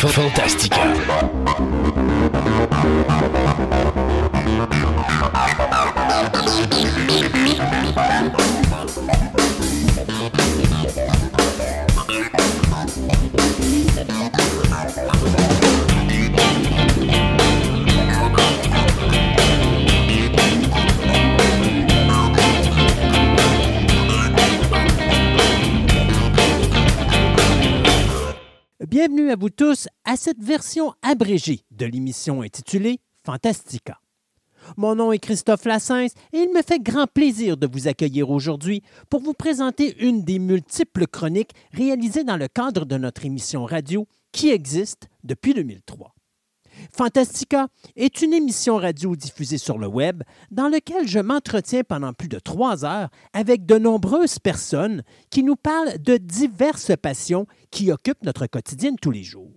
Fantastica. Bienvenue à vous tous à cette version abrégée de l'émission intitulée Fantastica. Mon nom est Christophe Lassens et il me fait grand plaisir de vous accueillir aujourd'hui pour vous présenter une des multiples chroniques réalisées dans le cadre de notre émission radio qui existe depuis 2003. Fantastica est une émission radio diffusée sur le web dans laquelle je m'entretiens pendant plus de 3 heures avec de nombreuses personnes qui nous parlent de diverses passions qui occupent notre quotidien de tous les jours.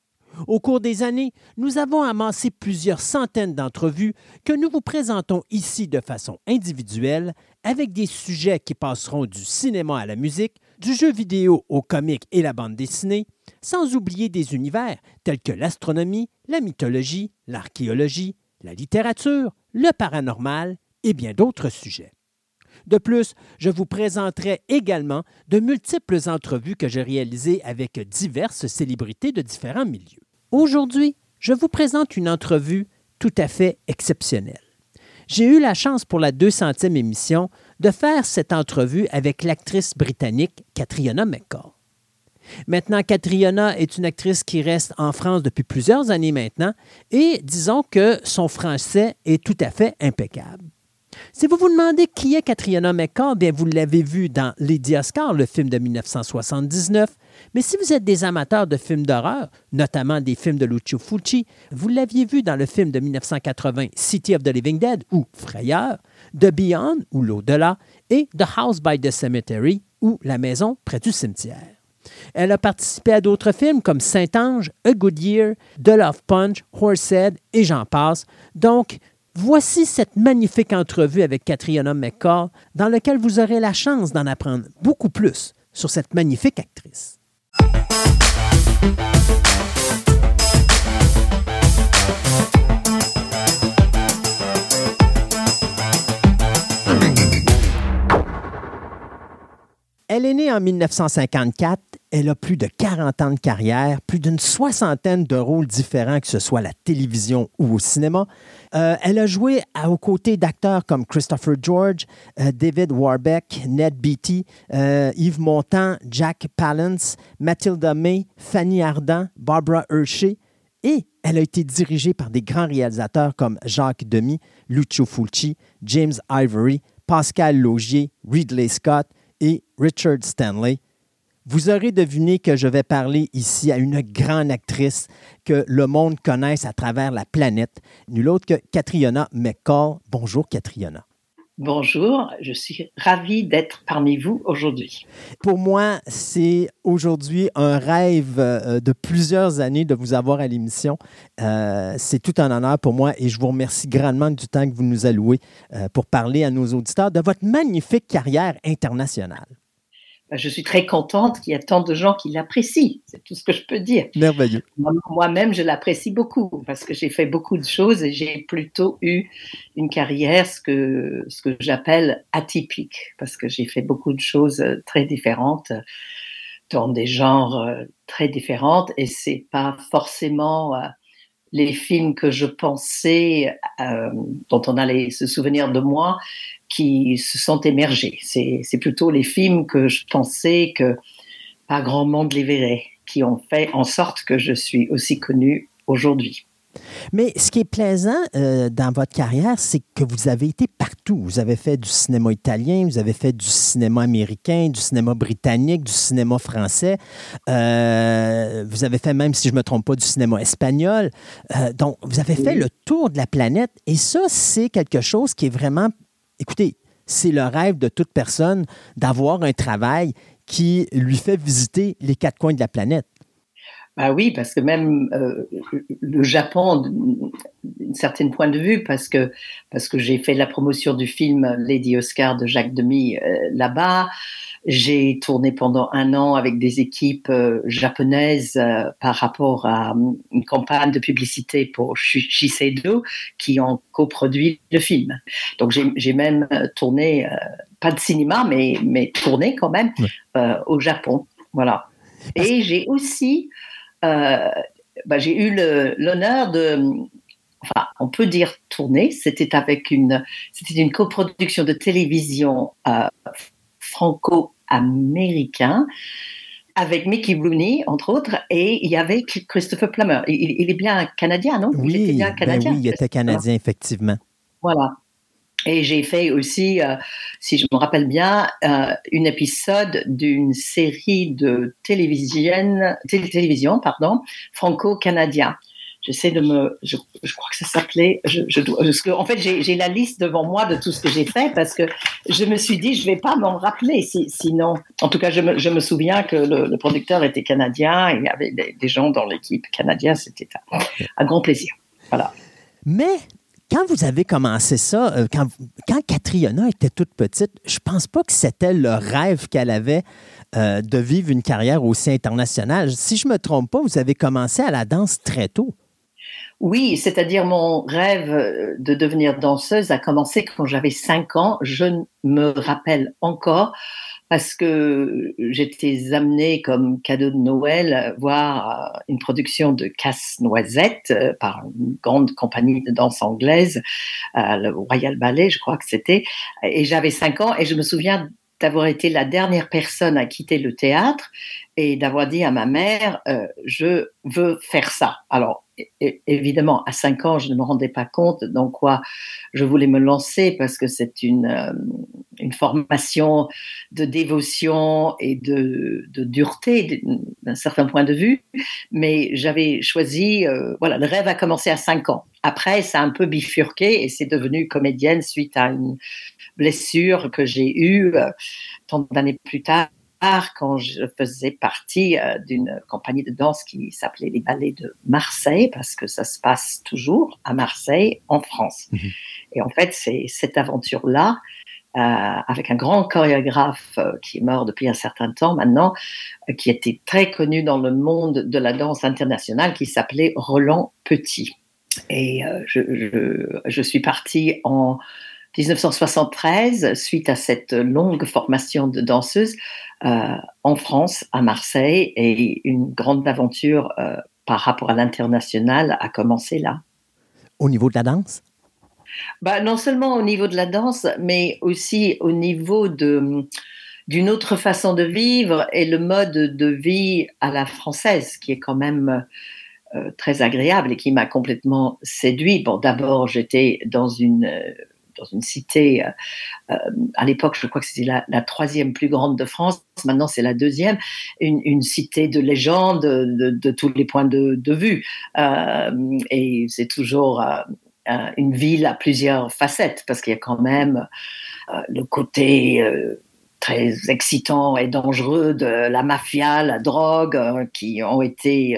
Au cours des années, nous avons amassé plusieurs centaines d'entrevues que nous vous présentons ici de façon individuelle avec des sujets qui passeront du cinéma à la musique, du jeu vidéo au comique et la bande dessinée, sans oublier des univers tels que l'astronomie, la mythologie, l'archéologie, la littérature, le paranormal et bien d'autres sujets. De plus, je vous présenterai également de multiples entrevues que j'ai réalisées avec diverses célébrités de différents milieux. Aujourd'hui, je vous présente une entrevue tout à fait exceptionnelle. J'ai eu la chance pour la 200e émission de faire cette entrevue avec l'actrice britannique Catriona McCall. Maintenant, Catriona est une actrice qui reste en France depuis plusieurs années maintenant et disons que son français est tout à fait impeccable. Si vous vous demandez qui est Catriona McCall, bien vous l'avez vu dans Lady Oscar, le film de 1979, mais si vous êtes des amateurs de films d'horreur, notamment des films de Lucio Fulci, vous l'aviez vu dans le film de 1980 City of the Living Dead ou Frayeur, The Beyond ou L'Au-delà et The House by the Cemetery ou La maison près du cimetière. Elle a participé à d'autres films comme Saint-Ange, A Good Year, The Love Punch, Horsehead et j'en passe. Donc, voici cette magnifique entrevue avec Catriona McCall dans laquelle vous aurez la chance d'en apprendre beaucoup plus sur cette magnifique actrice. Elle est née en 1954. Elle a plus de 40 ans de carrière, plus d'une 60aine de rôles différents, que ce soit à la télévision ou au cinéma. Elle a joué aux côtés d'acteurs comme Christopher George, David Warbeck, Ned Beatty, Yves Montand, Jack Palance, Mathilda May, Fanny Ardant, Barbara Hershey. Et elle a été dirigée par des grands réalisateurs comme Jacques Demy, Lucio Fulci, James Ivory, Pascal Laugier, Ridley Scott et Richard Stanley. Vous aurez deviné que je vais parler ici à une grande actrice que le monde connaisse à travers la planète, nulle autre que Catriona McCall. Bonjour, Catriona. Bonjour, je suis ravie d'être parmi vous aujourd'hui. Pour moi, c'est aujourd'hui un rêve de plusieurs années de vous avoir à l'émission. C'est tout un honneur pour moi et je vous remercie grandement du temps que vous nous allouez pour parler à nos auditeurs de votre magnifique carrière internationale. Je suis très contente qu'il y ait tant de gens qui l'apprécient. C'est tout ce que je peux dire. Merveilleux. Moi-même, je l'apprécie beaucoup parce que j'ai fait beaucoup de choses et j'ai plutôt eu une carrière, ce que j'appelle atypique, parce que j'ai fait beaucoup de choses très différentes, dans des genres très différents, et c'est pas forcément les films que je pensais, dont on allait se souvenir de moi, qui se sont émergés. C'est plutôt les films que je pensais que pas grand monde les verrait, qui ont fait en sorte que je suis aussi connue aujourd'hui. Mais ce qui est plaisant dans votre carrière, c'est que vous avez été partout. Vous avez fait du cinéma italien, vous avez fait du cinéma américain, du cinéma britannique, du cinéma français. Vous avez fait même, si je ne me trompe pas, du cinéma espagnol. Donc, vous avez fait le tour de la planète. Et ça, c'est quelque chose qui est vraiment... Écoutez, c'est le rêve de toute personne d'avoir un travail qui lui fait visiter les 4 coins de la planète. Bah oui, parce que même le Japon, d'un certain point de vue, parce que j'ai fait la promotion du film Lady Oscar de Jacques Demy là-bas. J'ai tourné pendant 1 an avec des équipes japonaises par rapport à une campagne de publicité pour Shiseido qui ont coproduit le film. Donc j'ai même tourné, pas de cinéma, mais tourné quand même au Japon. Voilà. Et j'ai aussi j'ai eu l'honneur de, enfin, on peut dire tourner. C'était une coproduction de télévision franco-américain avec Mickey Rooney, entre autres, et il y avait Christopher Plummer. Il est bien canadien, non? Oui, il était bien canadien. Ben oui, il était canadien, effectivement. Voilà. Et j'ai fait aussi, si je me rappelle bien, un épisode d'une série de télévision, franco-canadien. J'essaie je crois que ça s'appelait, en fait, j'ai la liste devant moi de tout ce que j'ai fait parce que je me suis dit, je vais pas m'en rappeler sinon. En tout cas, je me souviens que le producteur était canadien et il y avait des gens dans l'équipe canadienne. C'était un grand plaisir. Voilà. Mais quand vous avez commencé ça, quand Catriona était toute petite, je pense pas que c'était le rêve qu'elle avait de vivre une carrière aussi internationale. Si je me trompe pas, vous avez commencé à la danse très tôt. Oui, c'est-à-dire mon rêve de devenir danseuse a commencé quand j'avais 5 ans. Je me rappelle encore parce que j'étais amenée comme cadeau de Noël voir une production de Casse-Noisette par une grande compagnie de danse anglaise, le Royal Ballet, je crois que c'était. Et j'avais 5 ans et je me souviens d'avoir été la dernière personne à quitter le théâtre et d'avoir dit à ma mère je veux faire ça. Alors, évidemment, à 5 ans, je ne me rendais pas compte dans quoi je voulais me lancer parce que c'est une formation de dévotion et de dureté d'un certain point de vue. Mais j'avais choisi, le rêve a commencé à 5 ans. Après, ça a un peu bifurqué et c'est devenu comédienne suite à une blessure que j'ai eue tant d'années plus tard, quand je faisais partie d'une compagnie de danse qui s'appelait les Ballets de Marseille, parce que ça se passe toujours à Marseille, en France. Mmh. Et en fait, c'est cette aventure-là, avec un grand chorégraphe qui est mort depuis un certain temps maintenant, qui était très connu dans le monde de la danse internationale, qui s'appelait Roland Petit. Et je suis partie en 1973, suite à cette longue formation de danseuse en France, à Marseille, et une grande aventure par rapport à l'international a commencé là. Au niveau de la danse? Non seulement au niveau de la danse, mais aussi au niveau d'une autre façon de vivre et le mode de vie à la française, qui est quand même très agréable et qui m'a complètement séduit. Bon, d'abord, j'étais dans une cité, à l'époque, je crois que c'était la 3e plus grande de France, maintenant c'est la 2e, une cité de légende de tous les points de vue. Et c'est toujours une ville à plusieurs facettes, parce qu'il y a quand même le côté très excitant et dangereux de la mafia, la drogue, qui ont été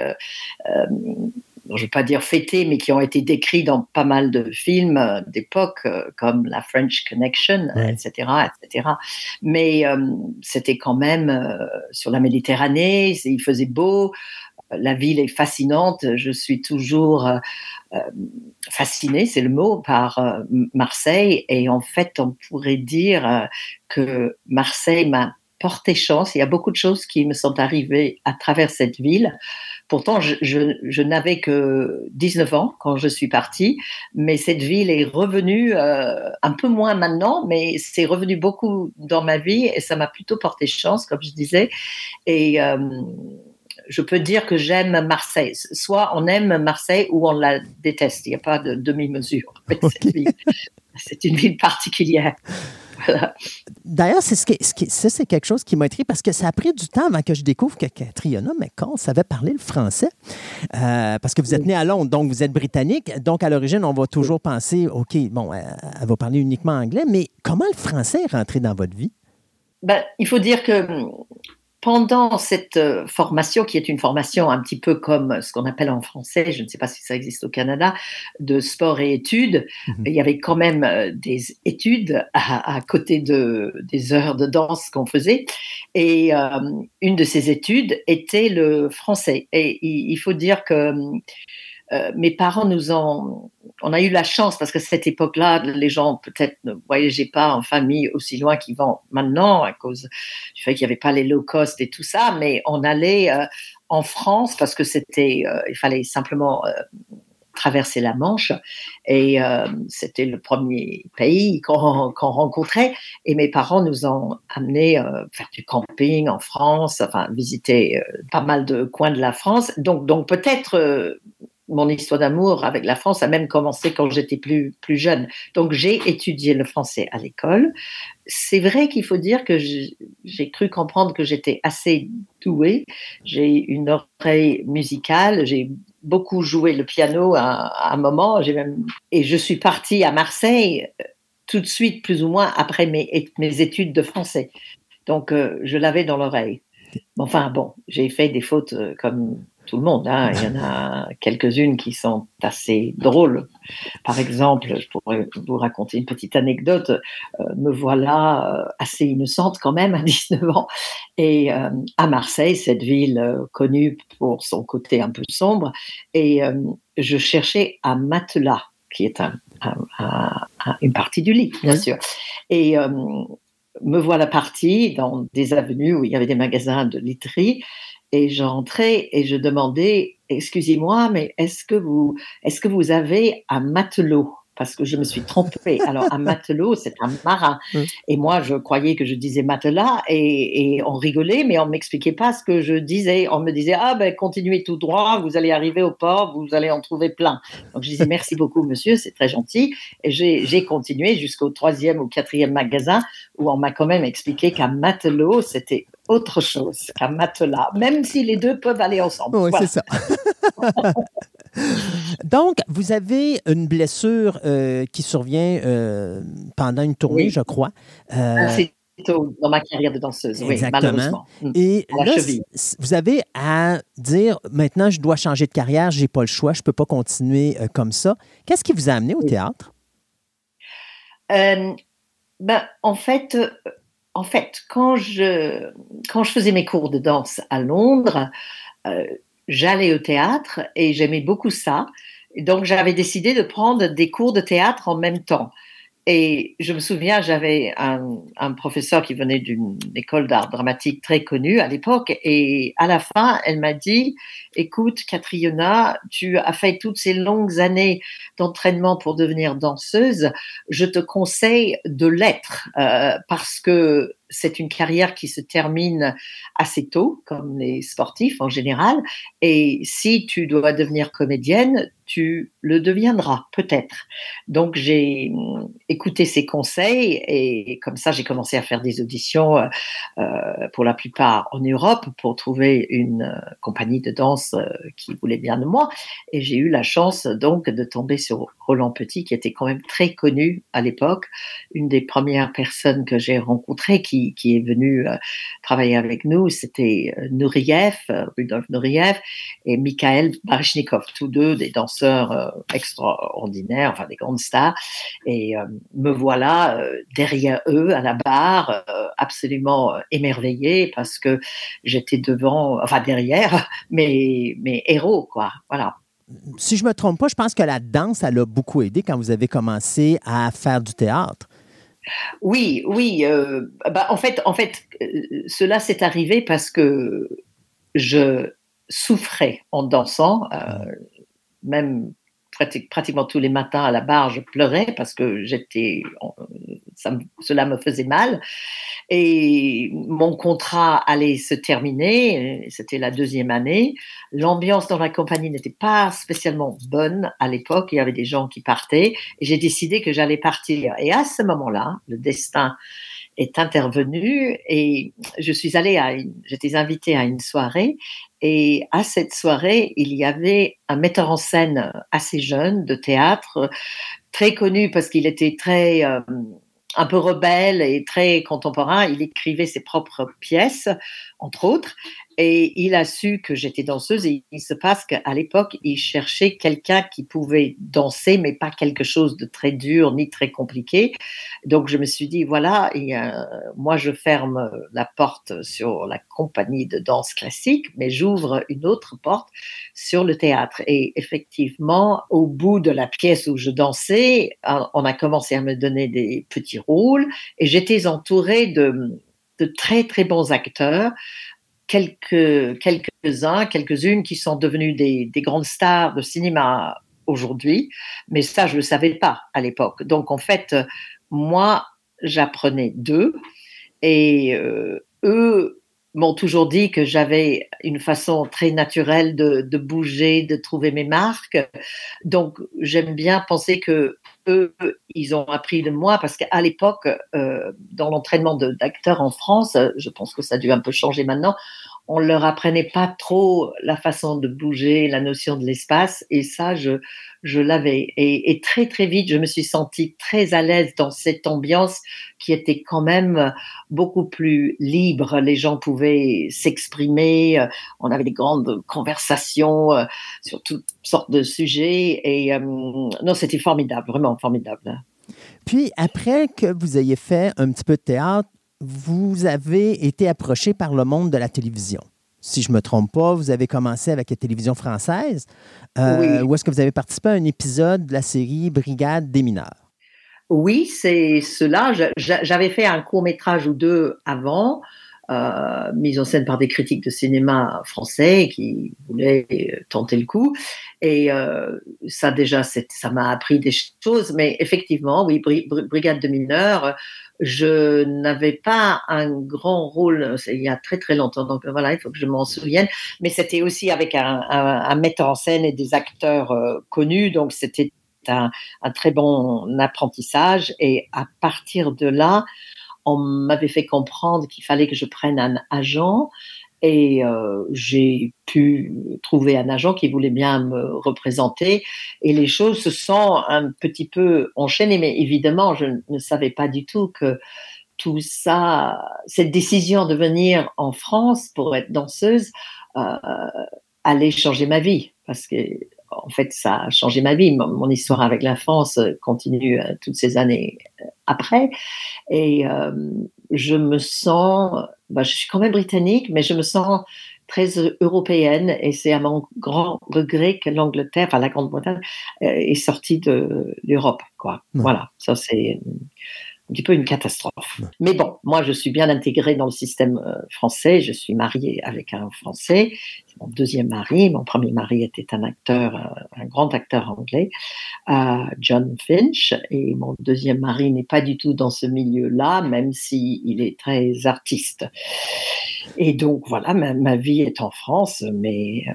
je ne vais pas dire fêtés, mais qui ont été décrits dans pas mal de films d'époque, comme la French Connection, etc., etc. Mais c'était quand même sur la Méditerranée, il faisait beau, la ville est fascinante, je suis toujours fascinée, c'est le mot, par Marseille, et en fait, on pourrait dire que Marseille m'a porté chance. Il y a beaucoup de choses qui me sont arrivées à travers cette ville. Pourtant, je n'avais que 19 ans quand je suis partie, mais cette ville est revenue, un peu moins maintenant, mais c'est revenu beaucoup dans ma vie et ça m'a plutôt porté chance, comme je disais. Et je peux dire que j'aime Marseille. Soit on aime Marseille ou on la déteste. Il n'y a pas de demi-mesure. En fait, okay. C'est une ville particulière. Voilà. D'ailleurs, c'est quelque chose qui m'a intrigué parce que ça a pris du temps avant que je découvre que Catriona McCall savait parler le français. Parce que vous êtes né à Londres, donc vous êtes britannique. Donc, à l'origine, on va toujours penser, OK, bon, elle va parler uniquement anglais, mais comment le français est rentré dans votre vie? Il faut dire que pendant cette formation, qui est une formation un petit peu comme ce qu'on appelle en français, je ne sais pas si ça existe au Canada, de sport et études, il y avait quand même des études à côté des heures de danse qu'on faisait. Et une de ces études était le français. Et il faut dire que mes parents on a eu la chance, parce que cette époque-là, les gens peut-être ne voyageaient pas en famille aussi loin qu'ils vont maintenant à cause du fait qu'il n'y avait pas les low cost et tout ça, mais on allait en France parce que il fallait simplement traverser la Manche et c'était le premier pays qu'on rencontrait, et mes parents nous ont amenés faire du camping en France, enfin visiter pas mal de coins de la France, donc peut-être mon histoire d'amour avec la France a même commencé quand j'étais plus jeune. Donc, j'ai étudié le français à l'école. C'est vrai qu'il faut dire que j'ai cru comprendre que j'étais assez douée. J'ai une oreille musicale. J'ai beaucoup joué le piano à un moment. Et je suis partie à Marseille tout de suite, plus ou moins, après mes études de français. Donc, je l'avais dans l'oreille. Enfin, bon, j'ai fait des fautes comme tout le monde, hein. Il y en a quelques-unes qui sont assez drôles. Par exemple, je pourrais vous raconter une petite anecdote. Me voilà assez innocente quand même, à 19 ans. Et à Marseille, cette ville connue pour son côté un peu sombre, et je cherchais un matelas, qui est une partie du lit, bien sûr. Et me voilà partie dans des avenues où il y avait des magasins de literie, et j'entrais et je demandais: excusez-moi, mais est-ce que vous avez un matelot? Parce que je me suis trompée. Alors, un matelot, c'est un marin. Et moi, je croyais que je disais matelas, et on rigolait, mais on m'expliquait pas ce que je disais. On me disait: ah ben, continuez tout droit, vous allez arriver au port, vous allez en trouver plein. Donc, je disais: merci beaucoup, monsieur, c'est très gentil. Et j'ai continué jusqu'au 3e ou 4e magasin, où on m'a quand même expliqué qu'un matelot, c'était autre chose qu'un matelas, même si les deux peuvent aller ensemble. Oui, voilà. C'est ça. Donc, vous avez une blessure qui survient pendant une tournée, je crois. C'est tôt dans ma carrière de danseuse, oui, Exactement. malheureusement. Et à la là, cheville. vous avez à dire, maintenant, je dois changer de carrière, je n'ai pas le choix, je ne peux pas continuer comme ça. Qu'est-ce qui vous a amené au théâtre? En fait, quand je faisais mes cours de danse à Londres, j'allais au théâtre et j'aimais beaucoup ça. Donc, j'avais décidé de prendre des cours de théâtre en même temps. Et je me souviens, j'avais un professeur qui venait d'une école d'art dramatique très connue à l'époque, et à la fin, elle m'a dit: écoute, Catriona, tu as fait toutes ces longues années d'entraînement pour devenir danseuse, je te conseille de l'être, parce que c'est une carrière qui se termine assez tôt, comme les sportifs en général, et si tu dois devenir comédienne, tu le deviendras peut-être. Donc j'ai écouté ses conseils, et comme ça j'ai commencé à faire des auditions pour la plupart en Europe pour trouver une compagnie de danse qui voulait bien de moi, et j'ai eu la chance donc de tomber sur Roland Petit, qui était quand même très connu à l'époque, une des premières personnes que j'ai rencontrées qui est venue travailler avec nous, c'était Nouriev, Rudolf Nouriev, et Mikhail Baryshnikov, tous deux des danseurs extraordinaires, enfin des grandes stars, et me voilà derrière eux à la barre, absolument émerveillée, parce que j'étais derrière mes héros, quoi. Voilà. Si je ne me trompe pas, je pense que la danse, elle a beaucoup aidé quand vous avez commencé à faire du théâtre. Oui. En fait, cela s'est arrivé parce que je souffrais en dansant, même pratiquement tous les matins à la barre, je pleurais parce que cela me faisait mal. Et mon contrat allait se terminer, c'était la 2e année. L'ambiance dans la compagnie n'était pas spécialement bonne à l'époque, il y avait des gens qui partaient, et j'ai décidé que j'allais partir. Et à ce moment-là, le destin est intervenu, et j'étais invitée à une soirée, et à cette soirée, il y avait un metteur en scène assez jeune de théâtre, très connu parce qu'il était très un peu rebelle et très contemporain. Il écrivait ses propres pièces, entre autres, et il a su que j'étais danseuse. Et il se passe qu'à l'époque, il cherchait quelqu'un qui pouvait danser, mais pas quelque chose de très dur ni très compliqué. Donc, je me suis dit, voilà, moi, je ferme la porte sur la compagnie de danse classique, mais j'ouvre une autre porte sur le théâtre. Et effectivement, au bout de la pièce où je dansais, on a commencé à me donner des petits rôles et j'étais entourée de très, très bons acteurs. Quelques-unes qui sont devenues des grandes stars de cinéma aujourd'hui, mais ça, je ne le savais pas à l'époque. Donc, en fait, moi, j'apprenais d'eux et eux m'ont toujours dit que j'avais une façon très naturelle de bouger, de trouver mes marques. Donc, j'aime bien penser que eux, ils ont appris de moi parce qu'à l'époque, dans l'entraînement d'acteurs en France, je pense que ça a dû un peu changer maintenant, on leur apprenait pas trop la façon de bouger, la notion de l'espace, et ça, je l'avais. Et très, très vite, je me suis sentie très à l'aise dans cette ambiance qui était quand même beaucoup plus libre. Les gens pouvaient s'exprimer, on avait des grandes conversations sur toutes sortes de sujets, et non, c'était formidable, vraiment formidable. Puis, après que vous ayez fait un petit peu de théâtre, vous avez été approché par le monde de la télévision. Si je ne me trompe pas, vous avez commencé avec la télévision française. Oui. Où est-ce que vous avez participé à un épisode de la série Brigade des mineurs? Oui, c'est cela. J'avais fait un court-métrage ou deux avant, mis en scène par des critiques de cinéma français qui voulaient tenter le coup. Et ça, déjà, ça m'a appris des choses. Mais effectivement, oui, Brigade de mineurs, je n'avais pas un grand rôle, il y a très, très longtemps. Donc voilà, il faut que je m'en souvienne. Mais c'était aussi avec un metteur en scène et des acteurs connus. Donc c'était un très bon apprentissage. Et à partir de là, on m'avait fait comprendre qu'il fallait que je prenne un agent. Et j'ai pu trouver un agent qui voulait bien me représenter. Et les choses se sont un petit peu enchaînées. Mais évidemment, je ne savais pas du tout que tout ça, cette décision de venir en France pour être danseuse, euh, allait changer ma vie. Parce que en fait, ça a changé ma vie. Mon histoire avec la France continue toutes ces années après. Et je me sens, je suis quand même britannique, mais je me sens très européenne. Et c'est à mon grand regret que l'Angleterre, enfin la Grande-Bretagne, est sortie de l'Europe, quoi. Ouais. Voilà, ça c'est un petit peu une catastrophe. Mais bon, moi, je suis bien intégrée dans le système français. Je suis mariée avec un Français. C'est mon deuxième mari. Mon premier mari était un acteur, un grand acteur anglais, John Finch. Et mon deuxième mari n'est pas du tout dans ce milieu-là, même s'il est très artiste. Et donc, voilà, ma vie est en France, mais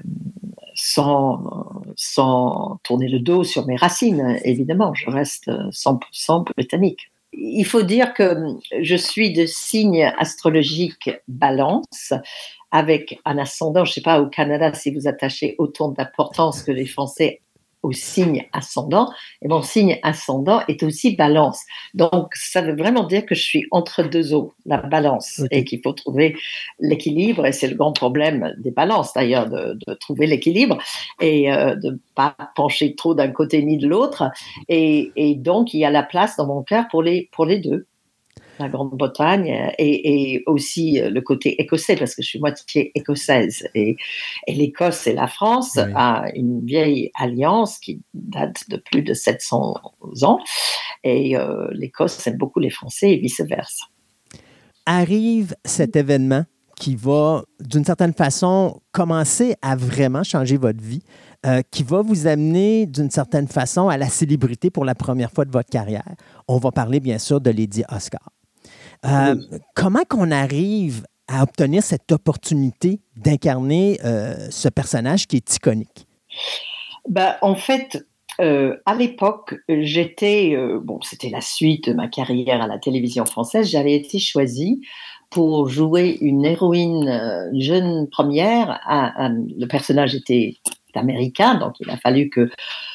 sans tourner le dos sur mes racines, évidemment. Je reste 100% britannique. Il faut dire que je suis de signe astrologique Balance, avec un ascendant, je ne sais pas au Canada si vous attachez autant d'importance que les Français au signe ascendant, et mon signe ascendant est aussi Balance. Donc, ça veut vraiment dire que je suis entre deux eaux, la Balance, okay. Et qu'il faut trouver l'équilibre, et c'est le grand problème des balances d'ailleurs, de trouver l'équilibre, et de ne pas pencher trop d'un côté ni de l'autre, et donc il y a la place dans mon cœur pour les deux. La Grande-Bretagne et aussi le côté écossais, parce que je suis moitié écossaise. Et l'Écosse et la France a une vieille alliance qui date de plus de 700 ans. Et l'Écosse aime beaucoup les Français et vice-versa. Arrive cet événement qui va, d'une certaine façon, commencer à vraiment changer votre vie, qui va vous amener, d'une certaine façon, à la célébrité pour la première fois de votre carrière. On va parler, bien sûr, de Lady Oscar. Comment qu'on arrive à obtenir cette opportunité d'incarner ce personnage qui est iconique? En fait, à l'époque, j'étais, c'était la suite de ma carrière à la télévision française, j'avais été choisie pour jouer une héroïne, une jeune première. Le personnage était américain, donc il a fallu que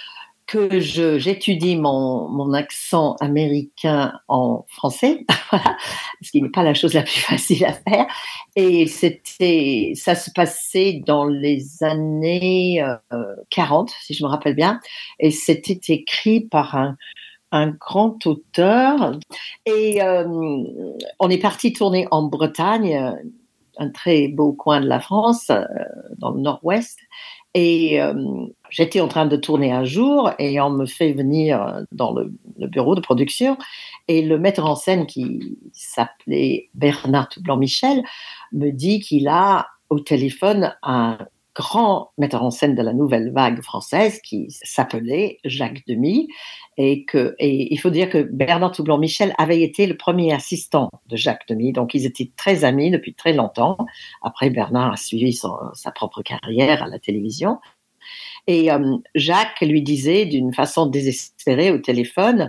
que j'étudie mon accent américain en français, voilà, ce qui n'est pas la chose la plus facile à faire. Et ça se passait dans les années 40, si je me rappelle bien. Et c'était écrit par un grand auteur. Et on est parti tourner en Bretagne, un très beau coin de la France, dans le nord-ouest. Et j'étais en train de tourner un jour et on me fait venir dans le bureau de production et le metteur en scène qui s'appelait Bernard Toublan-Michel me dit qu'il a au téléphone un grand metteur en scène de la nouvelle vague française qui s'appelait Jacques Demy et il faut dire que Bernard Toublan-Michel avait été le premier assistant de Jacques Demy, donc ils étaient très amis depuis très longtemps. Après, Bernard a suivi sa propre carrière à la télévision. Et Jacques lui disait d'une façon désespérée au téléphone,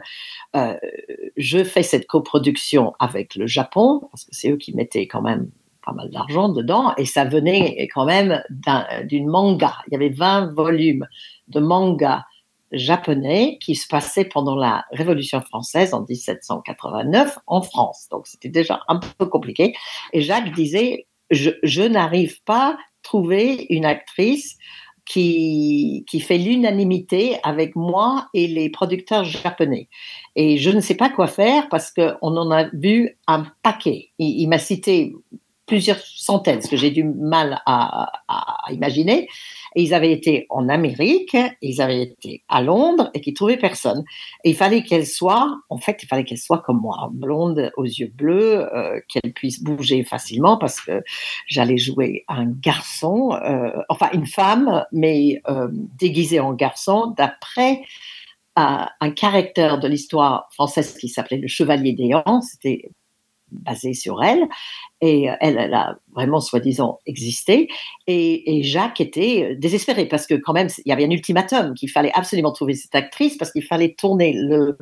je fais cette coproduction avec le Japon, parce que c'est eux qui mettaient quand même pas mal d'argent dedans, et ça venait quand même d'une manga. Il y avait 20 volumes de manga japonais qui se passaient pendant la Révolution française en 1789 en France. Donc c'était déjà un peu compliqué. Et Jacques disait, je n'arrive pas à trouver une actrice qui fait l'unanimité avec moi et les producteurs japonais. Et je ne sais pas quoi faire parce qu'on en a vu un paquet. Il m'a cité plusieurs centaines, ce que j'ai du mal à imaginer. Et ils avaient été en Amérique, ils avaient été à Londres et qu'ils ne trouvaient personne. Et il fallait qu'elle soit comme moi, blonde aux yeux bleus, qu'elle puisse bouger facilement parce que j'allais jouer un garçon, enfin une femme, mais déguisée en garçon, d'après un caractère de l'histoire française qui s'appelait le Chevalier d'Éan. C'était basé sur elle, et elle a vraiment soi-disant existé, et Jacques était désespéré, parce que quand même, il y avait un ultimatum, qu'il fallait absolument trouver cette actrice, parce qu'il fallait tourner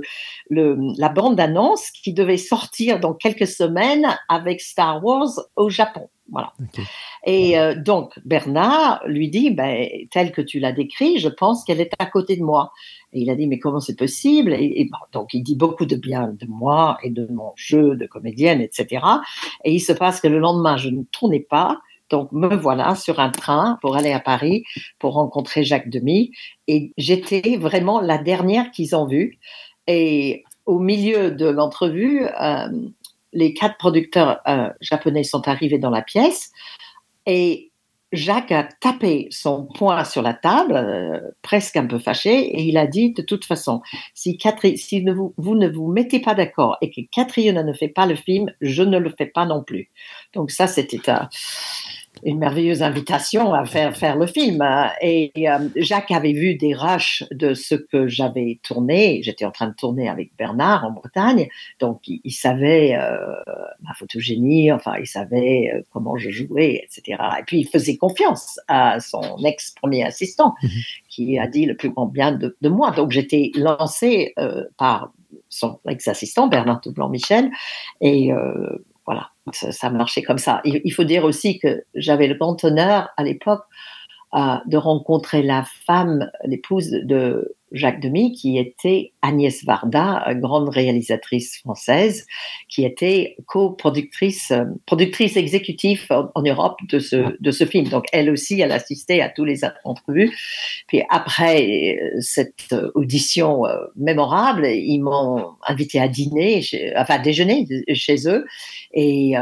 la bande-annonce qui devait sortir dans quelques semaines avec Star Wars au Japon. Voilà. Okay. Et donc, Bernard lui dit, telle que tu l'as décrit, je pense qu'elle est à côté de moi. Et il a dit, mais comment c'est possible? Donc, il dit beaucoup de bien de moi et de mon jeu de comédienne, etc. Et il se passe que le lendemain, je ne tournais pas. Donc, me voilà sur un train pour aller à Paris pour rencontrer Jacques Demy. Et j'étais vraiment la dernière qu'ils ont vue. Et au milieu de l'entrevue, les 4 producteurs japonais sont arrivés dans la pièce et Jacques a tapé son poing sur la table, presque un peu fâché, et il a dit, de toute façon, si vous ne vous mettez pas d'accord et que Catherine ne fait pas le film, je ne le fais pas non plus. Donc ça, c'était une merveilleuse invitation à faire le film. Et Jacques avait vu des rushs de ce que j'avais tourné. J'étais en train de tourner avec Bernard en Bretagne, donc il savait ma photogénie, enfin il savait comment je jouais, etc. Et puis il faisait confiance à son ex-premier assistant, qui a dit le plus grand bien de moi. Donc j'étais lancée par son ex-assistant, Bernard Toublan-Michel, et voilà, ça marchait comme ça. Il faut dire aussi que j'avais le grand honneur à l'époque de rencontrer la femme, l'épouse de Jacques Demy, qui était Agnès Varda, grande réalisatrice française, qui était productrice exécutive en Europe de ce film. Donc elle aussi, elle assistait à tous les entrevues. Puis après cette audition mémorable, ils m'ont invité à déjeuner chez eux, et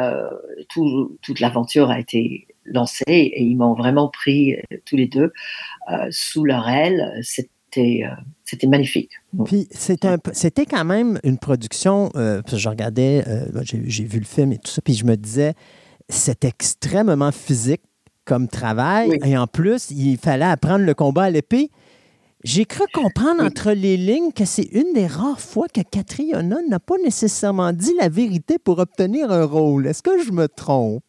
toute l'aventure a été lancée, et ils m'ont vraiment pris tous les deux sous leur aile. C'était magnifique. Puis c'était quand même une production, je regardais, j'ai vu le film et tout ça, puis je me disais, c'est extrêmement physique comme travail, oui. Et en plus, il fallait apprendre le combat à l'épée. J'ai cru comprendre entre les lignes que c'est une des rares fois que Catriona n'a pas nécessairement dit la vérité pour obtenir un rôle. Est-ce que je me trompe?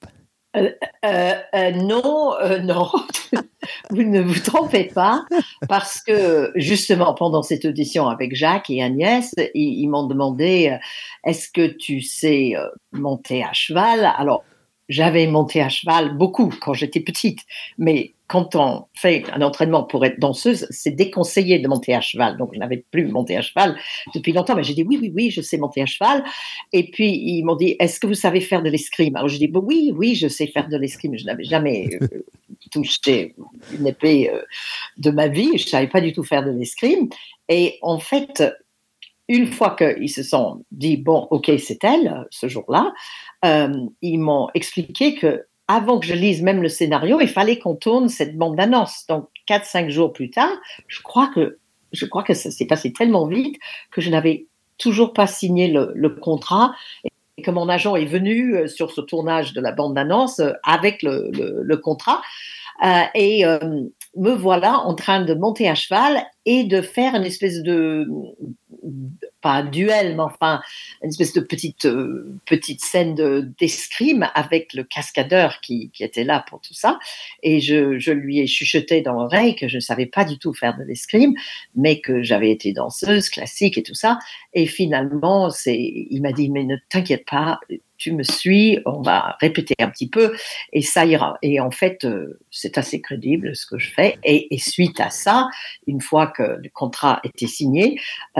Non, vous ne vous trompez pas, parce que justement pendant cette audition avec Jacques et Agnès, ils m'ont demandé est-ce que tu sais monter à cheval? Alors j'avais monté à cheval beaucoup quand j'étais petite, mais quand on fait un entraînement pour être danseuse, c'est déconseillé de monter à cheval. Donc, je n'avais plus monté à cheval depuis longtemps, mais j'ai dit oui, je sais monter à cheval. Et puis, ils m'ont dit, est-ce que vous savez faire de l'escrime? Alors, j'ai dit, oui, je sais faire de l'escrime. Je n'avais jamais touché une épée de ma vie. Je ne savais pas du tout faire de l'escrime. Et en fait, une fois qu'ils se sont dit, bon, OK, c'est elle, ce jour-là, ils m'ont expliqué que avant que je lise même le scénario, il fallait qu'on tourne cette bande-annonce. Donc, 4-5 jours plus tard, je crois que ça s'est passé tellement vite que je n'avais toujours pas signé le contrat et que mon agent est venu sur ce tournage de la bande-annonce avec le contrat. Et me voilà en train de monter à cheval et de faire une espèce de, pas un duel, mais enfin une espèce de petite scène d'escrime avec le cascadeur qui était là pour tout ça. Et je lui ai chuchoté dans l'oreille que je ne savais pas du tout faire de l'escrime, mais que j'avais été danseuse classique et tout ça. Et finalement, il m'a dit, mais ne t'inquiète pas, tu me suis, on va répéter un petit peu et ça ira. Et en fait, c'est assez crédible ce que je fais. Et suite à ça, une fois que le contrat était signé,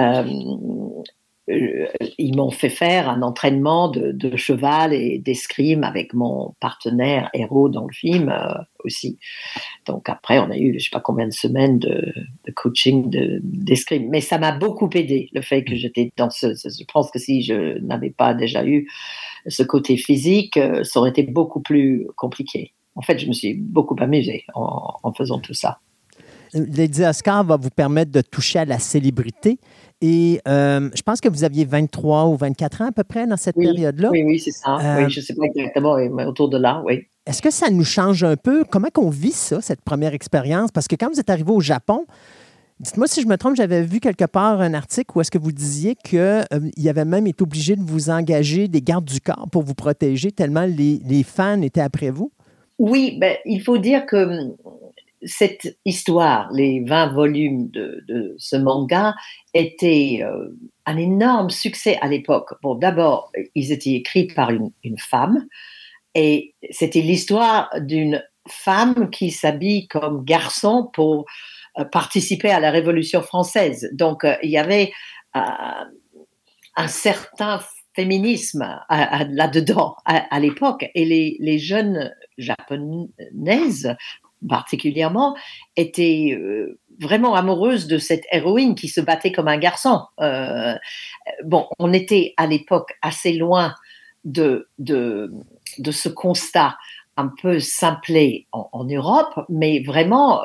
ils m'ont fait faire un entraînement de cheval et d'escrime avec mon partenaire héros dans le film aussi. Donc après, on a eu je ne sais pas combien de semaines de coaching d'escrime. Mais ça m'a beaucoup aidé, le fait que j'étais danseuse. Je pense que si je n'avais pas déjà eu ce côté physique, ça aurait été beaucoup plus compliqué. En fait, je me suis beaucoup amusée en faisant tout ça. Lady Oscar va vous permettre de toucher à la célébrité. Et je pense que vous aviez 23 ou 24 ans à peu près dans cette période-là. Oui, c'est ça. Oui, je ne sais pas exactement, mais autour de là, oui. Est-ce que ça nous change un peu? Comment qu'on vit ça, cette première expérience? Parce que quand vous êtes arrivé au Japon, dites-moi si je me trompe, j'avais vu quelque part un article où est-ce que vous disiez qu'il avait même été obligé de vous engager des gardes du corps pour vous protéger tellement les fans étaient après vous? Oui, il faut dire que cette histoire, les 20 volumes de ce manga, étaient un énorme succès à l'époque. Bon, d'abord, ils étaient écrits par une femme et c'était l'histoire d'une femme qui s'habille comme garçon pour participer à la Révolution française. Donc, il y avait un certain féminisme là-dedans à l'époque. Et les jeunes japonaises, particulièrement, étaient vraiment amoureuses de cette héroïne qui se battait comme un garçon. Bon, on était à l'époque assez loin de ce constat un peu simplé en Europe, mais vraiment,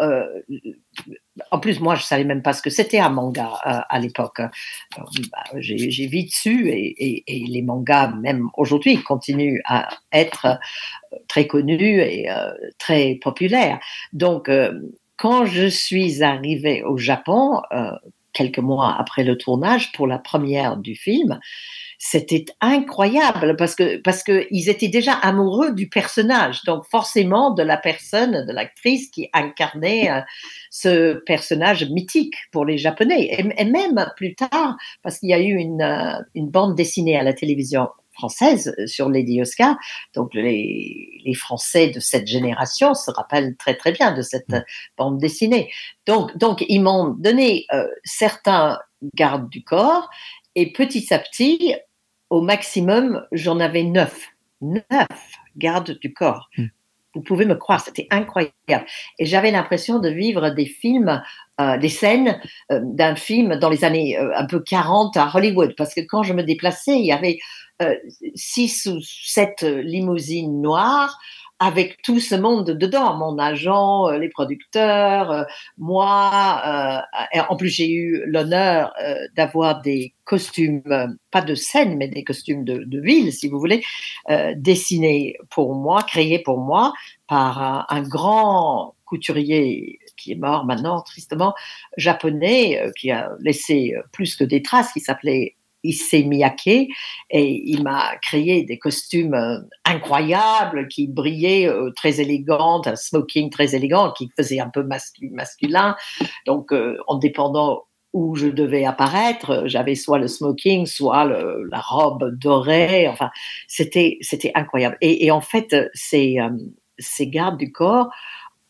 en plus, moi, je ne savais même pas ce que c'était un manga à l'époque. J'ai vite su, et les mangas, même aujourd'hui, continuent à être très connus et très populaires. Donc, quand je suis arrivée au Japon, quelques mois après le tournage, pour la première du film, c'était incroyable parce que ils étaient déjà amoureux du personnage, donc forcément de la personne, de l'actrice qui incarnait ce personnage mythique pour les Japonais. Et même plus tard, parce qu'il y a eu une bande dessinée à la télévision française sur Lady Oscar, donc les Français de cette génération se rappellent très très bien de cette bande dessinée. Donc ils m'ont donné certains gardes du corps et petit à petit, au maximum, j'en avais 9 gardes du corps. Vous pouvez me croire, c'était incroyable. Et j'avais l'impression de vivre des films, des scènes d'un film dans les années un peu 40 à Hollywood. Parce que quand je me déplaçais, il y avait 6 ou 7 limousines noires avec tout ce monde dedans, mon agent, les producteurs, moi. Et en plus, j'ai eu l'honneur d'avoir des costumes, pas de scène, mais des costumes de ville, si vous voulez, dessinés pour moi, créés pour moi par un grand couturier qui est mort maintenant, tristement, japonais, qui a laissé plus que des traces, qui s'appelait Issey Miyake, et il m'a créé des costumes incroyables qui brillaient, très élégants, un smoking très élégant qui faisait un peu masculin. Donc, en dépendant où je devais apparaître, j'avais soit le smoking, soit la robe dorée. Enfin, c'était incroyable. Et en fait, ces gardes du corps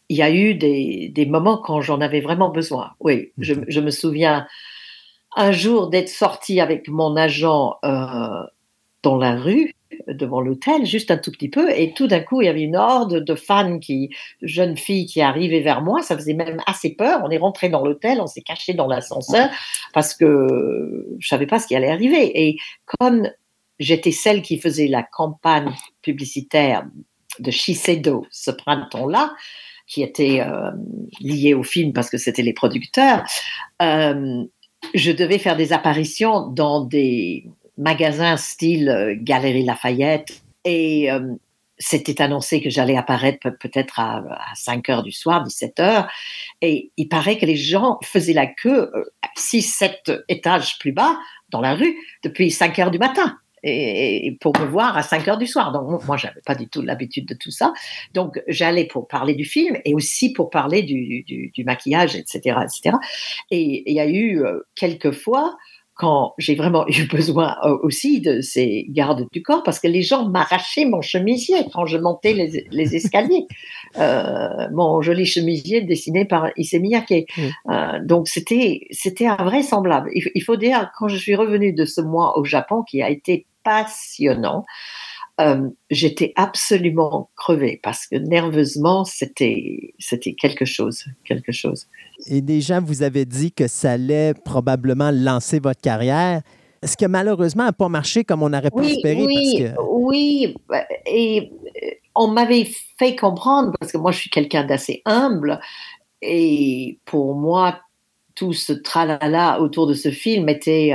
il y a eu des moments quand j'en avais vraiment besoin. Oui, je me souviens un jour d'être sortie avec mon agent dans la rue, devant l'hôtel, juste un tout petit peu, et tout d'un coup, il y avait une horde de fans, de jeunes filles qui arrivaient vers moi. Ça faisait même assez peur. On est rentré dans l'hôtel, on s'est caché dans l'ascenseur parce que je savais pas ce qui allait arriver. Et comme j'étais celle qui faisait la campagne publicitaire de Shiseido ce printemps-là, qui était liée au film parce que c'était les producteurs, je devais faire des apparitions dans des magasins style Galerie Lafayette, et c'était annoncé que j'allais apparaître peut-être à 5 heures du soir, 17 heures, et il paraît que les gens faisaient la queue 6-7 étages plus bas dans la rue depuis 5 heures du matin. Et pour me voir à 5 heures du soir. Donc, moi, je n'avais pas du tout l'habitude de tout ça. Donc, j'allais pour parler du film et aussi pour parler du maquillage, etc., etc. Et il y a eu quelques fois quand j'ai vraiment eu besoin aussi de ces gardes du corps, parce que les gens m'arrachaient mon chemisier quand je montais les escaliers. Mon joli chemisier dessiné par Issey Miyake. Donc, c'était invraisemblable. Il faut dire, quand je suis revenue de ce mois au Japon, qui a été passionnant, j'étais absolument crevée parce que nerveusement, c'était quelque chose. Et déjà, vous avez dit que ça allait probablement lancer votre carrière, ce qui malheureusement n'a pas marché comme on aurait pu espérer. Oui, et on m'avait fait comprendre, parce que moi je suis quelqu'un d'assez humble, et pour moi, tout ce tralala autour de ce film était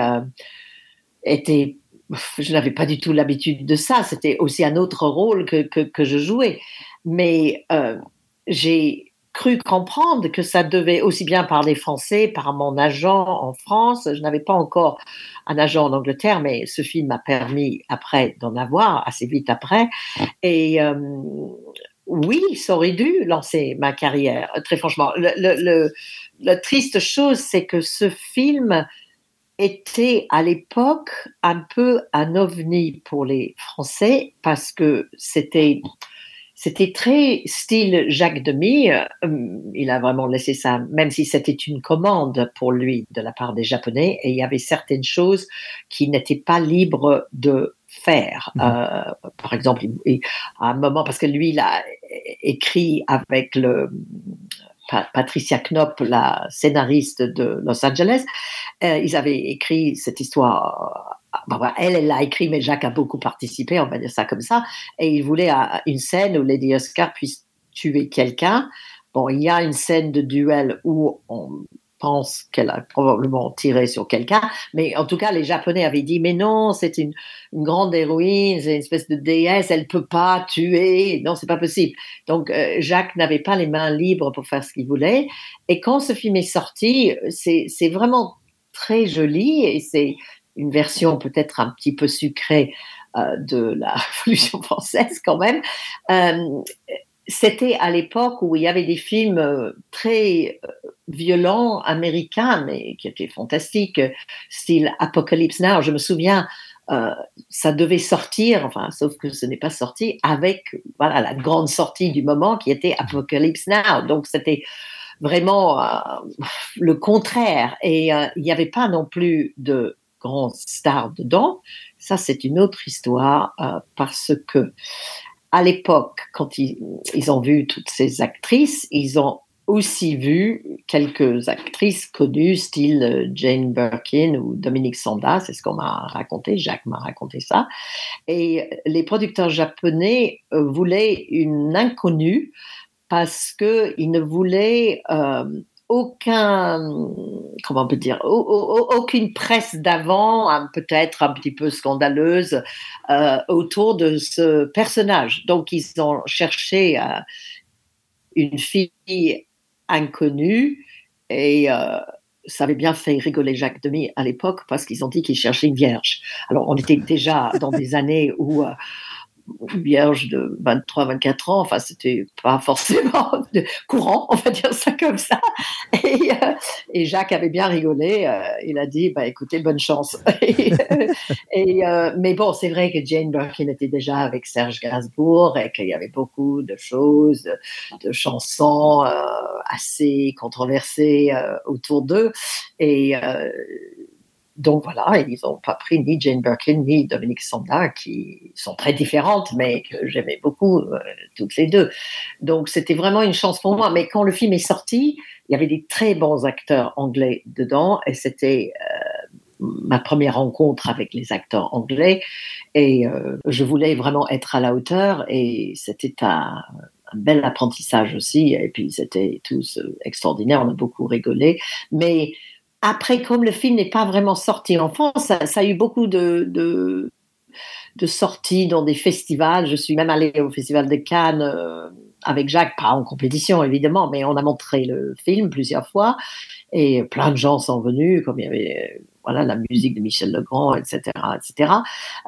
je n'avais pas du tout l'habitude de ça. C'était aussi un autre rôle que je jouais. Mais j'ai cru comprendre que ça devait aussi bien parler français par mon agent en France. Je n'avais pas encore un agent en Angleterre, mais ce film m'a permis après d'en avoir, assez vite après. Et oui, ça aurait dû lancer ma carrière, très franchement. La triste chose, c'est que ce film était à l'époque un peu un ovni pour les Français, parce que c'était très style Jacques Demy. Il a vraiment laissé ça, même si c'était une commande pour lui de la part des Japonais, et il y avait certaines choses qui n'étaient pas libres de faire. Par exemple, à un moment, parce que lui, il a écrit avec Patricia Knopp, la scénariste de Los Angeles, ils avaient écrit cette histoire. Elle l'a écrit, mais Jacques a beaucoup participé, on va dire ça comme ça. Et il voulait une scène où Lady Oscar puisse tuer quelqu'un. Bon, il y a une scène de duel où on pense qu'elle a probablement tiré sur quelqu'un, mais en tout cas, les Japonais avaient dit, mais non, c'est une grande héroïne, c'est une espèce de déesse, elle peut pas tuer, non, c'est pas possible. Donc, Jacques n'avait pas les mains libres pour faire ce qu'il voulait. Et quand ce film est sorti, c'est vraiment très joli, et c'est une version peut-être un petit peu sucrée de la Révolution française quand même. C'était à l'époque où il y avait des films très violents américains, mais qui étaient fantastiques, style Apocalypse Now. Je me souviens, ça devait sortir, enfin, sauf que ce n'est pas sorti, avec la grande sortie du moment qui était Apocalypse Now. Donc c'était vraiment le contraire. Et il n'y avait pas non plus de grands stars dedans. Ça, c'est une autre histoire, parce que à l'époque, quand ils ont vu toutes ces actrices, ils ont aussi vu quelques actrices connues, style Jane Birkin ou Dominique Sanda, c'est ce qu'on m'a raconté, Jacques m'a raconté ça. Et les producteurs japonais voulaient une inconnue, parce qu'ils ne voulaient aucune presse d'avant, peut-être un petit peu scandaleuse, autour de ce personnage. Donc, ils ont cherché une fille inconnue, et ça avait bien fait rigoler Jacques Demy à l'époque, parce qu'ils ont dit qu'ils cherchaient une vierge. Alors, on était déjà dans des années où vierge de 23-24 ans, enfin c'était pas forcément courant, on va dire ça comme ça. Et Jacques avait bien rigolé, il a dit bah écoutez, bonne chance. Mais bon, c'est vrai que Jane Birkin était déjà avec Serge Gainsbourg et qu'il y avait beaucoup de choses, de chansons assez controversées autour d'eux. Et donc voilà, ils n'ont pas pris ni Jane Birkin ni Dominique Sanda, qui sont très différentes, mais que j'aimais beaucoup toutes les deux. Donc c'était vraiment une chance pour moi. Mais quand le film est sorti, il y avait des très bons acteurs anglais dedans, et c'était ma première rencontre avec les acteurs anglais. Et je voulais vraiment être à la hauteur, et c'était un bel apprentissage aussi. Et puis c'était tous extraordinaires, on a beaucoup rigolé. Mais après, comme le film n'est pas vraiment sorti en France, ça a eu beaucoup de sorties dans des festivals. Je suis même allée au Festival de Cannes avec Jacques, pas en compétition évidemment, mais on a montré le film plusieurs fois et plein de gens sont venus, comme il y avait voilà, la musique de Michel Legrand, etc. etc.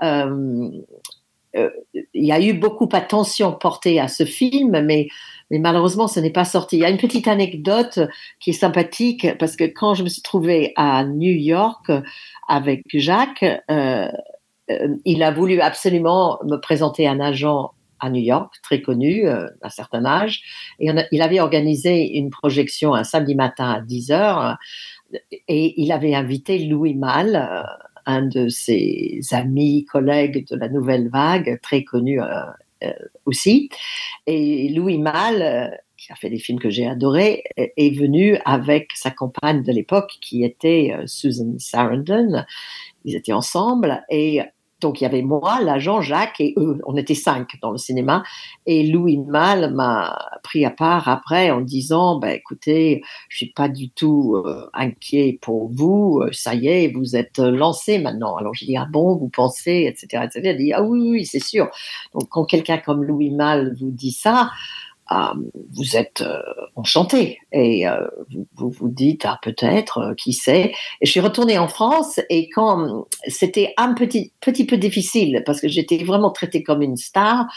Il y a eu beaucoup d'attention portée à ce film, mais malheureusement, ce n'est pas sorti. Il y a une petite anecdote qui est sympathique, parce que quand je me suis trouvée à New York avec Jacques, il a voulu absolument me présenter un agent à New York, très connu, d'un certain âge, et il avait organisé une projection un samedi matin à 10h, et il avait invité Louis Malle, un de ses amis, collègues de la Nouvelle Vague, très connu aussi. Et Louis Malle, qui a fait des films que j'ai adorés, est venu avec sa compagne de l'époque, qui était Susan Sarandon. Ils étaient ensemble, et donc il y avait moi, l'agent Jacques, et eux. On était 5 dans le cinéma. Et Louis Malle m'a pris à part après en disant bah, écoutez, je suis pas du tout inquiet pour vous, ça y est, vous êtes lancé maintenant. Alors j'ai dit ah bon, vous pensez, etc. etc. Il a dit ah oui, oui, c'est sûr. Donc quand quelqu'un comme Louis Malle vous dit ça, vous êtes enchanté et vous vous dites ah peut-être qui sait. Et je suis retournée en France, et quand c'était un petit peu difficile parce que j'étais vraiment traitée comme une star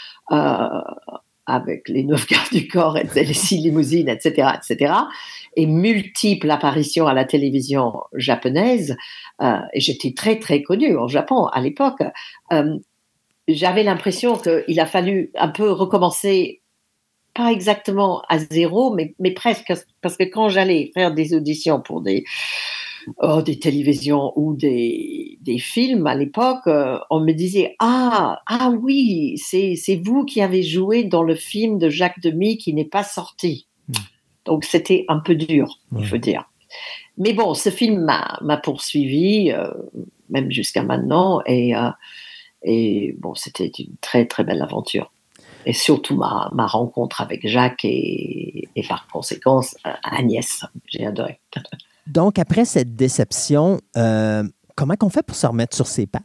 avec les 9 gardes du corps et les 6 limousines, etc., et multiples apparitions à la télévision japonaise, et j'étais très très connue en Japon à l'époque. J'avais l'impression qu'il a fallu un peu recommencer, pas exactement à zéro, mais presque, parce que quand j'allais faire des auditions pour des télévisions ou des films à l'époque, on me disait ah oui, c'est vous qui avez joué dans le film de Jacques Demy qui n'est pas sorti. Donc c'était un peu dur, il faut dire. Mais bon, ce film m'a poursuivi même jusqu'à maintenant, et bon, c'était une très très belle aventure. Et surtout ma rencontre avec Jacques et par conséquent Agnès, j'ai adoré. Donc, après cette déception, comment qu'on fait pour se remettre sur ses pattes?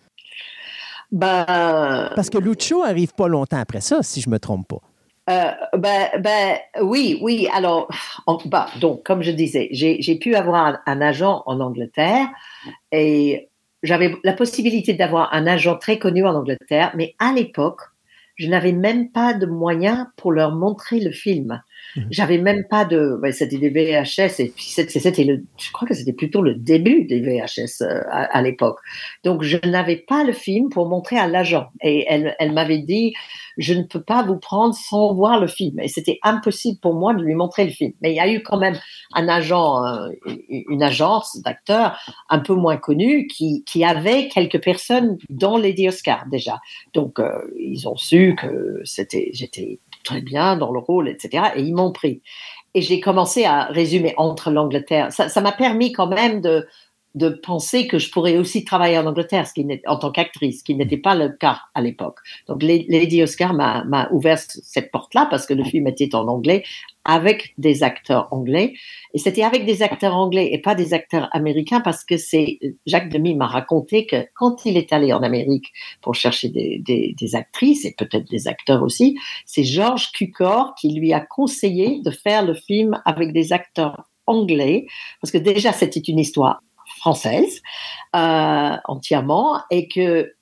Parce que Lucio arrive pas longtemps après ça, si je me trompe pas. Oui. Alors, donc, comme je disais, j'ai pu avoir un agent en Angleterre, et j'avais la possibilité d'avoir un agent très connu en Angleterre, mais à l'époque, je n'avais même pas de moyens pour leur montrer le film. J'avais même pas c'était des VHS, et puis je crois que c'était plutôt le début des VHS à l'époque. Donc je n'avais pas le film pour montrer à l'agent, et elle m'avait dit je ne peux pas vous prendre sans voir le film, et c'était impossible pour moi de lui montrer le film. Mais il y a eu quand même un agent, une agence d'acteurs un peu moins connue qui avait quelques personnes dans les Oscars déjà. Donc ils ont su que j'étais très bien dans le rôle, etc. Et ils m'ont pris. Et j'ai commencé à résumer entre l'Angleterre. Ça m'a permis quand même de penser que je pourrais aussi travailler en Angleterre, en tant qu'actrice, ce qui n'était pas le cas à l'époque. Donc, Lady Oscar m'a ouvert cette porte-là, parce que le film était en anglais, avec des acteurs anglais. Et c'était avec des acteurs anglais et pas des acteurs américains, parce que Jacques Demy m'a raconté que quand il est allé en Amérique pour chercher des actrices, et peut-être des acteurs aussi, c'est George Cukor qui lui a conseillé de faire le film avec des acteurs anglais, parce que déjà, c'était une histoire française entièrement, et que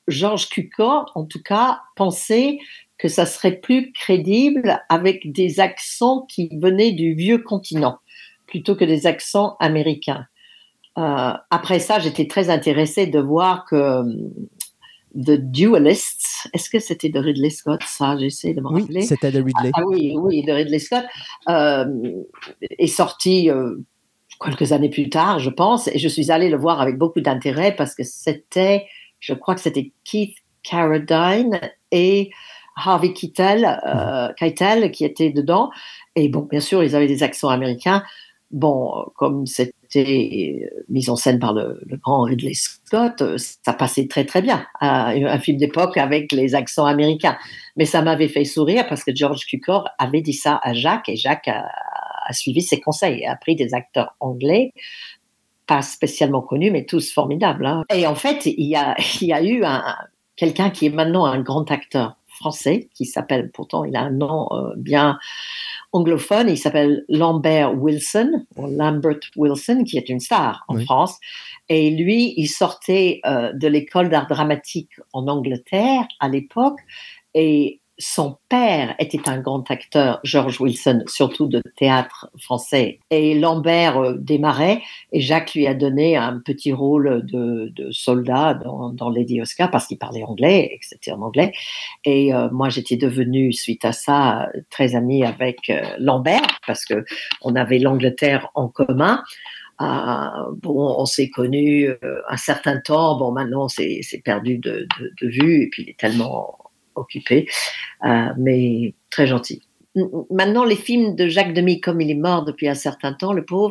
George Cukor, en tout cas, pensait que ça serait plus crédible avec des accents qui venaient du vieux continent, plutôt que des accents américains. Après ça, j'étais très intéressée de voir que The Duelists, est-ce que c'était de Ridley Scott, ça? J'essaie de me rappeler. Oui, c'était de Ridley. Oui, de Ridley Scott, est sorti quelques années plus tard, je pense, et je suis allée le voir avec beaucoup d'intérêt parce que je crois que c'était Keith Carradine et Harvey Keitel qui étaient dedans. Et bon, bien sûr, ils avaient des accents américains. Bon, comme c'était mis en scène par le grand Ridley Scott, ça passait très très bien. Un film d'époque avec les accents américains. Mais ça m'avait fait sourire parce que George Cukor avait dit ça à Jacques et Jacques a suivi ses conseils et a pris des acteurs anglais, pas spécialement connus, mais tous formidables. Hein. Et en fait, il y a eu quelqu'un qui est maintenant un grand acteur français, qui s'appelle, pourtant il a un nom bien anglophone, il s'appelle Lambert Wilson, qui est une star en France. Et lui, il sortait de l'école d'art dramatique en Angleterre à l'époque, et son père était un grand acteur, George Wilson, surtout de théâtre français. Et Lambert démarrait, et Jacques lui a donné un petit rôle de soldat dans Lady Oscar parce qu'il parlait anglais, et que c'était en anglais. Et moi, j'étais devenue, suite à ça, très amie avec Lambert parce que on avait l'Angleterre en commun. On s'est connus un certain temps. Bon, maintenant, c'est perdu de vue, et puis il est tellement occupé, mais très gentil. Maintenant, les films de Jacques Demy, comme il est mort depuis un certain temps, le pauvre,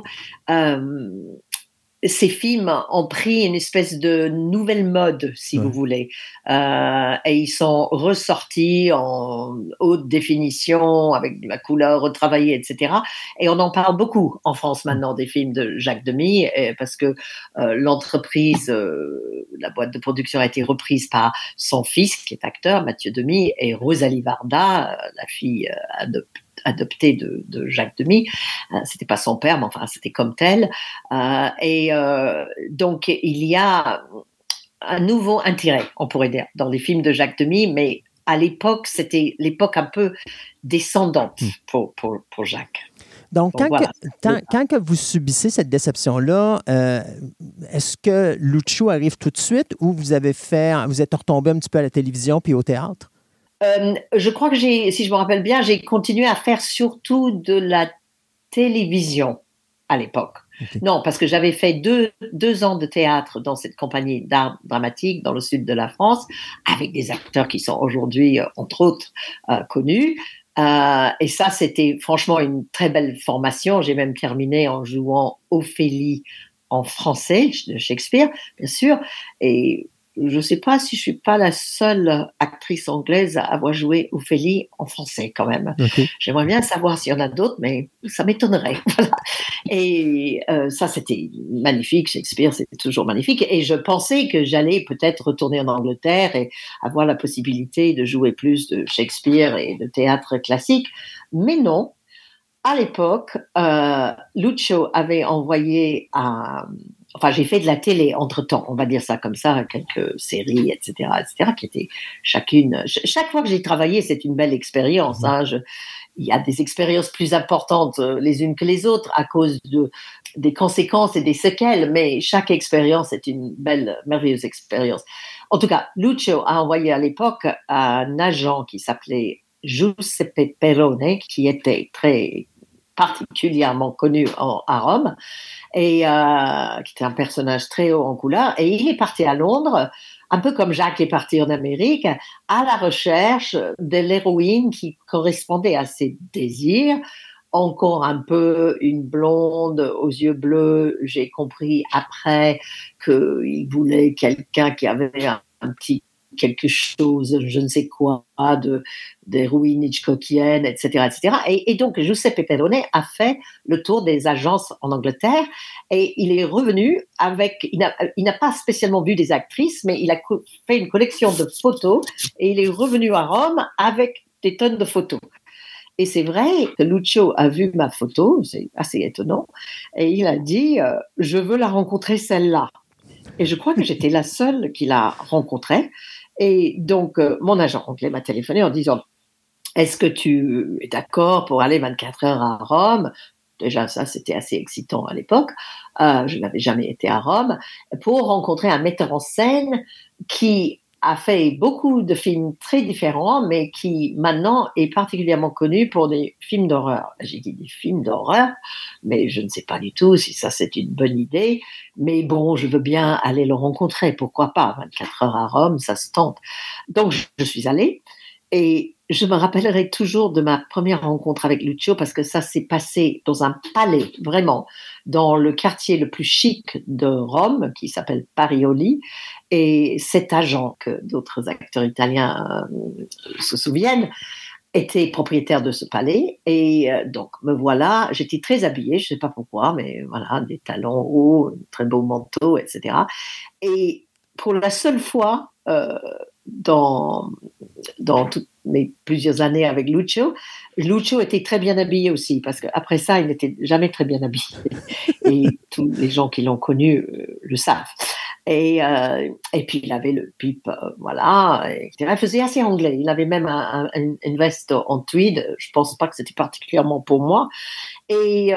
ces films ont pris une espèce de nouvelle mode, si vous voulez, et ils sont ressortis en haute définition, avec de la couleur retravaillée, etc. Et on en parle beaucoup en France maintenant des films de Jacques Demy, parce que l'entreprise, la boîte de production a été reprise par son fils, qui est acteur, Mathieu Demy, et Rosalie Varda, la fille adoptée de Jacques Demy. C'était pas son père, mais enfin, c'était comme tel. Donc, il y a un nouveau intérêt, on pourrait dire, dans les films de Jacques Demy, mais à l'époque, c'était l'époque un peu descendante pour Jacques. Donc, quand que vous subissez cette déception-là, est-ce que Lucio arrive tout de suite ou vous êtes retombé un petit peu à la télévision puis au théâtre? Je crois que si je me rappelle bien, j'ai continué à faire surtout de la télévision à l'époque. Okay. Non, parce que j'avais fait deux ans de théâtre dans cette compagnie d'art dramatique dans le sud de la France, avec des acteurs qui sont aujourd'hui, entre autres, connus. Et ça, c'était franchement une très belle formation. J'ai même terminé en jouant Ophélie en français, de Shakespeare, bien sûr. Et je ne sais pas si je ne suis pas la seule actrice anglaise à avoir joué Ophélie en français quand même. Okay. J'aimerais bien savoir s'il y en a d'autres, mais ça m'étonnerait. Voilà. Et ça, c'était magnifique. Shakespeare, c'était toujours magnifique. Et je pensais que j'allais peut-être retourner en Angleterre et avoir la possibilité de jouer plus de Shakespeare et de théâtre classique. Mais non. À l'époque, Lucio avait envoyé Enfin, j'ai fait de la télé entre-temps, on va dire ça comme ça, quelques séries, etc., qui étaient chacune... Chaque fois que j'ai travaillé, c'est une belle expérience. Hein, il y a des expériences plus importantes les unes que les autres à cause des conséquences et des séquelles, mais chaque expérience est une belle, merveilleuse expérience. En tout cas, Lucio a envoyé à l'époque un agent qui s'appelait Giuseppe Perrone, qui était très particulièrement connu à Rome, et qui était un personnage très haut en couleur, et il est parti à Londres, un peu comme Jacques est parti en Amérique, à la recherche de l'héroïne qui correspondait à ses désirs, encore un peu une blonde aux yeux bleus. J'ai compris après qu'il voulait quelqu'un qui avait un petit quelque chose, je ne sais quoi, d'héroïne hitchcockienne, etc., etc. Et donc, Giuseppe Perrone a fait le tour des agences en Angleterre et il est revenu avec, il n'a pas spécialement vu des actrices, mais il a fait une collection de photos et il est revenu à Rome avec des tonnes de photos. Et c'est vrai que Lucio a vu ma photo, c'est assez étonnant, et il a dit « Je veux la rencontrer celle-là ». Et je crois que j'étais la seule qui l'a rencontré. Et donc, mon agent anglais m'a téléphoné en disant, est-ce que tu es d'accord pour aller 24 heures à Rome? Déjà, ça, c'était assez excitant à l'époque. Je n'avais jamais été à Rome. Pour rencontrer un metteur en scène qui a fait beaucoup de films très différents, mais qui maintenant est particulièrement connu pour des films d'horreur. J'ai dit des films d'horreur, mais je ne sais pas du tout si ça c'est une bonne idée. Mais bon, je veux bien aller le rencontrer, pourquoi pas? 24 heures à Rome, ça se tente. Donc je suis allée et je me rappellerai toujours de ma première rencontre avec Lucio parce que ça s'est passé dans un palais, vraiment, dans le quartier le plus chic de Rome, qui s'appelle Parioli. Et cet agent, que d'autres acteurs italiens se souviennent, était propriétaire de ce palais. Et donc, me voilà, j'étais très habillée, je ne sais pas pourquoi, mais voilà, des talons hauts, un très beau manteau, etc. Et pour la seule fois dans toutes mes plusieurs années avec Lucio, Lucio était très bien habillé aussi, parce qu'après ça, il n'était jamais très bien habillé. Et tous les gens qui l'ont connu le savent. Et puis, il avait le pipe, voilà, etc. Il faisait assez anglais. Il avait même une veste en tweed. Je ne pense pas que c'était particulièrement pour moi. Et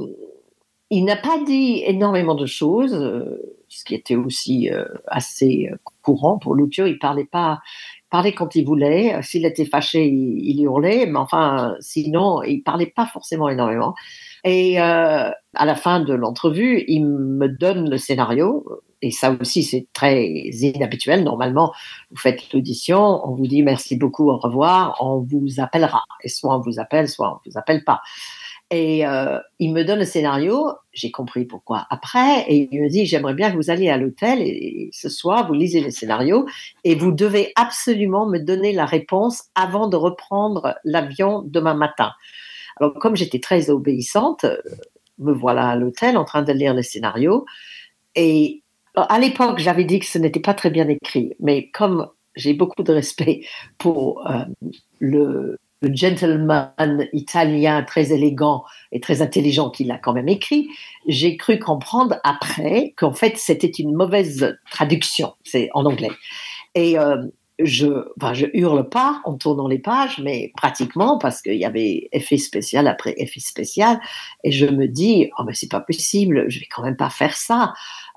il n'a pas dit énormément de choses, ce qui était aussi assez courant pour Lucio. Il parlait quand il voulait. S'il était fâché, il hurlait, mais enfin, sinon, il parlait pas forcément énormément. Et à la fin de l'entrevue, il me donne le scénario. Et ça aussi, c'est très inhabituel. Normalement, vous faites l'audition, on vous dit merci beaucoup, au revoir, on vous appellera. Et soit on vous appelle, soit on vous appelle pas. Et il me donne le scénario, j'ai compris pourquoi après, et il me dit, j'aimerais bien que vous alliez à l'hôtel et ce soir, vous lisez le scénario et vous devez absolument me donner la réponse avant de reprendre l'avion demain matin. Alors, comme j'étais très obéissante, me voilà à l'hôtel en train de lire le scénario. Et à l'époque, j'avais dit que ce n'était pas très bien écrit, mais comme j'ai beaucoup de respect pour le gentleman italien très élégant et très intelligent qui l'a quand même écrit, j'ai cru comprendre après qu'en fait, c'était une mauvaise traduction, c'est en anglais. Et je hurle pas en tournant les pages, mais pratiquement parce qu'il y avait effet spécial après effet spécial, et je me dis oh mais c'est pas possible, je vais quand même pas faire ça.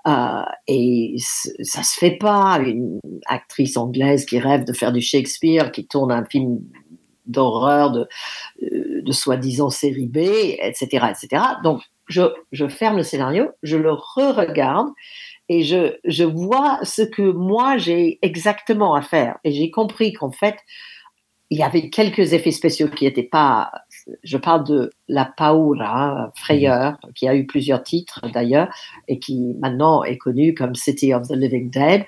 Et ça se fait pas, une actrice anglaise qui rêve de faire du Shakespeare, qui tourne un film d'horreur de soi-disant série B, etc., etc. Donc je ferme le scénario, je le re-regarde et je vois ce que moi j'ai exactement à faire. Et j'ai compris qu'en fait, il y avait quelques effets spéciaux qui n'étaient pas. Je parle de La Paura, Frayeur, qui a eu plusieurs titres d'ailleurs, et qui maintenant est connu comme City of the Living Dead.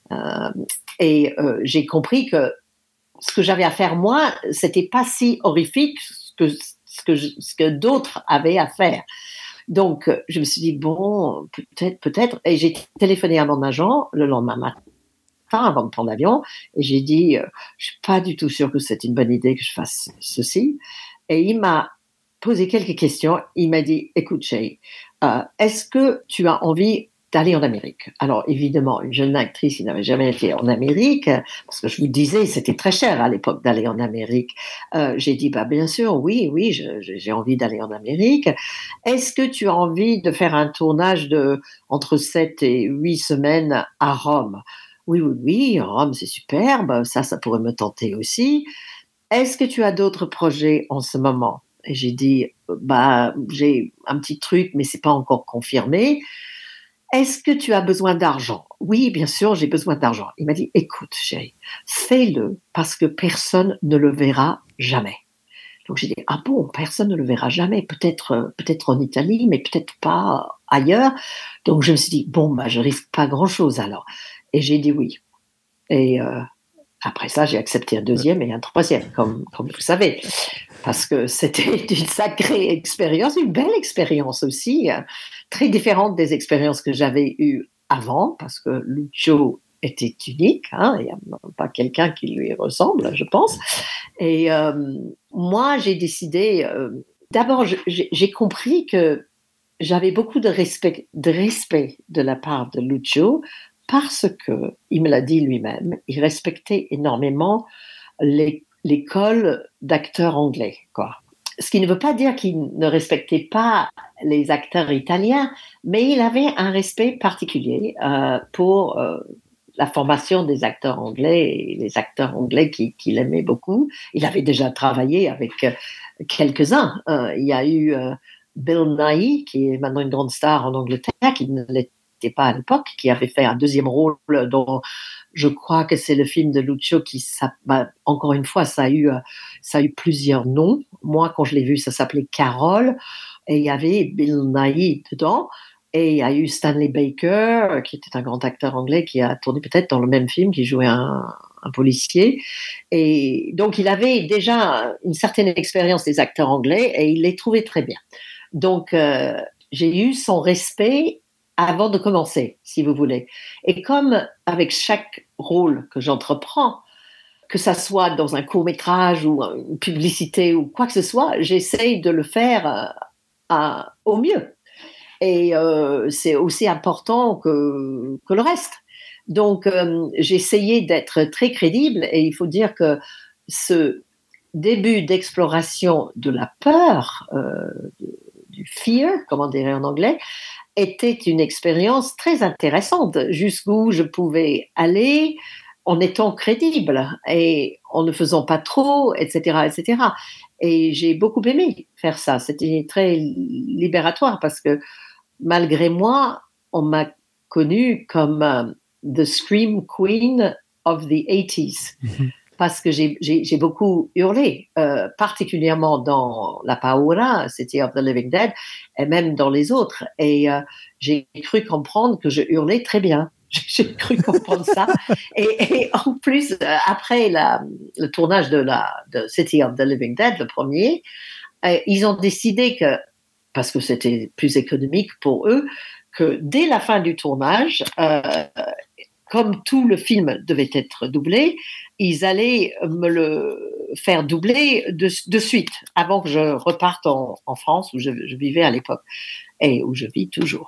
J'ai compris que ce que j'avais à faire moi, c'était pas si horrifique ce que d'autres avaient à faire. Donc, je me suis dit, bon, peut-être. Et j'ai téléphoné à mon agent le lendemain matin avant de prendre l'avion et j'ai dit, je suis pas du tout sûre que c'est une bonne idée que je fasse ceci. Et il m'a posé quelques questions. Il m'a dit, écoute, Shay, est-ce que tu as envie d'aller en Amérique? Alors, évidemment, une jeune actrice qui n'avait jamais été en Amérique, parce que je vous disais, c'était très cher à l'époque d'aller en Amérique. J'ai dit, bah, bien sûr, oui, j'ai envie d'aller en Amérique. Est-ce que tu as envie de faire un tournage entre 7 et 8 semaines à Rome? Oui, Rome, c'est superbe, ça pourrait me tenter aussi. Est-ce que tu as d'autres projets en ce moment? Et j'ai dit, bah, j'ai un petit truc, mais c'est pas encore confirmé. Est-ce que tu as besoin d'argent? Oui, bien sûr, j'ai besoin d'argent. Il m'a dit, écoute, chérie, fais-le parce que personne ne le verra jamais. Donc j'ai dit, ah bon, personne ne le verra jamais, peut-être en Italie, mais peut-être pas ailleurs. Donc je me suis dit, bon, bah, je risque pas grand-chose alors. Et j'ai dit oui. Et après ça, j'ai accepté un deuxième et un troisième, comme vous savez, parce que c'était une sacrée expérience, une belle expérience aussi, très différente des expériences que j'avais eues avant, parce que Lucio était unique, hein, il n'y a pas quelqu'un qui lui ressemble, je pense. Et moi, j'ai décidé, d'abord, j'ai compris que j'avais beaucoup de respect de la part de Lucio parce que, il me l'a dit lui-même, il respectait énormément l'école d'acteurs anglais, quoi. Ce qui ne veut pas dire qu'il ne respectait pas les acteurs italiens, mais il avait un respect particulier pour la formation des acteurs anglais et les acteurs anglais qu'il aimait beaucoup. Il avait déjà travaillé avec quelques-uns. Il y a eu Bill Nighy, qui est maintenant une grande star en Angleterre, qui ne l'était pas à l'époque, qui avait fait un deuxième rôle dont je crois que c'est le film de Lucio qui, encore une fois, ça a eu plusieurs noms. Moi, quand je l'ai vu, ça s'appelait Carole, et il y avait Bill Nighy dedans. Et il y a eu Stanley Baker, qui était un grand acteur anglais, qui a tourné peut-être dans le même film, qui jouait un policier. Et donc, il avait déjà une certaine expérience des acteurs anglais et il les trouvait très bien. Donc, j'ai eu son respect avant de commencer, si vous voulez. Et comme avec chaque rôle que j'entreprends, que ça soit dans un court-métrage ou une publicité ou quoi que ce soit, j'essaye de le faire au mieux. Et c'est aussi important que le reste. Donc, j'ai essayé d'être très crédible et il faut dire que ce début d'exploration de la peur, du fear, comme on dirait en anglais, était une expérience très intéressante, jusqu'où je pouvais aller en étant crédible et en ne faisant pas trop, etc., etc. Et j'ai beaucoup aimé faire ça. C'était très libératoire parce que malgré moi, on m'a connue comme the Scream Queen of the 80s. Parce que j'ai beaucoup hurlé, particulièrement dans La Paura, City of the Living Dead, et même dans les autres. Et j'ai cru comprendre que je hurlais très bien. J'ai cru comprendre ça. Et en plus, après le tournage de City of the Living Dead, le premier, ils ont décidé que, parce que c'était plus économique pour eux, que dès la fin du tournage, comme tout le film devait être doublé, ils allaient me le faire doubler de suite, avant que je reparte en France, où je vivais à l'époque, et où je vis toujours.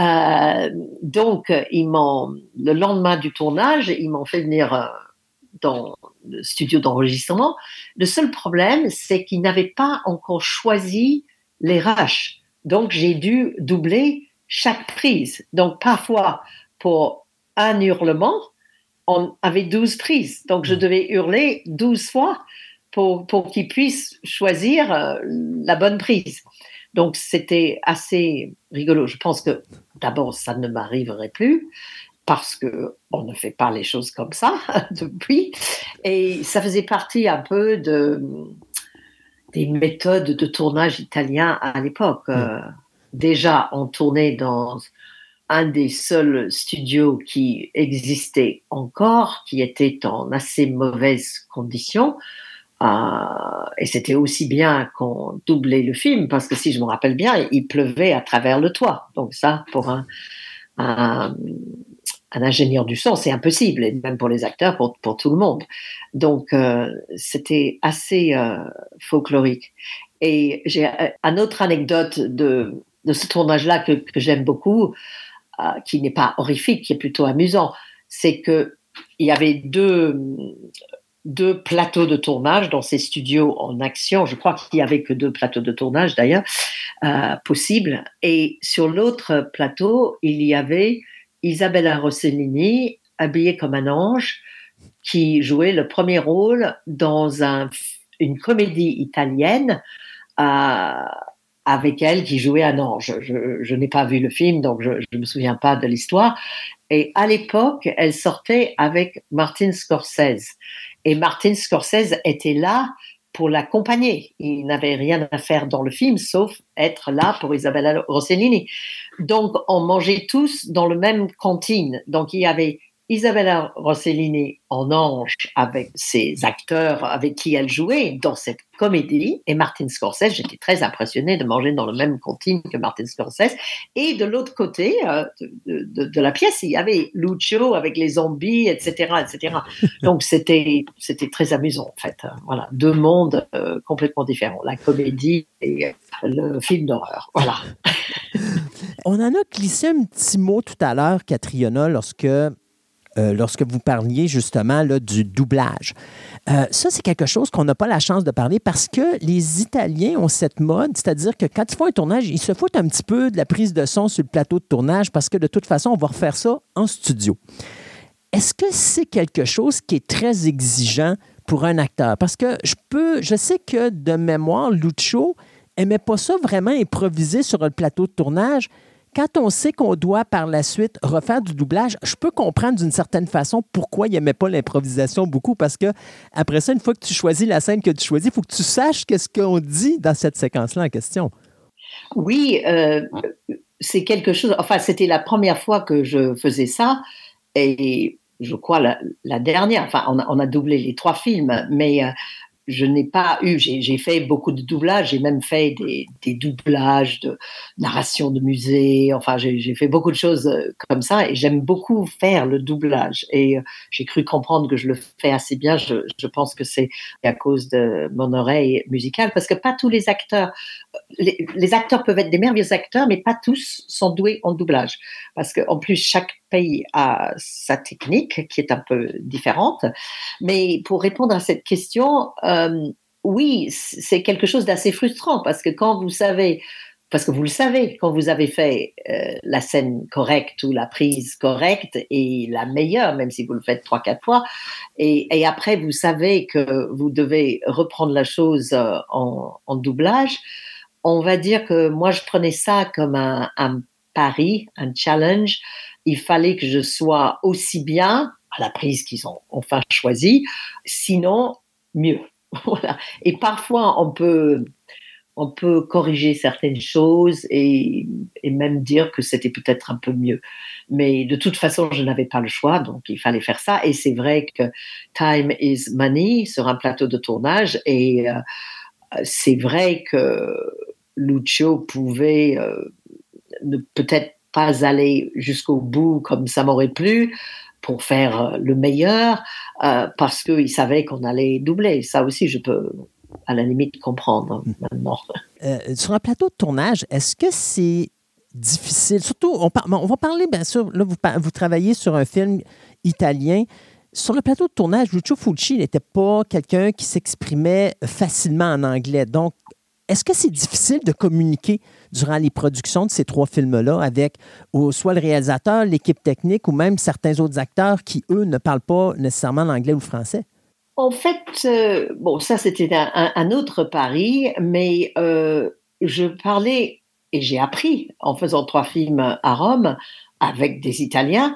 Donc, le lendemain du tournage, ils m'ont fait venir dans le studio d'enregistrement. Le seul problème, c'est qu'ils n'avaient pas encore choisi les rushs. Donc, j'ai dû doubler chaque prise. Donc, parfois, pour un hurlement, on avait 12 prises. Donc, je devais hurler 12 fois pour qu'ils puissent choisir la bonne prise. Donc, c'était assez rigolo. Je pense que, d'abord, ça ne m'arriverait plus parce qu'on ne fait pas les choses comme ça depuis. Et ça faisait partie un peu des méthodes de tournage italien à l'époque. Déjà, on tournait dans un des seuls studios qui existait encore, qui était en assez mauvaises conditions. Et c'était aussi bien qu'on doublait le film, parce que si je me rappelle bien, il pleuvait à travers le toit. Donc ça, pour un ingénieur du son, c'est impossible, et même pour les acteurs, pour tout le monde. Donc, c'était assez folklorique. Et j'ai une autre anecdote de ce tournage-là que j'aime beaucoup, qui n'est pas horrifique, qui est plutôt amusant. C'est qu'il y avait deux plateaux de tournage dans ces studios en action. Je crois qu'il n'y avait que 2 plateaux de tournage, d'ailleurs, possibles. Et sur l'autre plateau, il y avait Isabella Rossellini, habillée comme un ange, qui jouait le premier rôle dans une comédie italienne, avec elle qui jouait un ange. Je n'ai pas vu le film, donc je ne me souviens pas de l'histoire. Et à l'époque, elle sortait avec Martin Scorsese. Et Martin Scorsese était là pour l'accompagner. Il n'avait rien à faire dans le film, sauf être là pour Isabella Rossellini. Donc, on mangeait tous dans le même cantine. Donc, il y avait Isabella Rossellini en ange avec ses acteurs avec qui elle jouait dans cette comédie, et Martin Scorsese. J'étais très impressionnée de manger dans le même cantine que Martin Scorsese. Et de l'autre côté de la pièce, il y avait Lucio avec les zombies, etc., etc. Donc c'était très amusant en fait. Voilà, 2 mondes complètement différents, la comédie et le film d'horreur. Voilà. On en a glissé un petit mot tout à l'heure, Catriona, lorsque vous parliez justement là, du doublage. Ça, c'est quelque chose qu'on n'a pas la chance de parler parce que les Italiens ont cette mode, c'est-à-dire que quand ils font un tournage, ils se foutent un petit peu de la prise de son sur le plateau de tournage parce que de toute façon, on va refaire ça en studio. Est-ce que c'est quelque chose qui est très exigeant pour un acteur? Parce que je sais que de mémoire, Lucio n'aimait pas ça vraiment improviser sur le plateau de tournage. Quand on sait qu'on doit par la suite refaire du doublage, je peux comprendre d'une certaine façon pourquoi il n'aimait pas l'improvisation beaucoup, parce que après ça, une fois que tu choisis la scène que tu choisis, il faut que tu saches qu'est-ce qu'on dit dans cette séquence-là en question. Oui, c'est quelque chose, enfin c'était la première fois que je faisais ça, et je crois la dernière, enfin on a doublé les 3 films, mais je n'ai pas eu, j'ai fait beaucoup de doublages, j'ai même fait des doublages de narration de musée, enfin j'ai fait beaucoup de choses comme ça, et j'aime beaucoup faire le doublage, et j'ai cru comprendre que je le fais assez bien. Je pense que c'est à cause de mon oreille musicale, parce que pas tous les acteurs, les acteurs peuvent être des merveilleux acteurs, mais pas tous sont doués en doublage, parce qu'en plus chaque pays a sa technique qui est un peu différente. Mais pour répondre à cette question, oui, c'est quelque chose d'assez frustrant, parce que quand vous savez, parce que vous le savez, quand vous avez fait la scène correcte ou la prise correcte et la meilleure, même si vous le faites 3-4 fois, et après vous savez que vous devez reprendre la chose en doublage, on va dire que moi je prenais ça comme un pari, un challenge. Il fallait que je sois aussi bien à la prise qu'ils ont enfin choisie, sinon mieux. Voilà. Et parfois on peut corriger certaines choses et même dire que c'était peut-être un peu mieux. Mais de toute façon, je n'avais pas le choix, donc il fallait faire ça. Et c'est vrai que time is money sur un plateau de tournage, et c'est vrai que Lucio pouvait ne peut-être pas aller jusqu'au bout comme ça m'aurait plu pour faire le meilleur, parce qu'il savait qu'on allait doubler. Ça aussi, je peux à la limite comprendre maintenant. Sur un plateau de tournage, est-ce que c'est difficile? Surtout, on va parler, bien sûr, là, vous travaillez sur un film italien. Sur le plateau de tournage, Lucio Fulci n'était pas quelqu'un qui s'exprimait facilement en anglais. Donc, est-ce que c'est difficile de communiquer durant les productions de ces 3 films-là avec soit le réalisateur, l'équipe technique ou même certains autres acteurs qui, eux, ne parlent pas nécessairement l'anglais ou le français? En fait, bon, ça c'était un autre pari, mais je parlais et j'ai appris en faisant 3 films à Rome avec des Italiens.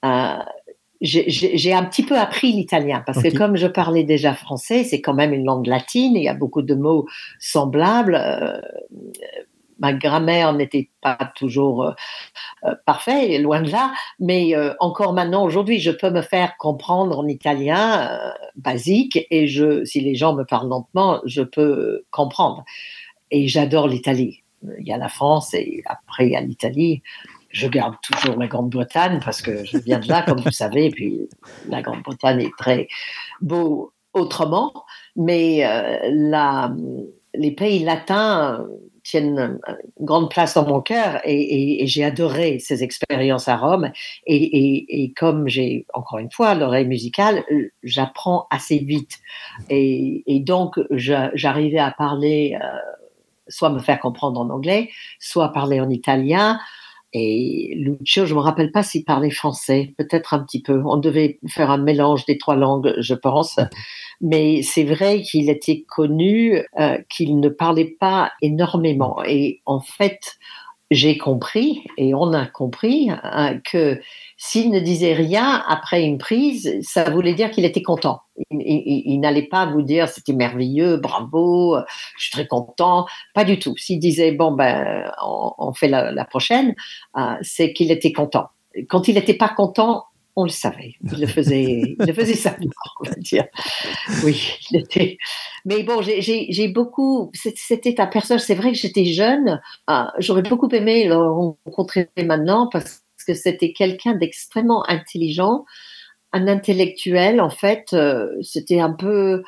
J'ai un petit peu appris l'italien, parce que comme je parlais déjà français, c'est quand même une langue latine, et il y a beaucoup de mots semblables. Ma grammaire n'était pas toujours parfaite, loin de là, mais encore maintenant, aujourd'hui, je peux me faire comprendre en italien basique, et si les gens me parlent lentement, je peux comprendre. Et j'adore l'Italie. Il y a la France et après il y a l'Italie. Je garde toujours la Grande-Bretagne parce que je viens de là, comme vous savez, et puis la Grande-Bretagne est très beau autrement, mais les pays latins tiennent une grande place dans mon cœur, et j'ai adoré ces expériences à Rome, et comme j'ai, encore une fois, l'oreille musicale, j'apprends assez vite, et donc j'arrivais à parler, soit me faire comprendre en anglais, soit parler en italien. Et Lucio, je ne me rappelle pas s'il parlait français, peut-être un petit peu. On devait faire un mélange des 3 langues, je pense. Mais c'est vrai qu'il était connu, qu'il ne parlait pas énormément. Et en fait, j'ai compris, et on a compris, que s'il ne disait rien après une prise, ça voulait dire qu'il était content. Il n'allait pas vous dire c'était merveilleux, bravo, je suis très content, pas du tout. S'il disait bon ben on fait la prochaine, c'est qu'il était content. Quand il n'était pas content, on le savait. Il le faisait ça, on va dire. Oui, il était. Mais bon, j'ai beaucoup. C'était un personnage. C'est vrai que j'étais jeune. J'aurais beaucoup aimé le rencontrer maintenant, parce que c'était quelqu'un d'extrêmement intelligent, un intellectuel. En fait, c'était un peu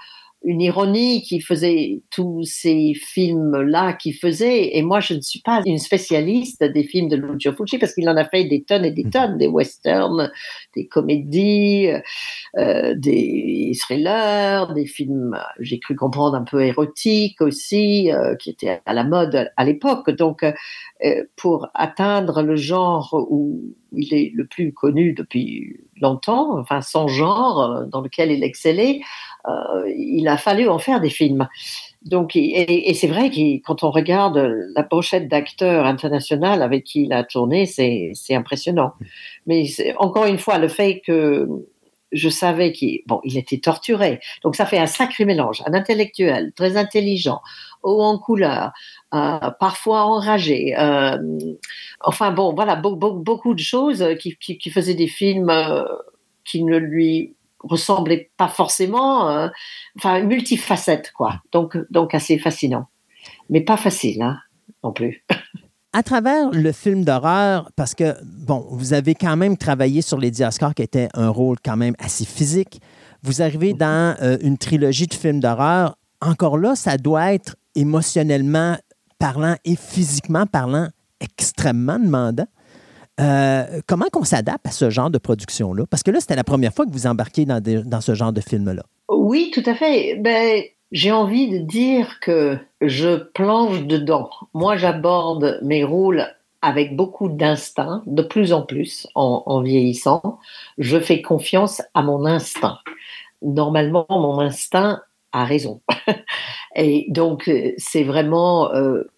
une ironie qui faisait tous ces films-là qu'il faisait. Et moi, je ne suis pas une spécialiste des films de Lucio Fulci parce qu'il en a fait des tonnes et des tonnes, des westerns, des comédies, des thrillers, des films, j'ai cru comprendre, un peu érotiques aussi, qui étaient à la mode à l'époque. Donc, pour atteindre le genre où il est le plus connu depuis longtemps, enfin son genre dans lequel il excellait, il a fallu en faire des films. Donc, et c'est vrai que quand on regarde la pochette d'acteurs internationaux avec qui il a tourné, c'est impressionnant. Mais encore une fois, le fait que je savais il était torturé. Donc ça fait un sacré mélange, un intellectuel très intelligent, haut en couleur, parfois enragé. Enfin bon, voilà, beaucoup de choses qui faisaient des films qui ne lui ressemblaient pas forcément. Enfin, multifacette, quoi. Donc assez fascinant. Mais pas facile, hein, non plus. À travers le film d'horreur, parce que, bon, vous avez quand même travaillé sur Lady Oscar, qui était un rôle quand même assez physique. Vous arrivez dans une trilogie de films d'horreur. Encore là, ça doit être émotionnellement parlant et physiquement parlant extrêmement demandant. Comment qu'on s'adapte à ce genre de production-là? Parce que là, c'était la première fois que vous embarquiez dans ce genre de film-là. Oui, tout à fait. Ben, j'ai envie de dire que je plonge dedans. Moi, j'aborde mes rôles avec beaucoup d'instinct, de plus en plus en vieillissant. Je fais confiance à mon instinct. Normalement, mon instinct a raison. Et donc, c'est vraiment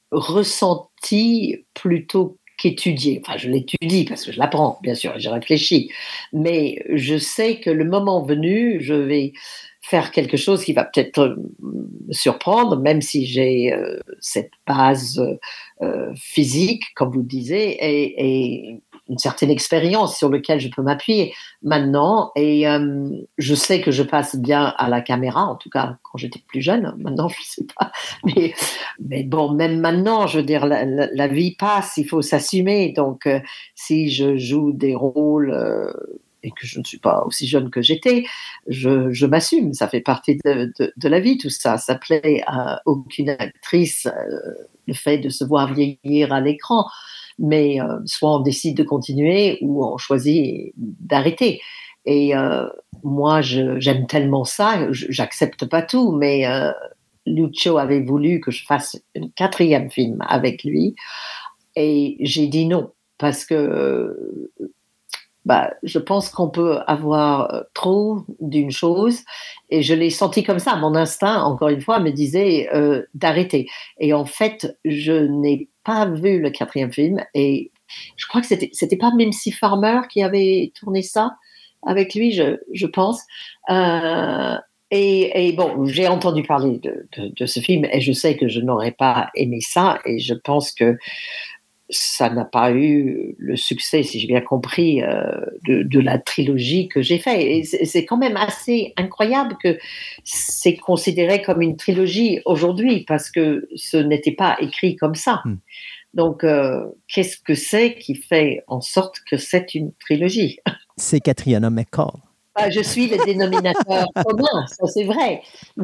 ressenti plutôt qu'étudié. Enfin, je l'étudie parce que je l'apprends, bien sûr, et je réfléchis. Mais je sais que le moment venu, je vais faire quelque chose qui va peut-être me surprendre, même si j'ai cette base physique, comme vous disiez, et une certaine expérience sur laquelle je peux m'appuyer maintenant. Et je sais que je passe bien à la caméra, en tout cas quand j'étais plus jeune. Maintenant, je ne sais pas. Mais bon, même maintenant, je veux dire, la vie passe, il faut s'assumer. Donc, si je joue des rôles et que je ne suis pas aussi jeune que j'étais, je m'assume. Ça fait partie de la vie, tout ça. Ça plaît à aucune actrice, le fait de se voir vieillir à l'écran. Mais soit on décide de continuer ou on choisit d'arrêter. Et moi, j'aime tellement ça, j'accepte pas tout, mais Lucio avait voulu que je fasse un 4e film avec lui. Et j'ai dit non, parce que je pense qu'on peut avoir trop d'une chose, et je l'ai senti comme ça. Mon instinct, encore une fois, me disait d'arrêter. Et en fait, je n'ai pas vu le 4e film, et je crois que c'était pas Mimsy Farmer qui avait tourné ça avec lui, je pense. Et bon, j'ai entendu parler de ce film, et je sais que je n'aurais pas aimé ça, et je pense que ça n'a pas eu le succès, si j'ai bien compris, de la trilogie que j'ai faite. Et c'est quand même assez incroyable que c'est considéré comme une trilogie aujourd'hui, parce que ce n'était pas écrit comme ça. Donc, qu'est-ce que c'est qui fait en sorte que c'est une trilogie? C'est Catriona McCall. Je suis le dénominateur commun, ça c'est vrai.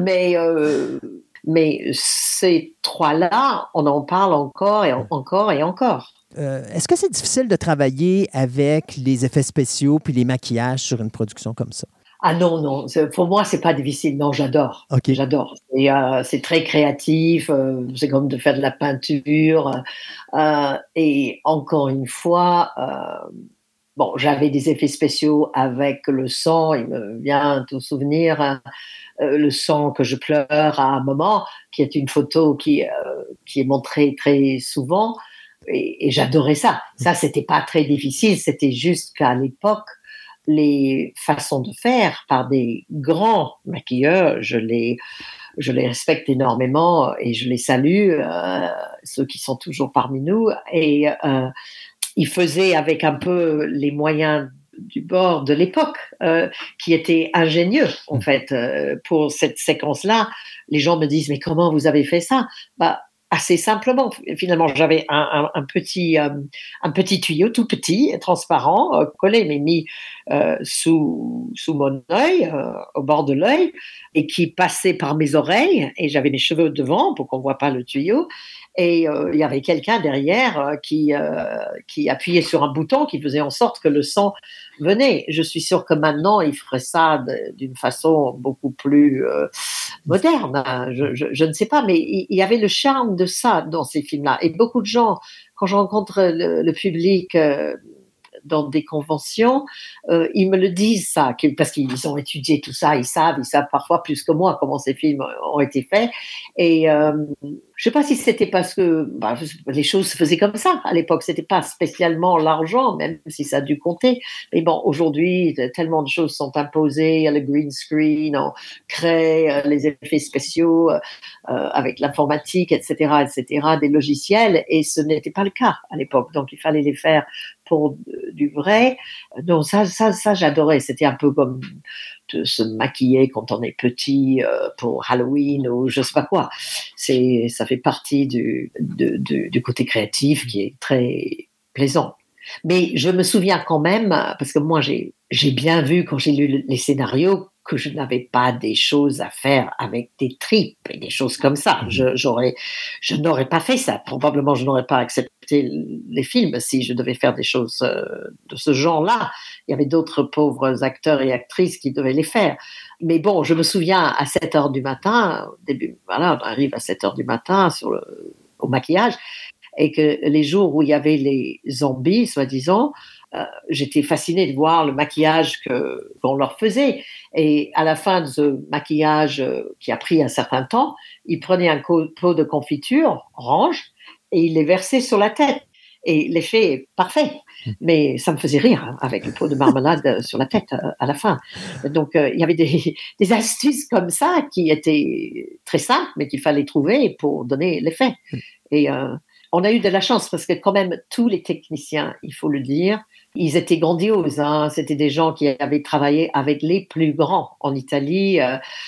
Mais ces 3-là, on en parle encore et encore et encore. Est-ce que c'est difficile de travailler avec les effets spéciaux puis les maquillages sur une production comme ça? Ah non, non, pour moi, c'est pas difficile. Non, j'adore. Okay. J'adore. C'est très créatif, c'est comme de faire de la peinture. Et encore une fois, bon, j'avais des effets spéciaux avec le sang. Il me vient tout souvenir le sang que je pleure à un moment, qui est une photo qui est montrée très souvent. Et j'adorais ça. Ça, c'était pas très difficile. C'était juste qu'à l'époque, les façons de faire par des grands maquilleurs, je les respecte énormément et je les salue, ceux qui sont toujours parmi nous. Et ils faisaient avec un peu les moyens du bord de l'époque, qui étaient ingénieux, en fait, pour cette séquence-là. Les gens me disent, mais comment vous avez fait ça? assez simplement. Finalement, j'avais un petit tuyau tout petit, transparent, collé, mais mis sous mon œil, au bord de l'œil, et qui passait par mes oreilles. Et j'avais mes cheveux devant pour qu'on ne voit pas le tuyau. Et il y avait quelqu'un derrière qui appuyait sur un bouton qui faisait en sorte que le sang venait. Je suis sûre que maintenant, il ferait ça d'une façon beaucoup plus moderne. Je ne sais pas, mais il y avait le charme de ça dans ces films-là. Et beaucoup de gens, quand je rencontre le public dans des conventions, ils me le disent ça, parce qu'ils ont étudié tout ça, ils savent parfois plus que moi comment ces films ont été faits. Et je ne sais pas si c'était parce que les choses se faisaient comme ça à l'époque. C'était pas spécialement l'argent, même si ça a dû compter. Mais bon, aujourd'hui, tellement de choses sont imposées. Il y a le green screen, on crée les effets spéciaux avec l'informatique, etc., des logiciels. Et ce n'était pas le cas à l'époque. Donc, il fallait les faire pour du vrai. Donc, ça, j'adorais. C'était un peu comme de se maquiller quand on est petit pour Halloween ou je sais pas quoi. Ça fait partie du côté créatif qui est très plaisant. Mais je me souviens quand même, parce que moi j'ai bien vu quand j'ai lu les scénarios que je n'avais pas des choses à faire avec des tripes et des choses comme ça. Je n'aurais pas fait ça. Probablement, je n'aurais pas accepté les films si je devais faire des choses de ce genre-là. Il y avait d'autres pauvres acteurs et actrices qui devaient les faire. Mais bon, je me souviens à 7 heures du matin, on arrive à 7 heures du matin au maquillage, et que les jours où il y avait les zombies, soi-disant, j'étais fascinée de voir le maquillage qu'on leur faisait. Et à la fin de ce maquillage qui a pris un certain temps, ils prenaient un pot de confiture orange et ils les versaient sur la tête. Et l'effet est parfait. Mais ça me faisait rire avec le pot de marmelade sur la tête à la fin. Donc, il y avait des astuces comme ça qui étaient très simples, mais qu'il fallait trouver pour donner l'effet. Et on a eu de la chance parce que quand même, tous les techniciens, il faut le dire, ils étaient grandioses. C'était des gens qui avaient travaillé avec les plus grands en Italie.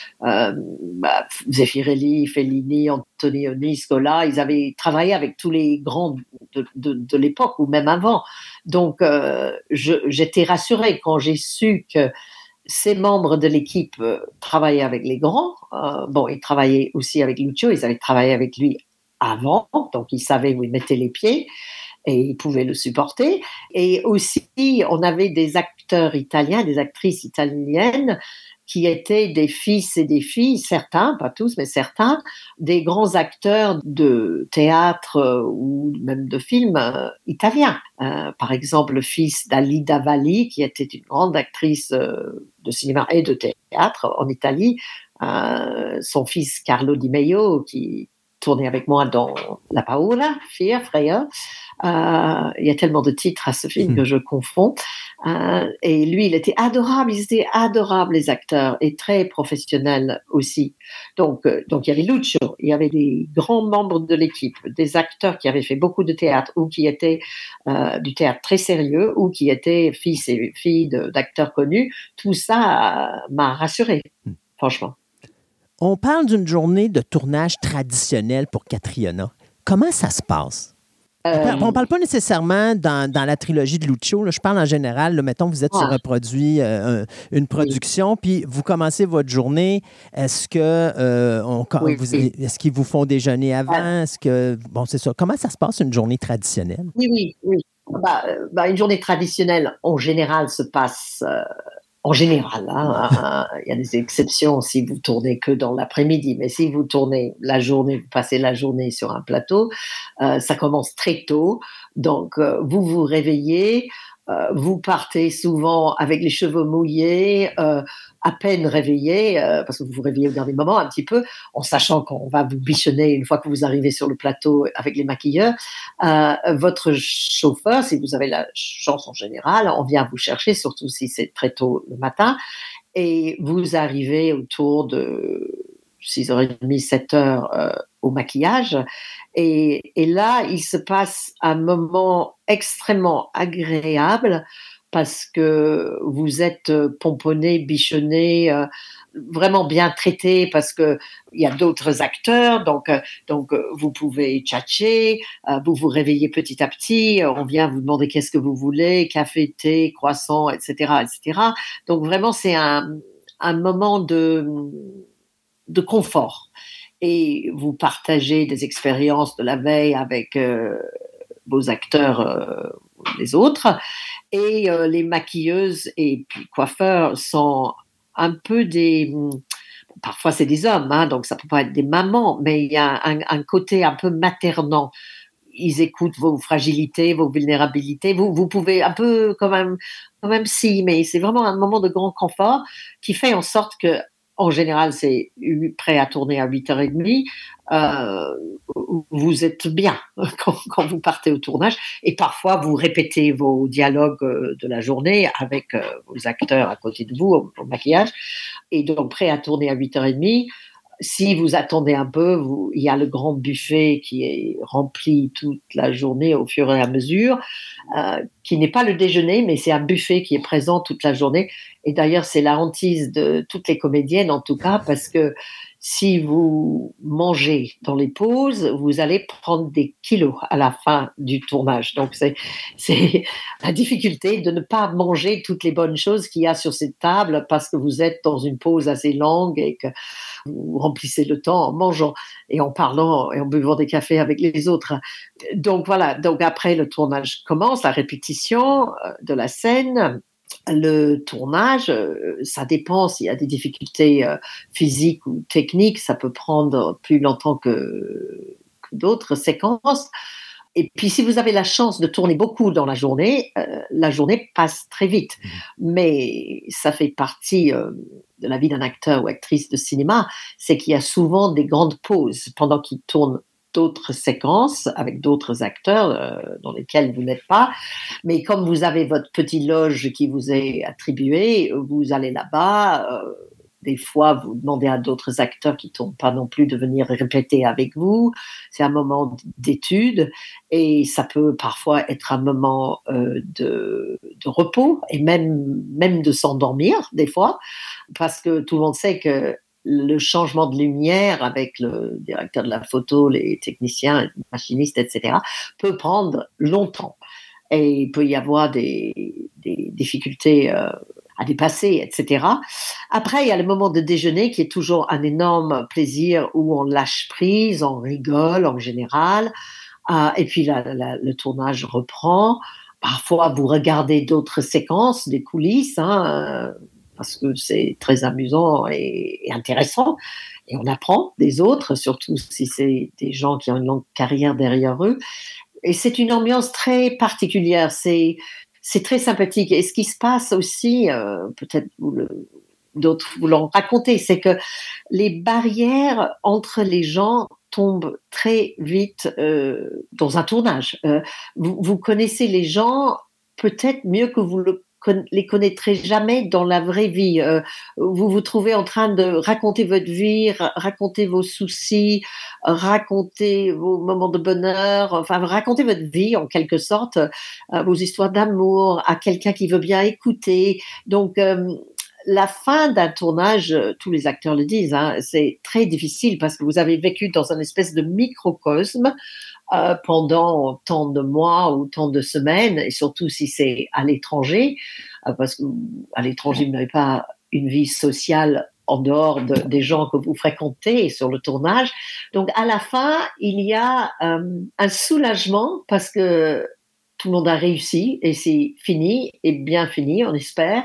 Zeffirelli, Fellini, Antonioni, Scola, ils avaient travaillé avec tous les grands de l'époque ou même avant. Donc, j'étais rassurée quand j'ai su que ces membres de l'équipe travaillaient avec les grands. Ils travaillaient aussi avec Lucio, ils avaient travaillé avec lui avant, donc ils savaient où ils mettaient les pieds et ils pouvaient le supporter. Et aussi, on avait des acteurs italiens, des actrices italiennes qui étaient des fils et des filles, certains, pas tous, mais certains, des grands acteurs de théâtre ou même de films italiens. Par exemple, le fils d'Alida Valli, qui était une grande actrice de cinéma et de théâtre en Italie, son fils Carlo Di Meio, qui tourné avec moi dans La Paura, Freya. Il y a tellement de titres à ce film que je confonds. Et lui, il était adorable. Ils étaient adorables, les acteurs, et très professionnels aussi. Donc il y avait Lucio, il y avait des grands membres de l'équipe, des acteurs qui avaient fait beaucoup de théâtre ou qui étaient du théâtre très sérieux ou qui étaient fils et filles d'acteurs connus. Tout ça m'a rassurée, franchement. On parle d'une journée de tournage traditionnelle pour Catriona. Comment ça se passe? On ne parle pas nécessairement dans la trilogie de Lucio. Là, je parle en général. Là, mettons, vous êtes sur un produit, une production, puis vous commencez votre journée. Est-ce qu'ils vous font déjeuner avant? C'est ça. Comment ça se passe une journée traditionnelle? Oui. Une journée traditionnelle, en général, se passe... En général, il y a des exceptions si vous tournez que dans l'après-midi, mais si vous tournez la journée, vous passez la journée sur un plateau, ça commence très tôt. Donc, vous vous réveillez, vous partez souvent avec les cheveux mouillés, à peine réveillés, parce que vous vous réveillez au dernier moment un petit peu, en sachant qu'on va vous bichonner une fois que vous arrivez sur le plateau avec les maquilleurs. Votre chauffeur, si vous avez la chance en général, on vient vous chercher, surtout si c'est très tôt le matin, et vous arrivez autour de 6h30, 7h au maquillage. Et là, il se passe un moment extrêmement agréable parce que vous êtes pomponné, bichonné, vraiment bien traité parce que il y a d'autres acteurs, donc vous pouvez tchatcher, vous vous réveillez petit à petit, on vient vous demander qu'est-ce que vous voulez, café, thé, croissant, etc., etc. Donc vraiment c'est un moment de confort et vous partagez des expériences de la veille avec vos acteurs, les autres, et les maquilleuses et puis coiffeurs sont un peu parfois c'est des hommes, hein, donc ça peut pas être des mamans, mais il y a un côté un peu maternant. Ils écoutent vos fragilités, vos vulnérabilités. Vous pouvez un peu quand même si, mais c'est vraiment un moment de grand confort qui fait en sorte que, en général, c'est prêt à tourner à 8h30. Euh, vous êtes bien quand vous partez au tournage. Et parfois, vous répétez vos dialogues de la journée avec vos acteurs à côté de vous au maquillage. Et donc, prêt à tourner à 8h30. Si vous attendez un peu, il y a le grand buffet qui est rempli toute la journée au fur et à mesure, qui n'est pas le déjeuner, mais c'est un buffet qui est présent toute la journée. Et d'ailleurs, c'est la hantise de toutes les comédiennes, en tout cas, parce que si vous mangez dans les pauses, vous allez prendre des kilos à la fin du tournage. Donc, c'est la difficulté de ne pas manger toutes les bonnes choses qu'il y a sur cette table parce que vous êtes dans une pause assez longue et que vous remplissez le temps en mangeant et en parlant et en buvant des cafés avec les autres. Donc voilà, donc après le tournage commence, la répétition de la scène. Le tournage, ça dépend s'il y a des difficultés physiques ou techniques, ça peut prendre plus longtemps que d'autres séquences. Et puis, si vous avez la chance de tourner beaucoup dans la journée passe très vite. Mais ça fait partie de la vie d'un acteur ou actrice de cinéma, c'est qu'il y a souvent des grandes pauses pendant qu'ils tournent d'autres séquences avec d'autres acteurs dans lesquels vous n'êtes pas. Mais comme vous avez votre petite loge qui vous est attribuée, vous allez là-bas. Des fois, vous demandez à d'autres acteurs qui ne tournent pas non plus de venir répéter avec vous. C'est un moment d'étude et ça peut parfois être un moment de repos et même de s'endormir des fois, parce que tout le monde sait que le changement de lumière avec le directeur de la photo, les techniciens, les machinistes, etc., peut prendre longtemps. Et il peut y avoir des difficultés à dépasser, etc. Après, il y a le moment de déjeuner qui est toujours un énorme plaisir où on lâche prise, on rigole en général. Et puis le tournage reprend. Parfois, vous regardez d'autres séquences, des coulisses, hein, parce que c'est très amusant et intéressant. Et on apprend des autres, surtout si c'est des gens qui ont une longue carrière derrière eux. Et c'est une ambiance très particulière, c'est très sympathique. Et ce qui se passe aussi, peut-être d'autres vous l'ont raconté, c'est que les barrières entre les gens tombent très vite dans un tournage. Vous connaissez les gens peut-être mieux que vous les connaîtrez jamais dans la vraie vie. Vous vous trouvez en train de raconter votre vie, raconter vos soucis, raconter vos moments de bonheur, enfin raconter votre vie en quelque sorte, vos histoires d'amour à quelqu'un qui veut bien écouter. Donc la fin d'un tournage, tous les acteurs le disent, hein, c'est très difficile parce que vous avez vécu dans une espèce de microcosme pendant tant de mois ou tant de semaines, et surtout si c'est à l'étranger, parce qu'à l'étranger, vous n'avez pas une vie sociale en dehors des gens que vous fréquentez sur le tournage. Donc, à la fin, il y a un soulagement parce que tout le monde a réussi et c'est fini, et bien fini, on espère.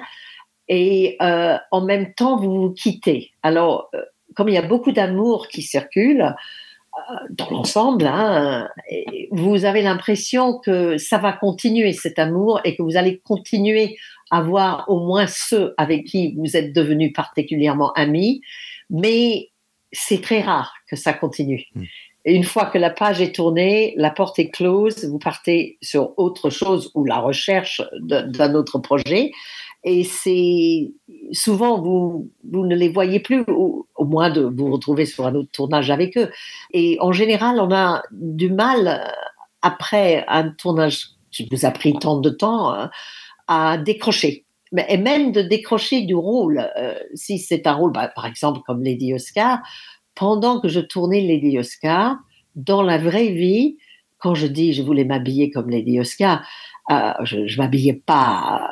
Et en même temps, vous vous quittez. Alors, comme il y a beaucoup d'amour qui circule, dans l'ensemble, hein, vous avez l'impression que ça va continuer cet amour et que vous allez continuer à voir au moins ceux avec qui vous êtes devenus particulièrement amis, mais c'est très rare que ça continue. Et une fois que la page est tournée, la porte est close, vous partez sur autre chose ou la recherche d'un autre projet. Et c'est souvent vous ne les voyez plus, ou au moins de vous retrouver sur un autre tournage avec eux. Et en général, on a du mal après un tournage qui vous a pris tant de temps à décrocher. Et même de décrocher du rôle. Si c'est un rôle, par exemple, comme Lady Oscar, pendant que je tournais Lady Oscar, dans la vraie vie, quand je dis je voulais m'habiller comme Lady Oscar, je ne m'habillais pas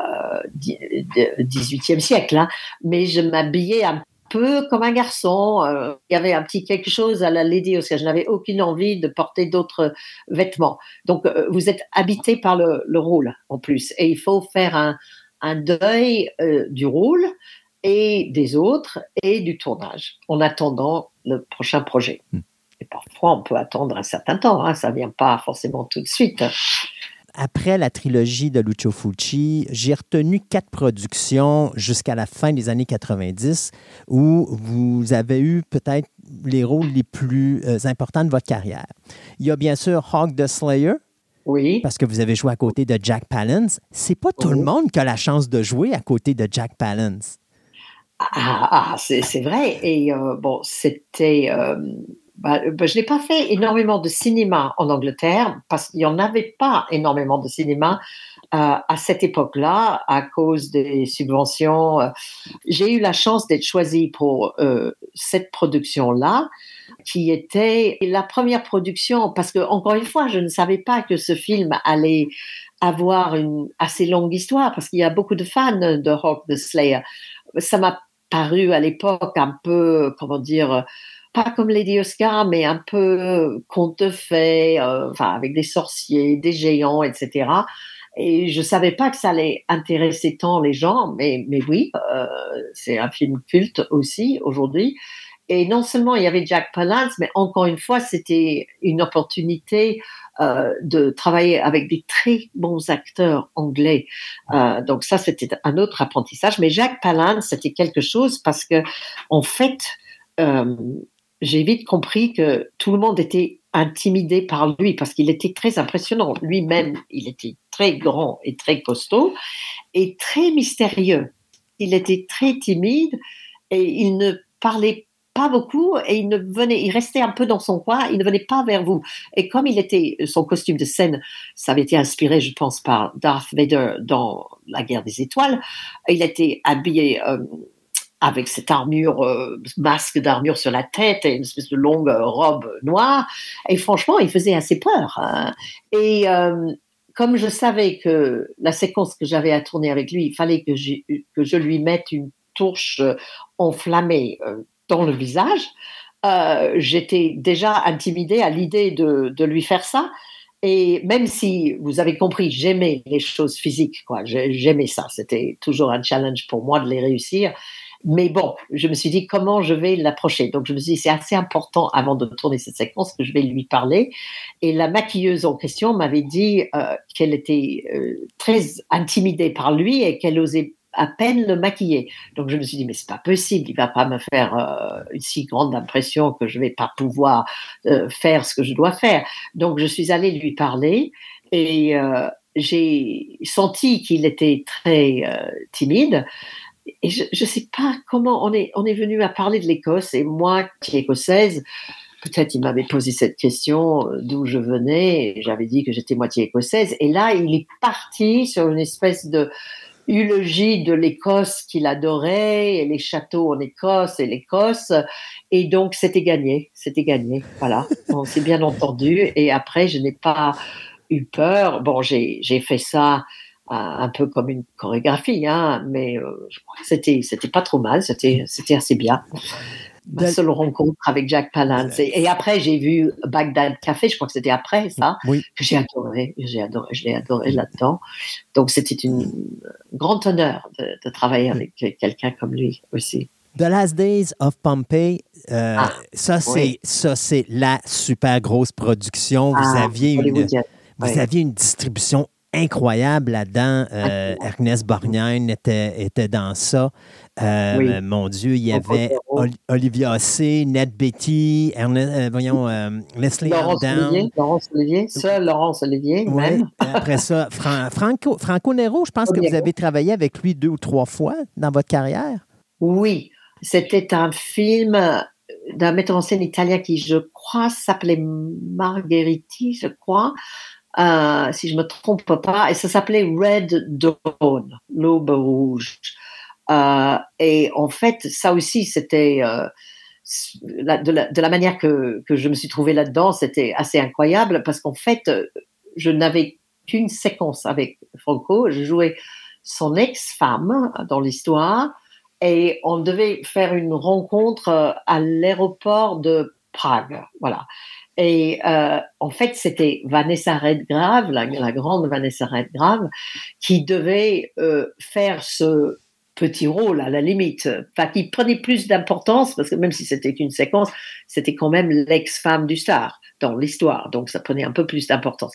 18e siècle, hein, mais je m'habillais un peu comme un garçon. Il y avait un petit quelque chose à la Lady Oscar. Je n'avais aucune envie de porter d'autres vêtements. Donc, vous êtes habité par le rôle en plus. Et il faut faire un deuil du rôle et des autres et du tournage en attendant le prochain projet. Et parfois, on peut attendre un certain temps. Hein, ça ne vient pas forcément tout de suite. Après la trilogie de Lucio Fulci, j'ai retenu 4 productions jusqu'à la fin des années 90 où vous avez eu peut-être les rôles les plus importants de votre carrière. Il y a bien sûr Hawk the Slayer. Oui. Parce que vous avez joué à côté de Jack Palance. C'est pas tout le monde qui a la chance de jouer à côté de Jack Palance. C'est vrai. Et c'était... je n'ai pas fait énormément de cinéma en Angleterre parce qu'il n'y en avait pas énormément de cinéma à cette époque-là à cause des subventions. J'ai eu la chance d'être choisie pour cette production-là qui était la première production parce que, encore une fois, je ne savais pas que ce film allait avoir une assez longue histoire parce qu'il y a beaucoup de fans de Hawk the Slayer. Ça m'a paru à l'époque un peu, comment dire, pas comme Lady Oscar, mais un peu conte de fées, avec des sorciers, des géants, etc. Et je savais pas que ça allait intéresser tant les gens, mais oui, c'est un film culte aussi aujourd'hui. Et non seulement il y avait Jack Palance, mais encore une fois, c'était une opportunité de travailler avec des très bons acteurs anglais. Donc ça, c'était un autre apprentissage. Mais Jack Palance, c'était quelque chose parce que, en fait, j'ai vite compris que tout le monde était intimidé par lui parce qu'il était très impressionnant. Lui-même, il était très grand et très costaud et très mystérieux. Il était très timide et il ne parlait pas beaucoup et il restait un peu dans son coin, il ne venait pas vers vous. Et comme son costume de scène, ça avait été inspiré, je pense, par Darth Vader dans La Guerre des Étoiles, il était habillé avec cette armure, masque d'armure sur la tête et une espèce de longue robe noire. Et franchement, il faisait assez peur. Hein. Et comme je savais que la séquence que j'avais à tourner avec lui, il fallait que je lui mette une torche enflammée dans le visage, j'étais déjà intimidée à l'idée de lui faire ça. Et même si, vous avez compris, j'aimais les choses physiques, quoi. J'aimais ça. C'était toujours un challenge pour moi de les réussir. Mais bon, je me suis dit comment je vais l'approcher. Donc je me suis dit c'est assez important avant de tourner cette séquence que je vais lui parler. Et la maquilleuse en question m'avait dit qu'elle était très intimidée par lui et qu'elle osait à peine le maquiller. Donc je me suis dit mais c'est pas possible, il va pas me faire une si grande impression que je vais pas pouvoir faire ce que je dois faire. Donc je suis allée lui parler et j'ai senti qu'il était très timide. Et je ne sais pas comment on est venu à parler de l'Écosse. Et moi, qui est écossaise, peut-être il m'avait posé cette question d'où je venais. Et j'avais dit que j'étais moitié écossaise. Et là, il est parti sur une espèce de eulogie de l'Écosse qu'il adorait, et les châteaux en Écosse et l'Écosse. Et donc, c'était gagné. C'était gagné. Voilà. On s'est bien entendu. Et après, je n'ai pas eu peur. Bon, j'ai fait ça un peu comme une chorégraphie, hein, mais je crois que c'était pas trop mal, c'était assez bien. Ma seule rencontre avec Jack Palance. Et après, j'ai vu Bagdad Café, je crois que c'était après ça, oui. Que je l'ai adoré là-dedans. Donc, c'était un grand honneur de travailler avec quelqu'un comme lui aussi. The Last Days of Pompeii, c'est la super grosse production. Vous aviez une distribution incroyable là-dedans. Ernest Borgnine était dans ça. Oui. Mon Dieu, il y avait Olivia Hussey, Ned Beatty, Leslie Alden. Laurence Olivier, même. Après ça, Franco Nero, je pense que vous avez travaillé avec lui 2 ou 3 fois dans votre carrière. Oui, c'était un film d'un metteur en scène italien qui, je crois, s'appelait Margheriti, je crois. si je me trompe pas, et ça s'appelait Red Dawn, l'aube rouge. Et en fait, ça aussi, c'était de la manière que je me suis trouvée là-dedans, c'était assez incroyable parce qu'en fait, je n'avais qu'une séquence avec Franco. Je jouais son ex-femme dans l'histoire et on devait faire une rencontre à l'aéroport de Prague. Voilà. Et en fait, c'était Vanessa Redgrave, la grande Vanessa Redgrave, qui devait faire ce petit rôle à la limite, enfin qui prenait plus d'importance parce que même si c'était qu'une séquence, c'était quand même l'ex-femme du star dans l'histoire, donc ça prenait un peu plus d'importance.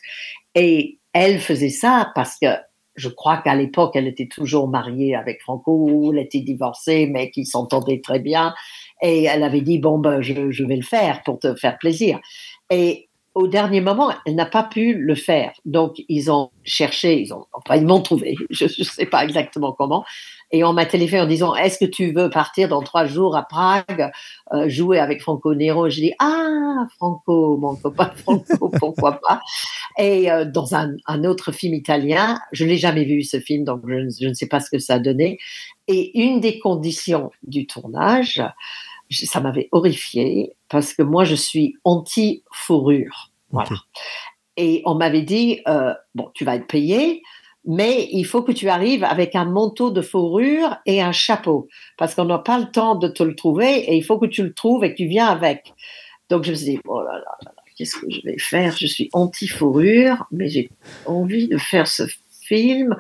Et elle faisait ça parce que je crois qu'à l'époque, elle était toujours mariée avec Franco, elle était divorcée, mais qu'ils s'entendaient très bien. Et elle avait dit, bon, ben, je vais le faire pour te faire plaisir. Et au dernier moment, elle n'a pas pu le faire. Donc, ils ont cherché, ils m'ont trouvé, je ne sais pas exactement comment. Et on m'a téléphoné en disant, est-ce que tu veux partir dans 3 jours à Prague, jouer avec Franco Nero? Je dis, ah, Franco, mon copain Franco, pourquoi pas? Et dans un autre film italien, je ne l'ai jamais vu ce film, donc je ne sais pas ce que ça a donné. Et une des conditions du tournage, ça m'avait horrifiée parce que moi, je suis anti-fourrure. Voilà. Okay. Et on m'avait dit, bon, tu vas être payé, mais il faut que tu arrives avec un manteau de fourrure et un chapeau parce qu'on n'a pas le temps de te le trouver et il faut que tu le trouves et que tu viens avec. Donc, je me suis dit, oh là là, qu'est-ce que je vais faire? Je suis anti-fourrure, mais j'ai envie de faire ce film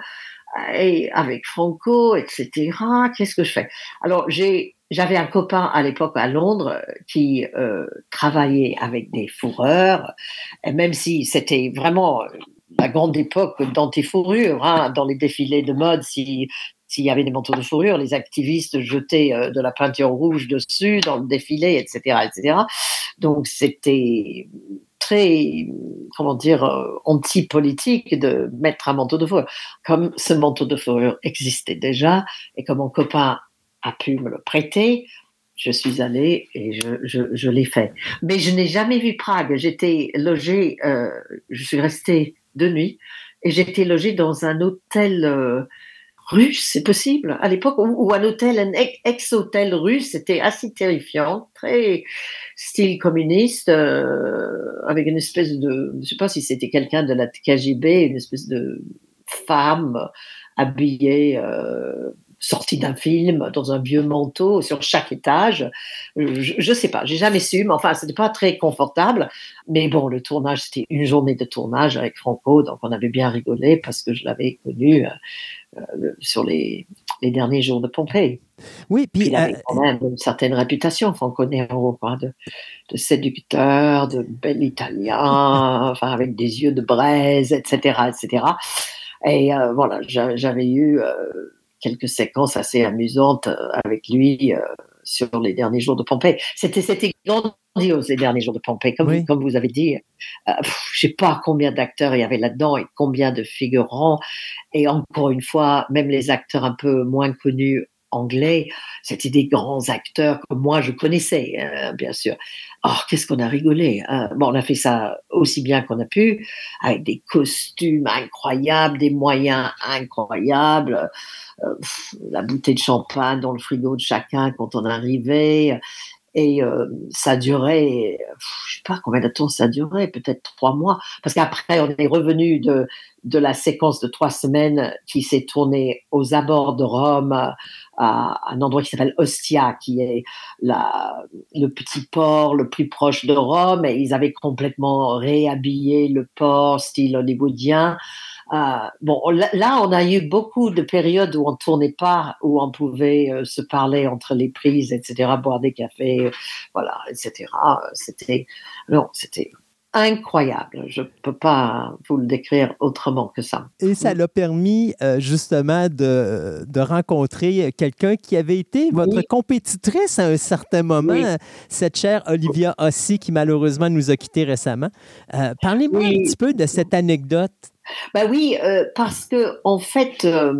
et avec Franco, etc. Qu'est-ce que je fais? Alors, j'avais un copain à l'époque à Londres qui travaillait avec des fourreurs, et même si c'était vraiment la grande époque d'anti-fourrure, hein, dans les défilés de mode, s'il y avait des manteaux de fourrure, les activistes jetaient de la peinture rouge dessus dans le défilé, etc., etc. Donc, c'était très, comment dire, anti-politique de mettre un manteau de fourrure. Comme ce manteau de fourrure existait déjà et que mon copain a pu me le prêter, je suis allée et je l'ai fait. Mais je n'ai jamais vu Prague. J'étais logée, je suis restée 2 nuits et j'étais logée dans un hôtel russe, c'est possible, à l'époque, ou un hôtel, un ex-hôtel russe, c'était assez terrifiant, très style communiste, avec une espèce de, je ne sais pas si c'était quelqu'un de la KGB, une espèce de femme habillée, sortie d'un film, dans un vieux manteau sur chaque étage. Je sais pas, j'ai jamais su, mais enfin, c'était pas très confortable. Mais bon, le tournage, c'était une journée de tournage avec Franco, donc on avait bien rigolé parce que je l'avais connu sur les derniers jours de Pompéi. Oui, puis il avait quand même une certaine réputation, Franco Nero, de séducteur, de bel Italien, enfin avec des yeux de braise, etc., etc. Et voilà, j'avais eu quelques séquences assez amusantes avec lui sur les derniers jours de Pompéi. C'était grandiose, les derniers jours de Pompéi. Comme vous avez dit, je ne sais pas combien d'acteurs il y avait là-dedans et combien de figurants. Et encore une fois, même les acteurs un peu moins connus anglais, c'était des grands acteurs que moi je connaissais, bien sûr. Oh, qu'est-ce qu'on a rigolé, hein. Bon, on a fait ça aussi bien qu'on a pu, avec des costumes incroyables, des moyens incroyables, la bouteille de champagne dans le frigo de chacun quand on arrivait. Et ça durait, je sais pas combien de temps ça durait, peut-être 3 mois, parce qu'après on est revenu de la séquence de 3 semaines qui s'est tournée aux abords de Rome, à un endroit qui s'appelle Ostia, qui est le petit port le plus proche de Rome, et ils avaient complètement réhabillé le port style hollywoodien. Bon, là, on a eu beaucoup de périodes où on ne tournait pas, où on pouvait se parler entre les prises, etc., boire des cafés, voilà, etc. C'était incroyable. Je ne peux pas vous le décrire autrement que ça. Et ça l'a permis justement de rencontrer quelqu'un qui avait été votre compétitrice à un certain moment, cette chère Olivia Hussey, qui malheureusement nous a quittés récemment. Parlez-moi un petit peu de cette anecdote. Ben oui, parce que en fait,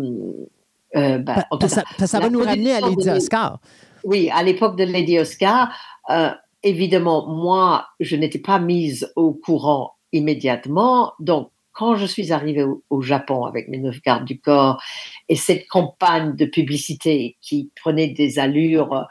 ça va nous ramener à Lady Oscar. Oui, à l'époque de Lady Oscar, évidemment, moi, je n'étais pas mise au courant immédiatement. Donc, quand je suis arrivée au Japon avec mes 9 gardes du corps et cette campagne de publicité qui prenait des allures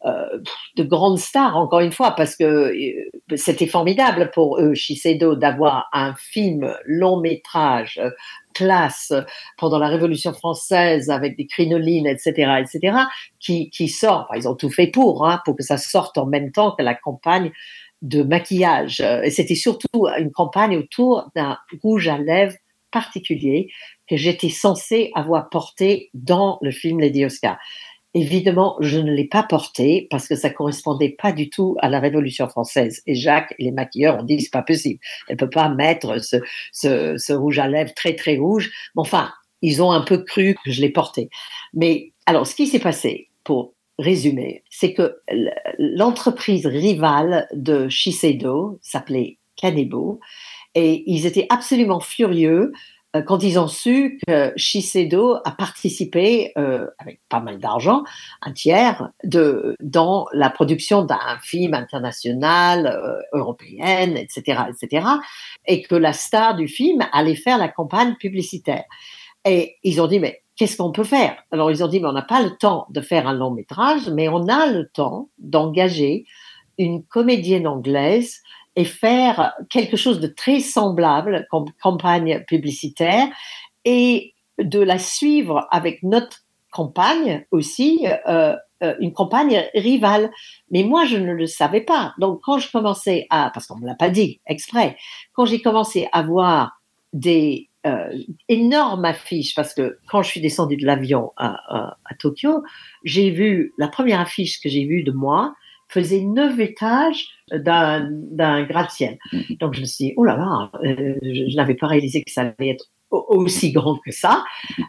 de grandes stars, encore une fois, parce que c'était formidable pour eux, Shiseido, d'avoir un film long métrage classe pendant la Révolution française avec des crinolines, etc., qui sort. Enfin, ils ont tout fait pour que ça sorte en même temps que la campagne de maquillage. Et c'était surtout une campagne autour d'un rouge à lèvres particulier que j'étais censée avoir porté dans le film Lady Oscar. Évidemment, je ne l'ai pas porté parce que ça correspondait pas du tout à la Révolution française. Et Jacques et les maquilleurs ont dit, c'est pas possible. Elle peut pas mettre ce rouge à lèvres très, très rouge. Mais enfin, ils ont un peu cru que je l'ai porté. Mais alors, ce qui s'est passé, pour résumer, c'est que l'entreprise rivale de Shiseido s'appelait Kanebo et ils étaient absolument furieux quand ils ont su que Shiseido a participé avec pas mal d'argent, un tiers, dans la production d'un film international, européen, etc., et que la star du film allait faire la campagne publicitaire. Et ils ont dit, mais qu'est-ce qu'on peut faire? Alors ils ont dit, mais on n'a pas le temps de faire un long métrage, mais on a le temps d'engager une comédienne anglaise et faire quelque chose de très semblable comme campagne publicitaire et de la suivre avec notre campagne aussi, une campagne rivale. Mais moi, je ne le savais pas. Donc, quand je commençais parce qu'on ne me l'a pas dit exprès, quand j'ai commencé à voir des énormes affiches, parce que quand je suis descendue de l'avion à Tokyo, j'ai vu, la première affiche que j'ai vue de moi, faisait 9 étages d'un gratte-ciel. Donc je me suis dit, oh là là, je n'avais pas réalisé que ça allait être aussi grand que ça.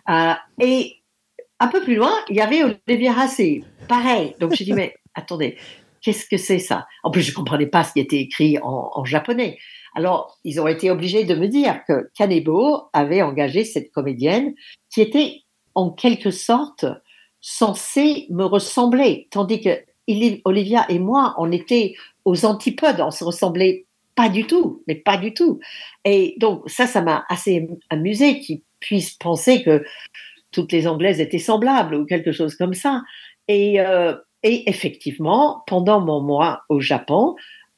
Et un peu plus loin, il y avait Olivia Hussey, pareil. Donc j'ai dit, mais attendez, qu'est-ce que c'est ça? En plus, je ne comprenais pas ce qui était écrit en japonais. Alors, ils ont été obligés de me dire que Kanebo avait engagé cette comédienne qui était en quelque sorte censée me ressembler, tandis que Olivia et moi, on était aux antipodes, on se ressemblait pas du tout, mais pas du tout. Et donc ça m'a assez amusé qu'ils puissent penser que toutes les Anglaises étaient semblables ou quelque chose comme ça. Et effectivement, pendant mon mois au Japon,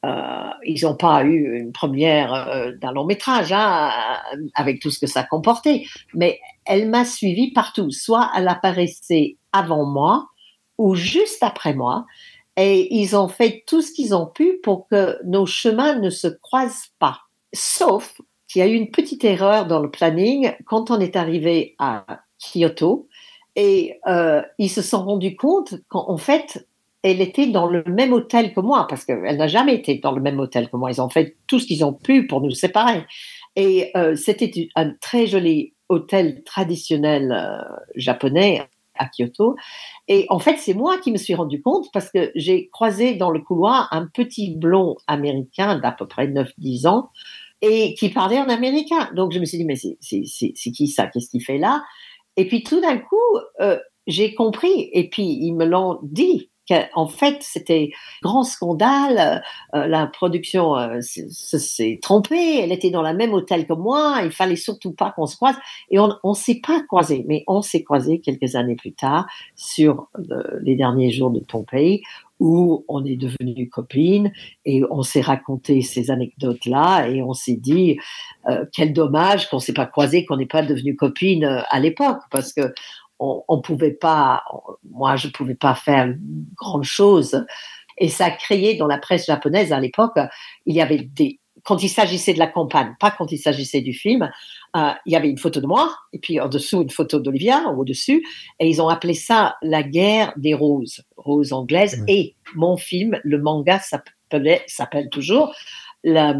ils n'ont pas eu une première d'un long métrage avec tout ce que ça comportait, mais elle m'a suivie partout. Soit elle apparaissait avant moi ou juste après moi, et ils ont fait tout ce qu'ils ont pu pour que nos chemins ne se croisent pas. Sauf qu'il y a eu une petite erreur dans le planning quand on est arrivé à Kyoto, et ils se sont rendus compte qu'en fait, elle était dans le même hôtel que moi, parce qu'elle n'a jamais été dans le même hôtel que moi. Ils ont fait tout ce qu'ils ont pu pour nous séparer. Et c'était un très joli hôtel traditionnel japonais à Kyoto. Et en fait, c'est moi qui me suis rendu compte parce que j'ai croisé dans le couloir un petit blond américain d'à peu près 9-10 ans et qui parlait en américain. Donc, je me suis dit, mais c'est qui ça? Qu'est-ce qu'il fait là? Et puis, tout d'un coup, j'ai compris. Et puis, ils me l'ont dit. En fait, c'était grand scandale. La production s'est trompée. Elle était dans le même hôtel que moi. Il fallait surtout pas qu'on se croise. Et on s'est pas croisés, mais on s'est croisés quelques années plus tard sur les derniers jours de Pompéi, où on est devenues copines et on s'est raconté ces anecdotes-là et on s'est dit quel dommage qu'on ne s'est pas croisés, qu'on n'est pas devenues copines à l'époque, parce que on pouvait pas, moi je pouvais pas faire grande chose. Et ça a créé dans la presse japonaise à l'époque, il y avait quand il s'agissait de la campagne, pas quand il s'agissait du film, il y avait une photo de moi, et puis en dessous une photo d'Olivia, au-dessus, et ils ont appelé ça la guerre des roses anglaises, oui. Et mon film, le manga s'appelle toujours la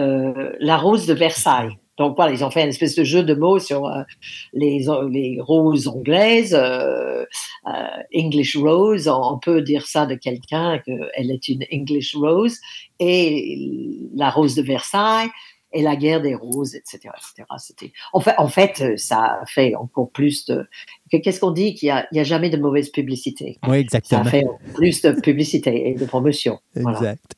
rose de Versailles. Donc voilà, ils ont fait une espèce de jeu de mots sur les roses anglaises, English rose, on peut dire ça de quelqu'un, qu'elle est une English rose, et la rose de Versailles, et la guerre des roses, etc. etc. En fait, ça a fait encore plus qu'est-ce qu'on dit qu'il y a jamais de mauvaise publicité. Oui, exactement. Ça fait plus de publicité et de promotion. Voilà. Exact.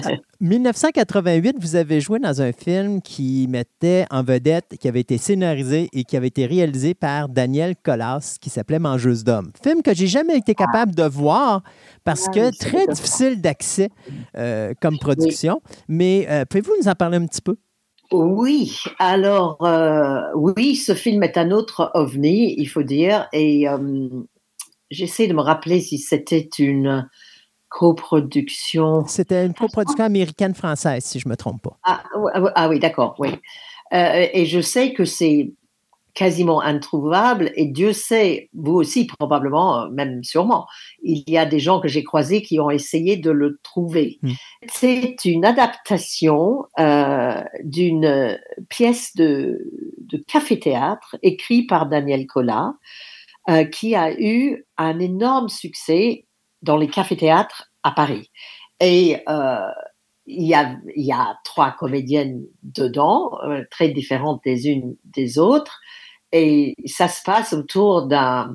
1988, vous avez joué dans un film qui mettait en vedette, qui avait été scénarisé et qui avait été réalisé par Daniel Collas, qui s'appelait Mangeuse d'hommes. Film que j'ai jamais été capable de voir parce que très difficile d'accès comme production. Oui. Mais pouvez-vous nous en parler un petit peu? Oui, alors oui, ce film est un autre ovni, il faut dire, et j'essaie de me rappeler si c'était une coproduction. C'était une coproduction américaine-française, si je ne me trompe pas. Ah oui, d'accord, oui. Et je sais que c'est quasiment introuvable, et Dieu sait, vous aussi probablement, même sûrement, il y a des gens que j'ai croisés qui ont essayé de le trouver. C'est une adaptation d'une pièce de café-théâtre écrite par Daniel Collas, qui a eu un énorme succès dans les cafés-théâtres à Paris. Et il y a 3 comédiennes dedans, très différentes les unes des autres, et ça se passe autour d'un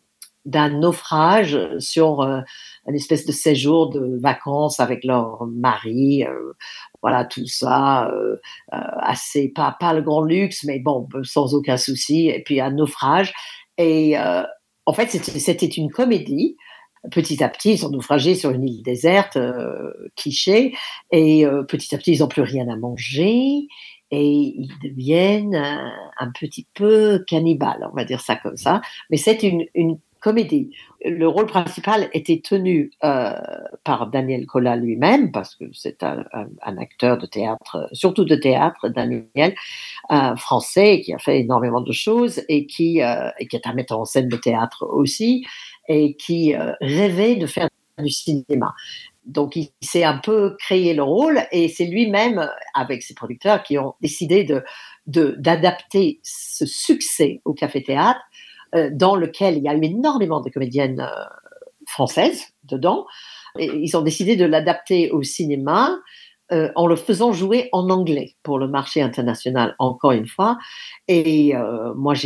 naufrage sur une espèce de séjour de vacances avec leur mari, voilà, tout ça, assez, pas le grand luxe, mais bon, sans aucun souci, et puis un naufrage. Et en fait, c'était une comédie. Petit à petit, ils sont naufragés sur une île déserte, cliché, et petit à petit, ils n'ont plus rien à manger, et ils deviennent un petit peu cannibales, on va dire ça comme ça. Mais c'est une comédie. Le rôle principal était tenu par Daniel Collas lui-même, parce que c'est un acteur de théâtre, surtout de théâtre, Daniel, français, qui a fait énormément de choses, et qui est un metteur en scène de théâtre aussi, et qui rêvait de faire du cinéma. Donc, il s'est un peu créé le rôle, et c'est lui-même, avec ses producteurs, qui ont décidé d'adapter ce succès au café-théâtre, dans lequel il y a eu énormément de comédiennes françaises dedans. Et ils ont décidé de l'adapter au cinéma, en le faisant jouer en anglais pour le marché international, encore une fois. Et moi,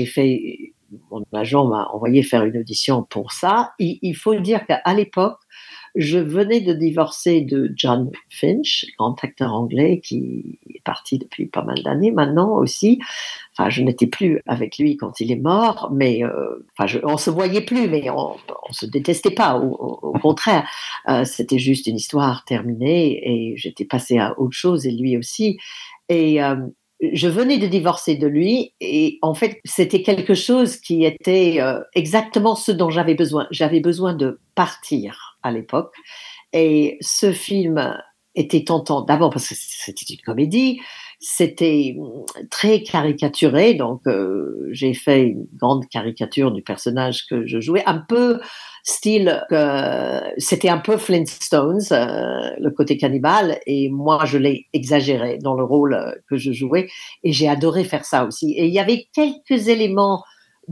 mon agent m'a envoyé faire une audition pour ça. Il faut dire qu'à l'époque, je venais de divorcer de John Finch, grand acteur anglais qui est parti depuis pas mal d'années maintenant aussi. Enfin, je n'étais plus avec lui quand il est mort, mais on se voyait plus, mais on se détestait pas. Au contraire, c'était juste une histoire terminée, et j'étais passée à autre chose, et lui aussi. Et je venais de divorcer de lui, et en fait, c'était quelque chose qui était exactement ce dont j'avais besoin. J'avais besoin de partir à l'époque, et ce film était tentant, d'abord parce que c'était une comédie, c'était très caricaturé, donc j'ai fait une grande caricature du personnage que je jouais, un peu style, c'était un peu Flintstones, le côté cannibale, et moi je l'ai exagéré dans le rôle que je jouais, et j'ai adoré faire ça aussi. Et il y avait quelques éléments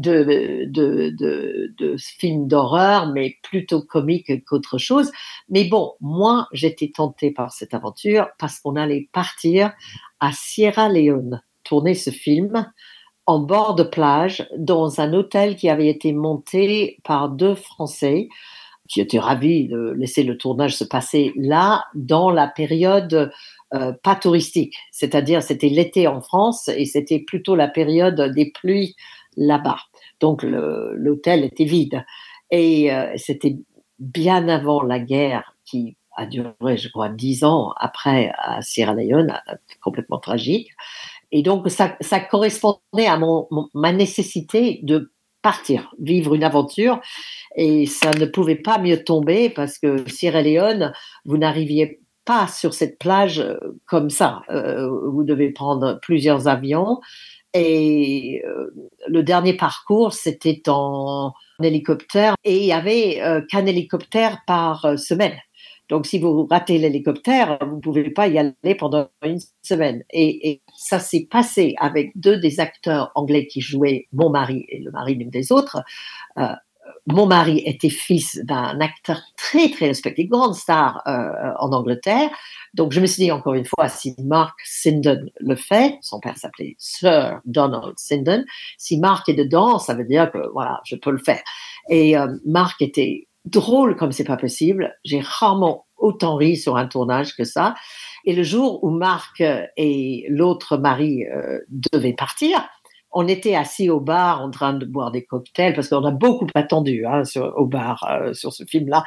de films d'horreur, mais plutôt comiques qu'autre chose. Mais bon, moi, j'étais tentée par cette aventure parce qu'on allait partir à Sierra Leone, tourner ce film en bord de plage, dans un hôtel qui avait été monté par 2 Français qui étaient ravis de laisser le tournage se passer là, dans la période pas touristique. C'est-à-dire, c'était l'été en France, et c'était plutôt la période des pluies là-bas. Donc, l'hôtel était vide. Et c'était bien avant la guerre, qui a duré, je crois, 10 ans après à Sierra Leone, complètement tragique. Et donc, ça correspondait à ma nécessité de partir, vivre une aventure. Et ça ne pouvait pas mieux tomber, parce que Sierra Leone, vous n'arriviez pas sur cette plage comme ça. Vous devez prendre plusieurs avions. Et le dernier parcours, c'était en hélicoptère, et il n'y avait qu'un hélicoptère par semaine. Donc, si vous ratez l'hélicoptère, vous ne pouvez pas y aller pendant une semaine. Et ça s'est passé avec 2 des acteurs anglais qui jouaient mon mari et le mari d'une des autres. mon mari était fils d'un acteur très, très respecté, grande star en Angleterre. Donc, je me suis dit encore une fois, si Mark Sinden le fait, son père s'appelait Sir Donald Sinden, si Mark est dedans, ça veut dire que voilà, je peux le faire. Et Mark était drôle comme c'est pas possible. J'ai rarement autant ri sur un tournage que ça. Et le jour où Mark et l'autre mari devaient partir, on était assis au bar en train de boire des cocktails parce qu'on a beaucoup attendu au bar sur ce film-là.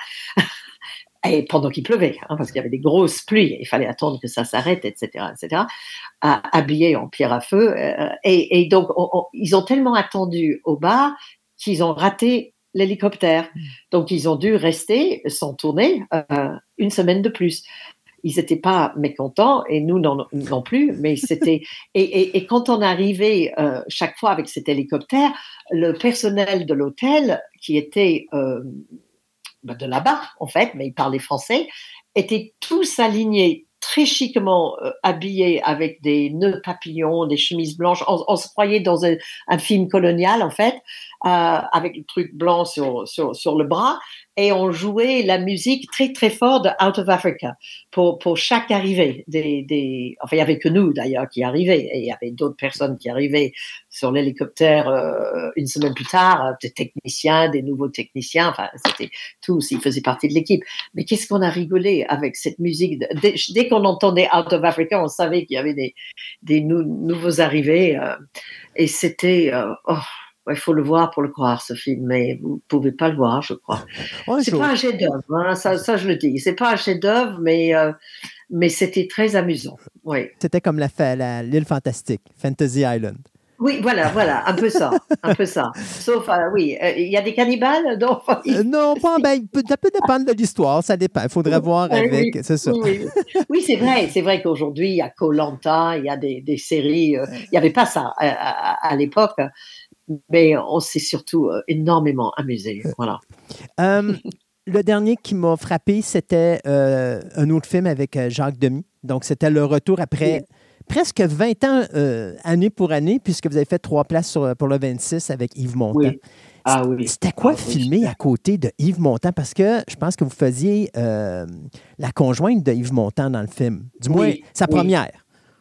Et pendant qu'il pleuvait, parce qu'il y avait des grosses pluies, il fallait attendre que ça s'arrête, etc., habillés en pierre à feu. Et donc, ils ont tellement attendu au bar qu'ils ont raté l'hélicoptère. Donc, ils ont dû rester sans tourner une semaine de plus. Ils n'étaient pas mécontents et nous non plus, mais c'était et quand on arrivait chaque fois avec cet hélicoptère, le personnel de l'hôtel qui était de là-bas en fait, mais ils parlaient français, étaient tous alignés très chiquement habillés avec des nœuds papillons, des chemises blanches. On se croyait dans un film colonial en fait, avec le truc blanc sur le bras. Et on jouait la musique très très fort de Out of Africa pour chaque arrivée. Enfin, il n'y avait que nous d'ailleurs qui arrivaient, et il y avait d'autres personnes qui arrivaient sur l'hélicoptère une semaine plus tard, des techniciens, des nouveaux techniciens. Enfin, c'était tous, ils faisaient partie de l'équipe. Mais qu'est-ce qu'on a rigolé avec cette musique. Dès qu'on entendait Out of Africa, on savait qu'il y avait des nouveaux arrivés. Et c'était... il faut le voir pour le croire, ce film, mais vous ne pouvez pas le voir, je crois. C'est pas un chef-d'œuvre, ça je le dis. C'est pas un chef-d'œuvre, mais c'était très amusant. Oui. C'était comme l'île fantastique, Fantasy Island. Oui, voilà, un peu ça. Sauf, oui, il y a des cannibales, donc. Non, pas. Ça peut dépendre de l'histoire, ça dépend. Il faudrait voir avec, c'est ça. Oui, c'est vrai qu'aujourd'hui, il y a Koh-Lanta, il y a des séries. Il n'y avait pas ça à l'époque. Mais on s'est surtout énormément amusé. Voilà. Le dernier qui m'a frappé, c'était un autre film avec Jacques Demy. Donc, c'était le retour après presque 20 ans, année pour année, puisque vous avez fait 3 places pour le 26 avec Yves Montand. Oui. Ah oui. C'était quoi filmer à côté de Yves Montand? Parce que je pense que vous faisiez la conjointe de Yves Montand dans le film. Du moins, sa première.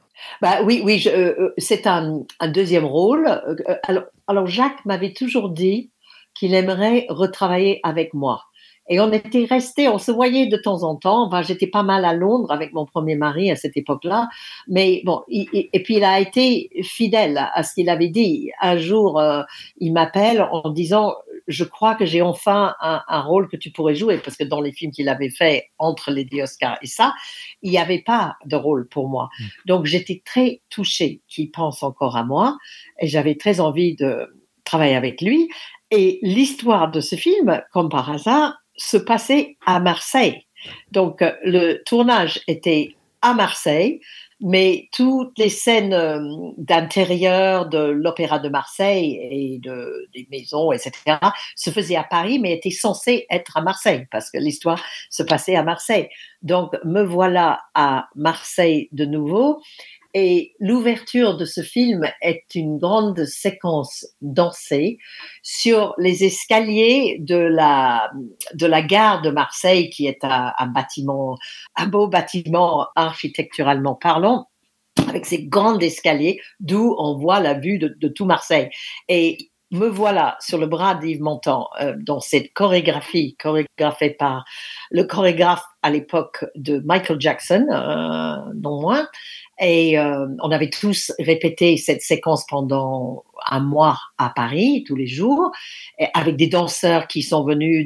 Oui, c'est un deuxième rôle. Alors, Jacques m'avait toujours dit qu'il aimerait retravailler avec moi. Et on était restés, on se voyait de temps en temps. Enfin, j'étais pas mal à Londres avec mon premier mari à cette époque-là. Mais bon, et puis il a été fidèle à ce qu'il avait dit. Un jour, il m'appelle en disant « Je crois que j'ai enfin un rôle que tu pourrais jouer ». Parce que dans les films qu'il avait fait entre les 10 Oscars et ça, il n'y avait pas de rôle pour moi. Donc, j'étais très touchée qu'il pense encore à moi. Et j'avais très envie de travailler avec lui. Et l'histoire de ce film, comme par hasard, se passait à Marseille. Donc, le tournage était à Marseille, mais toutes les scènes d'intérieur de l'Opéra de Marseille et des maisons, etc., se faisaient à Paris, mais étaient censées être à Marseille, parce que l'histoire se passait à Marseille. Donc, me voilà à Marseille de nouveau. Et l'ouverture de ce film est une grande séquence dansée sur les escaliers de la gare de Marseille, qui est un bâtiment, un beau bâtiment architecturalement parlant, avec ces grands escaliers d'où on voit la vue de tout Marseille. Et me voilà sur le bras d'Yves Montand dans cette chorégraphie chorégraphée par le chorégraphe à l'époque de Michael Jackson, non moins. Et on avait tous répété cette séquence pendant un mois à Paris, tous les jours, avec des danseurs qui sont venus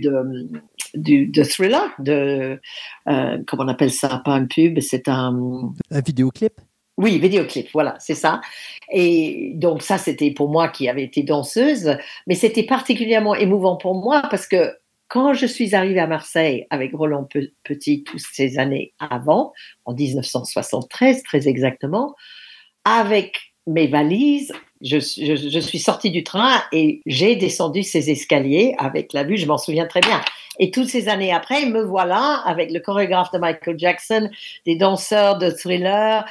de Thriller, comment on appelle ça, pas un pub, c'est un vidéoclip. Oui, vidéoclip, voilà, c'est ça. Et donc ça, c'était pour moi qui avait été danseuse, mais c'était particulièrement émouvant pour moi parce que quand je suis arrivée à Marseille avec Roland Petit, toutes ces années avant, en 1973 très exactement, avec mes valises, je suis sortie du train et j'ai descendu ces escaliers avec la vue, je m'en souviens très bien. Et toutes ces années après, me voilà avec le chorégraphe de Michael Jackson, des danseurs de Thriller,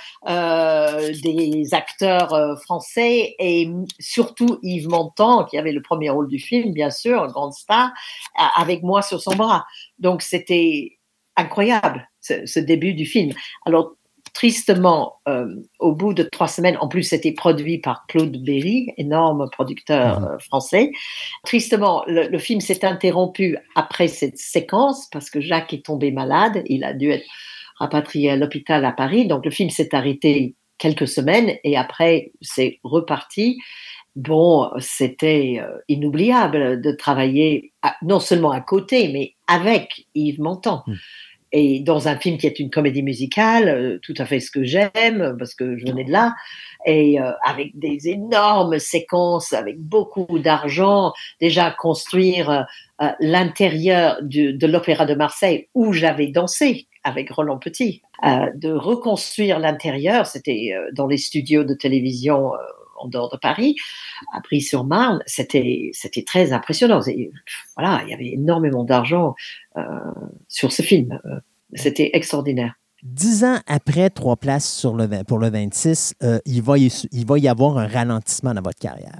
des acteurs français et surtout Yves Montand, qui avait le premier rôle du film, bien sûr, grande star, avec moi sur son bras. Donc c'était incroyable, ce début du film. Alors, tristement, au bout de 3 semaines, en plus c'était produit par Claude Berry, énorme producteur français. Tristement, le film s'est interrompu après cette séquence parce que Jacques est tombé malade. Il a dû être rapatrié à l'hôpital à Paris. Donc le film s'est arrêté quelques semaines et après c'est reparti. Bon, c'était inoubliable de travailler non seulement à côté, mais avec Yves Montand. Et dans un film qui est une comédie musicale, tout à fait ce que j'aime, parce que je venais de là, et avec des énormes séquences, avec beaucoup d'argent, déjà construire l'intérieur de l'Opéra de Marseille, où j'avais dansé avec Roland Petit, de reconstruire l'intérieur, c'était dans les studios de télévision en dehors de Paris, à Brie-sur-Marne, c'était très impressionnant. Voilà, il y avait énormément d'argent sur ce film. C'était extraordinaire. 10 ans après 3 places pour le 26, il va y avoir un ralentissement dans votre carrière.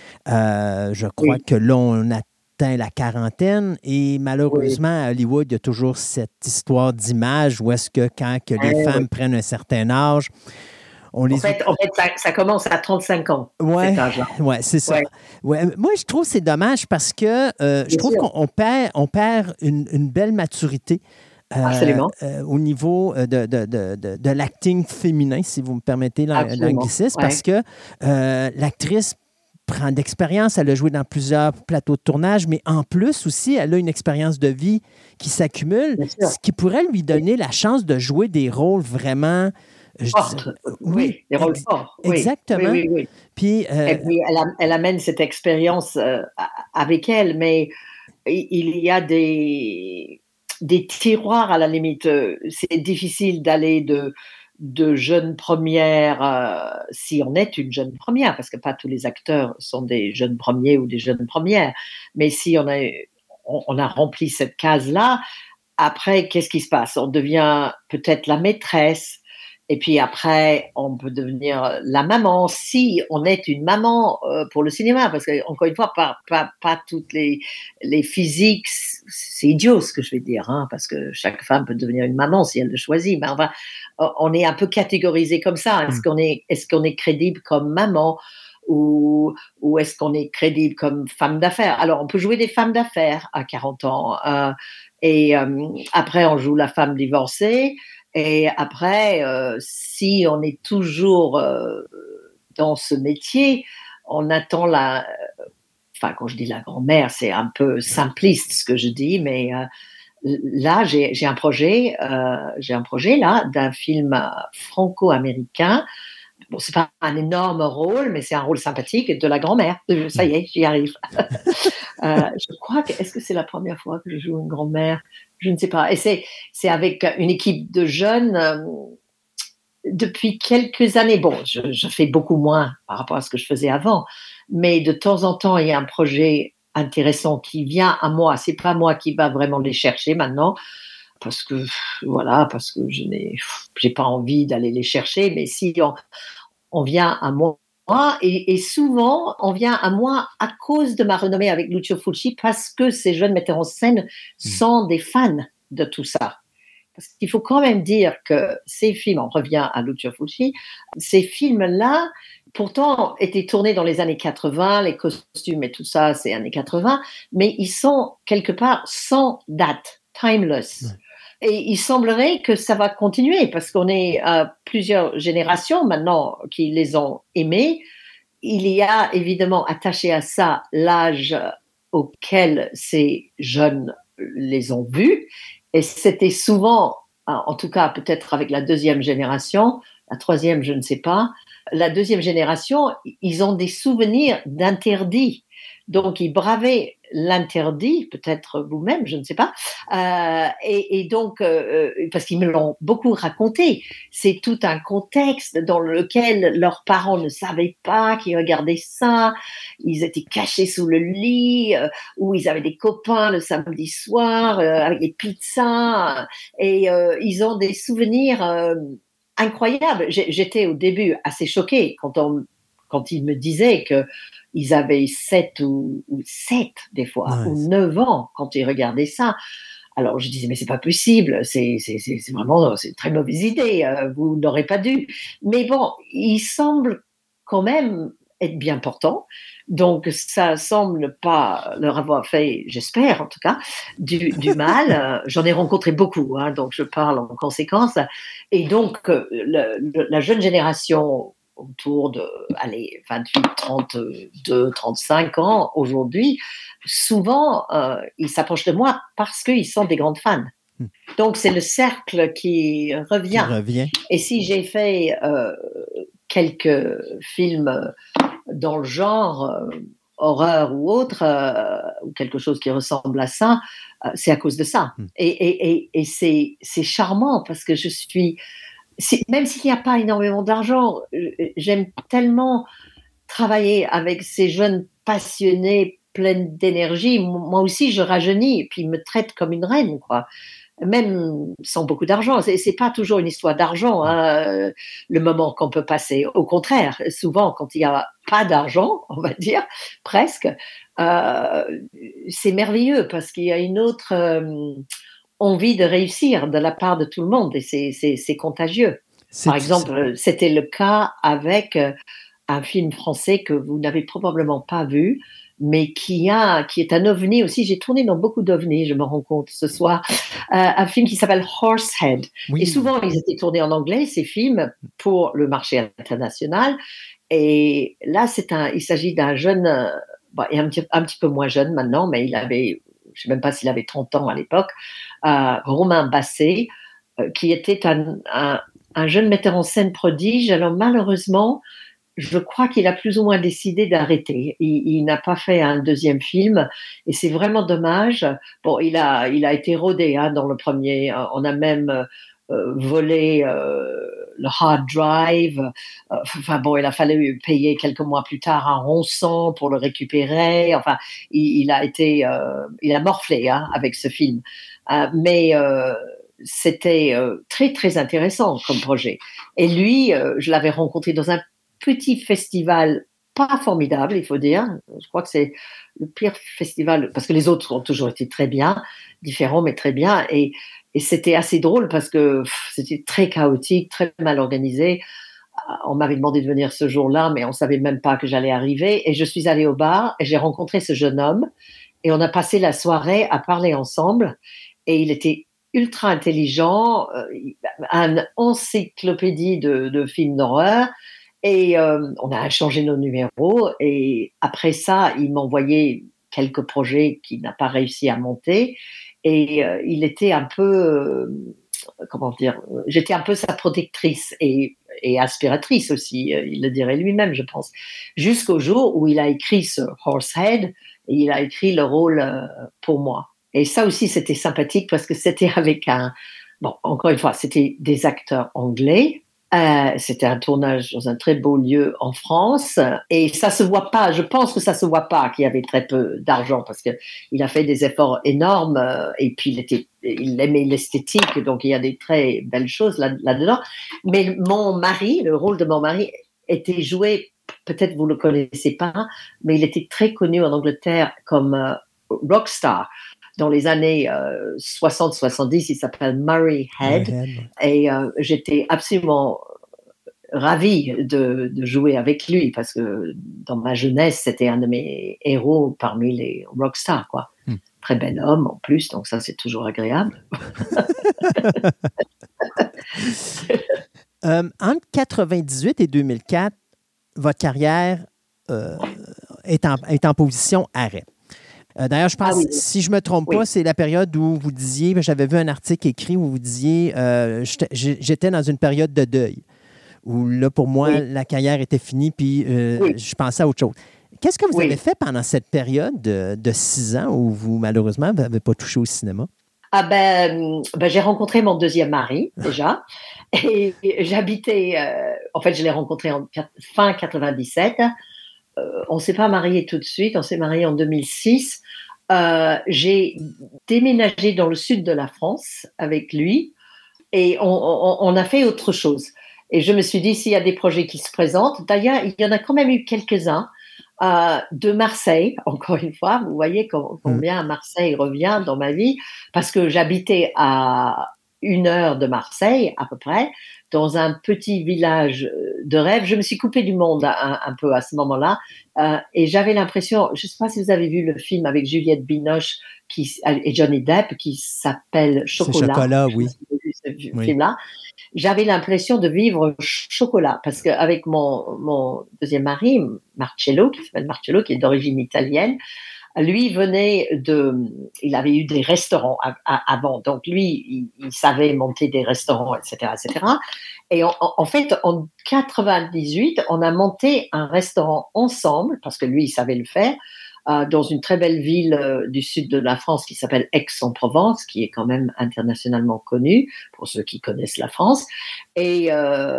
Je crois que là, on atteint la quarantaine et malheureusement, à Hollywood, il y a toujours cette histoire d'image où est-ce que quand que les femmes prennent un certain âge, En fait, ça commence à 35 ans, cet âge-là. Oui, c'est ça. Ouais, moi, je trouve que c'est dommage parce que je trouve qu'on perd une belle maturité au niveau de l'acting féminin, si vous me permettez l'anglicisme, parce que l'actrice prend d'expérience, elle a joué dans plusieurs plateaux de tournage, mais en plus aussi, elle a une expérience de vie qui s'accumule, ce qui pourrait lui donner la chance de jouer des rôles vraiment... Oui, des rôles forts. Exactement. Oui. Puis, et puis, elle amène cette expérience avec elle, mais il y a des tiroirs à la limite. C'est difficile d'aller de jeune première, si on est une jeune première, parce que pas tous les acteurs sont des jeunes premiers ou des jeunes premières, mais si on a rempli cette case-là, après, qu'est-ce qui se passe? On devient peut-être la maîtresse, et puis après, on peut devenir la maman, si on est une maman pour le cinéma, parce que encore une fois, pas toutes les physiques, c'est idiot ce que je vais dire, hein, parce que chaque femme peut devenir une maman si elle le choisit, mais enfin, on est un peu catégorisé comme ça. Est-ce qu'on est crédible comme maman ou est-ce qu'on est crédible comme femme d'affaires? Alors, on peut jouer des femmes d'affaires à 40 ans, et après, on joue la femme divorcée. Et après, si on est toujours dans ce métier, on attend quand je dis la grand-mère, c'est un peu simpliste ce que je dis, mais là, j'ai un projet là d'un film franco-américain. Bon, c'est pas un énorme rôle, mais c'est un rôle sympathique de la grand-mère. Ça y est, j'y arrive. Je crois est-ce que c'est la première fois que je joue une grand-mère? Je ne sais pas. Et c'est avec une équipe de jeunes depuis quelques années. Bon, je fais beaucoup moins par rapport à ce que je faisais avant, mais de temps en temps, il y a un projet intéressant qui vient à moi. C'est pas moi qui va vraiment les chercher maintenant, parce que je j'ai pas envie d'aller les chercher. Mais si on vient à moi. Et souvent, on vient à moi à cause de ma renommée avec Lucio Fulci, parce que ces jeunes metteurs en scène sont des fans de tout ça. Parce qu'il faut quand même dire que ces films, on revient à Lucio Fulci, ces films-là, pourtant, étaient tournés dans les années 80, les costumes et tout ça, c'est années 80, mais ils sont quelque part sans date, timeless. Et il semblerait que ça va continuer parce qu'on est plusieurs générations maintenant qui les ont aimés. Il y a évidemment attaché à ça l'âge auquel ces jeunes les ont vus. Et c'était souvent, en tout cas peut-être avec la deuxième génération, la troisième je ne sais pas, la deuxième génération, ils ont des souvenirs d'interdits. Donc, ils bravaient l'interdit, peut-être vous-même, je ne sais pas. Et donc, parce qu'ils me l'ont beaucoup raconté, c'est tout un contexte dans lequel leurs parents ne savaient pas qu'ils regardaient ça. Ils étaient cachés sous le lit, où ils avaient des copains le samedi soir, avec des pizzas. Et ils ont des souvenirs incroyables. J'étais au début assez choquée quand ils me disaient qu'ils avaient 7 ou 7 des fois, Ouais. ou 9 ans quand ils regardaient ça. Alors je disais, mais c'est pas possible, c'est vraiment, c'est une très mauvaise idée, vous n'aurez pas dû. Mais bon, il semble quand même être bien portant, donc ça semble pas leur avoir fait, j'espère en tout cas, du mal. J'en ai rencontré beaucoup, hein, donc je parle en conséquence. Et donc la jeune génération autour de, allez, 28, 32, 35 ans aujourd'hui, souvent, ils s'approchent de moi parce qu'ils sont des grandes fans. Donc, c'est le cercle qui revient. Et si j'ai fait quelques films dans le genre, horreur ou autre, ou quelque chose qui ressemble à ça, c'est à cause de ça. Et c'est charmant parce que je suis... Même s'il n'y a pas énormément d'argent, j'aime tellement travailler avec ces jeunes passionnés, pleines d'énergie. Moi aussi, je rajeunis et puis ils me traitent comme une reine, quoi. Même sans beaucoup d'argent. C'est pas toujours une histoire d'argent, hein, le moment qu'on peut passer. Au contraire, souvent, quand il n'y a pas d'argent, on va dire, presque, c'est merveilleux parce qu'il y a une autre envie de réussir de la part de tout le monde et c'est contagieux. Par exemple, c'était le cas avec un film français que vous n'avez probablement pas vu, mais qui est un ovni aussi. J'ai tourné dans beaucoup d'ovnis, je me rends compte ce soir. Un film qui s'appelle Horsehead. Oui. Et souvent, ils étaient tournés en anglais, ces films, pour le marché international. Et là, il s'agit d'un jeune, un petit peu moins jeune maintenant, mais je ne sais même pas s'il avait 30 ans à l'époque, Romain Basset, qui était un jeune metteur en scène prodige. Alors malheureusement, je crois qu'il a plus ou moins décidé d'arrêter. Il n'a pas fait un deuxième film et c'est vraiment dommage. Bon, il a été rodé dans le premier. On a même volé le hard drive. Enfin bon, il a fallu payer quelques mois plus tard un ronçon pour le récupérer. Enfin, il a morflé avec ce film. Mais c'était très très intéressant comme projet. Et lui, je l'avais rencontré dans un petit festival pas formidable, il faut dire. Je crois que c'est le pire festival, parce que les autres ont toujours été très bien, différents, mais très bien. Et c'était assez drôle parce que c'était très chaotique, très mal organisé. On m'avait demandé de venir ce jour-là, mais on ne savait même pas que j'allais arriver. Et je suis allée au bar et j'ai rencontré ce jeune homme. Et on a passé la soirée à parler ensemble. Et il était ultra intelligent, une encyclopédie de films d'horreur. Et on a échangé nos numéros et après ça, il m'envoyait quelques projets qu'il n'a pas réussi à monter et il était un peu, comment dire, j'étais un peu sa protectrice et aspiratrice aussi, il le dirait lui-même, je pense, jusqu'au jour où il a écrit ce Horsehead et il a écrit le rôle pour moi. Et ça aussi, c'était sympathique parce que c'était avec encore une fois, c'était des acteurs anglais. C'était un tournage dans un très beau lieu en France et ça se voit pas, je pense que ça se voit pas qu'il y avait très peu d'argent parce qu'il a fait des efforts énormes et puis il aimait l'esthétique, donc il y a des très belles choses là-dedans. Mais mon mari, le rôle de mon mari était joué, peut-être vous le connaissez pas, mais il était très connu en Angleterre comme rockstar. Dans les années 60-70, il s'appelle Murray Head. Et j'étais absolument ravie de jouer avec lui parce que dans ma jeunesse, c'était un de mes héros parmi les rockstars, quoi. Très bel homme en plus, donc ça, c'est toujours agréable. Entre 98 et 2004, votre carrière est en position arrêt. D'ailleurs, je pense, si je ne me trompe pas, c'est la période où vous disiez, j'avais vu un article écrit où vous disiez, j'étais dans une période de deuil, où là, pour moi, la carrière était finie, puis je pensais à autre chose. Qu'est-ce que vous avez Oui. fait pendant cette période de 6 ans où vous, malheureusement, n'avez pas touché au cinéma? Ah ben, j'ai rencontré mon deuxième mari déjà et j'habitais, en fait, je l'ai rencontré en fin 97. On s'est pas mariés tout de suite, on s'est mariés en 2006. J'ai déménagé dans le sud de la France avec lui et on a fait autre chose. Et je me suis dit, s'il y a des projets qui se présentent, d'ailleurs, il y en a quand même eu quelques-uns, de Marseille, encore une fois, vous voyez combien Marseille revient dans ma vie, parce que j'habitais à 1 heure de Marseille, à peu près, dans un petit village de rêve. Je me suis coupée du monde un peu à ce moment-là, et j'avais l'impression, je ne sais pas si vous avez vu le film avec Juliette Binoche et Johnny Depp, qui s'appelle C'est Chocolat. Chocolat, Je oui. sais pas si vous avez vu ce Oui. film-là. J'avais l'impression de vivre chocolat parce qu'avec mon deuxième mari, Marcello, qui s'appelle Marcello, qui est d'origine italienne, lui il avait eu des restaurants avant, donc lui, il savait monter des restaurants, etc., etc. Et en fait, en 98, on a monté un restaurant ensemble parce que lui, il savait le faire dans une très belle ville du sud de la France qui s'appelle Aix-en-Provence, qui est quand même internationalement connue pour ceux qui connaissent la France. Et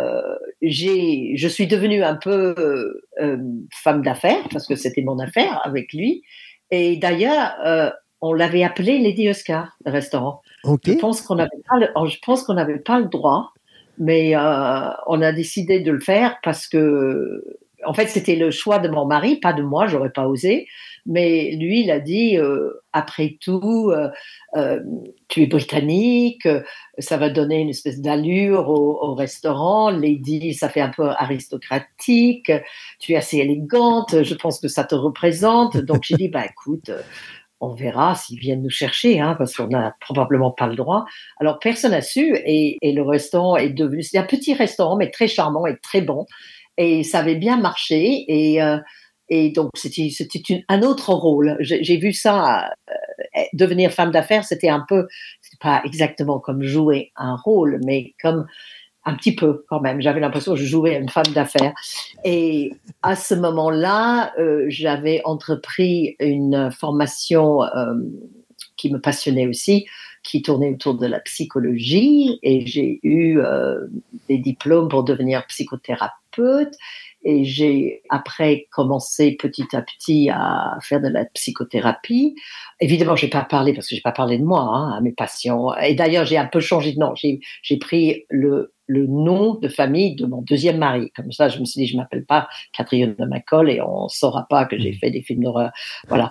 je suis devenue un peu femme d'affaires parce que c'était mon affaire avec lui. Et d'ailleurs, on l'avait appelé Lady Oscar, le restaurant. OK. Je pense qu'on n'avait pas le droit, mais on a décidé de le faire parce que, en fait, c'était le choix de mon mari, pas de moi, j'aurais pas osé. Mais lui, il a dit, après tout, tu es britannique, ça va donner une espèce d'allure au restaurant. Lady, ça fait un peu aristocratique. Tu es assez élégante. Je pense que ça te représente. Donc j'ai dit, bah écoute, on verra s'ils viennent nous chercher, hein, parce qu'on n'a probablement pas le droit. Alors personne n'a su et le restaurant est devenu, c'est un petit restaurant mais très charmant et très bon et ça avait bien marché et donc c'était un autre rôle. J'ai vu ça devenir femme d'affaires, c'était pas exactement comme jouer un rôle, mais comme un petit peu quand même. J'avais l'impression que je jouais à une femme d'affaires. Et à ce moment-là, j'avais entrepris une formation qui me passionnait aussi, qui tournait autour de la psychologie. Et j'ai eu des diplômes pour devenir psychothérapeute. Et j'ai après commencé petit à petit à faire de la psychothérapie. Évidemment, je n'ai pas parlé parce que je n'ai pas parlé de moi hein, à mes patients. Et d'ailleurs, j'ai un peu changé de nom. J'ai pris le nom de famille de mon deuxième mari. Comme ça, je me suis dit, je m'appelle pas Catherine de Macaulay et on ne saura pas que j'ai fait des films d'horreur. Voilà.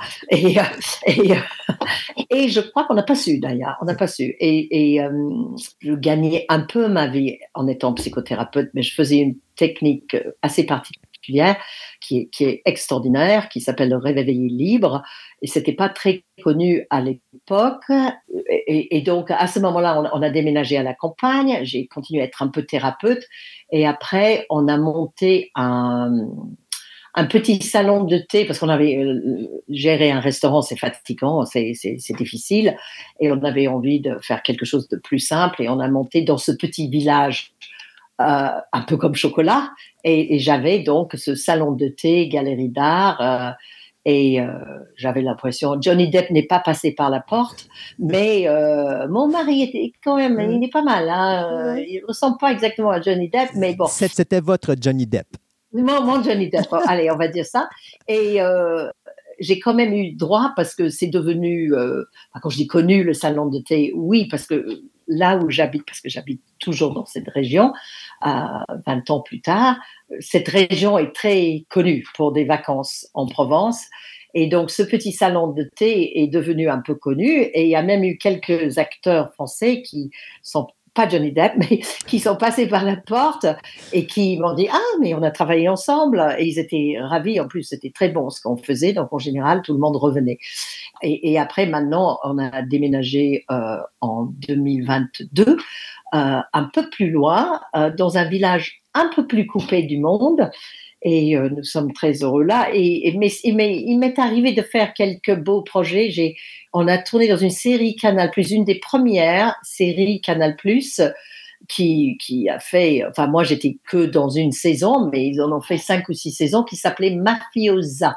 Et je crois qu'on n'a pas su d'ailleurs. On n'a pas su. Et je gagnais un peu ma vie en étant psychothérapeute, mais je faisais une technique assez particulière qui est extraordinaire, qui s'appelle le réveil libre. Et c'était pas très connu à l'époque. Et donc, à ce moment-là, on a déménagé à la campagne. J'ai continué à être un peu thérapeute. Et après, on a monté un petit salon de thé, parce qu'on avait géré un restaurant, c'est fatigant, c'est difficile. Et on avait envie de faire quelque chose de plus simple. Et on a monté dans ce petit village un peu comme Chocolat, et j'avais donc ce salon de thé, galerie d'art, et j'avais l'impression, Johnny Depp n'est pas passé par la porte, mais mon mari était quand même, il est pas mal, hein, il ressemble pas exactement à Johnny Depp, mais bon. C'était votre Johnny Depp. Mon Johnny Depp, allez, on va dire ça, et j'ai quand même eu droit parce que c'est devenu, quand je dis connu, le salon de thé, oui, parce que là où j'habite, parce que j'habite toujours dans cette région, 20 ans plus tard, cette région est très connue pour des vacances en Provence. Et donc, ce petit salon de thé est devenu un peu connu et il y a même eu quelques acteurs français qui sont pas Johnny Depp, mais qui sont passés par la porte et qui m'ont dit « Ah, mais on a travaillé ensemble » et ils étaient ravis. En plus, c'était très bon ce qu'on faisait, donc en général, tout le monde revenait. Et après, maintenant, on a déménagé en 2022, un peu plus loin, dans un village un peu plus coupé du monde. Et nous sommes très heureux là. Mais il m'est arrivé de faire quelques beaux projets. On a tourné dans une série Canal+, une des premières séries Canal+, qui a fait, enfin moi j'étais que dans une saison, mais ils en ont fait 5 ou 6 saisons, qui s'appelait Mafiosa.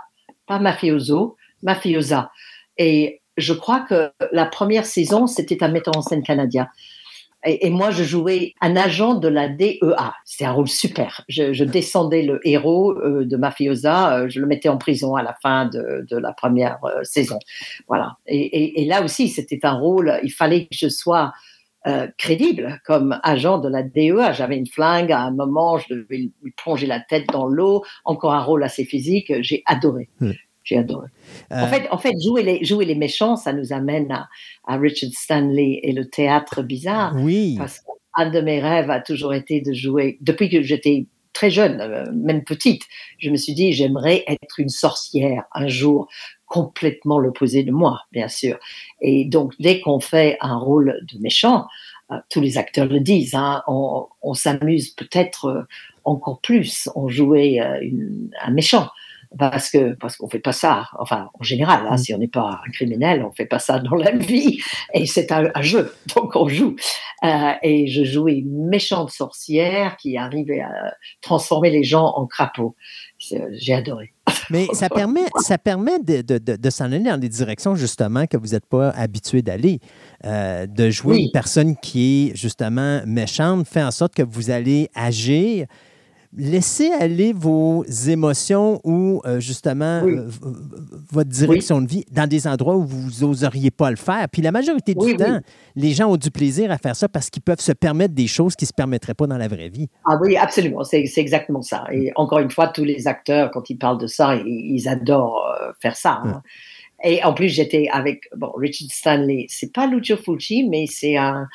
pas mafioso, mafiosa. Et je crois que la première saison, c'était un metteur en scène canadien. Et moi, je jouais un agent de la DEA. C'était un rôle super. Je descendais le héros de mafiosa, je le mettais en prison à la fin de la première saison. Voilà. Et là aussi, c'était un rôle, il fallait que je sois crédible comme agent de la DEA. J'avais une flingue, à un moment, je devais lui plonger la tête dans l'eau. Encore un rôle assez physique. J'ai adoré. J'ai adoré. En fait, jouer les méchants, ça nous amène à Richard Stanley et le théâtre bizarre. Oui. Parce qu'un de mes rêves a toujours été de jouer, depuis que j'étais très jeune, même petite, je me suis dit, j'aimerais être une sorcière un jour, complètement l'opposé de moi, bien sûr. Et donc, dès qu'on fait un rôle de méchant, tous les acteurs le disent, hein, on s'amuse peut-être encore plus, on jouait un méchant. Parce qu'on fait pas ça, enfin en général, hein, si on n'est pas un criminel, on fait pas ça dans la vie, et c'est un jeu, donc on joue. Et je jouais une méchante sorcière qui arrivait à transformer les gens en crapauds. J'ai adoré. Mais ça permet de s'en aller dans des directions justement que vous n'êtes pas habitué d'aller. De jouer une personne qui est justement méchante fait en sorte que vous allez agir. Laissez aller vos émotions ou justement votre direction de vie dans des endroits où vous n'oseriez pas le faire. Puis la majorité du temps, les gens ont du plaisir à faire ça parce qu'ils peuvent se permettre des choses qu'ils ne se permettraient pas dans la vraie vie. Ah oui, absolument, c'est exactement ça. Et encore une fois, tous les acteurs, quand ils parlent de ça, ils adorent faire ça. Hein. Et en plus, j'étais avec Richard Stanley. C'est pas Lucio Fulci, mais c'est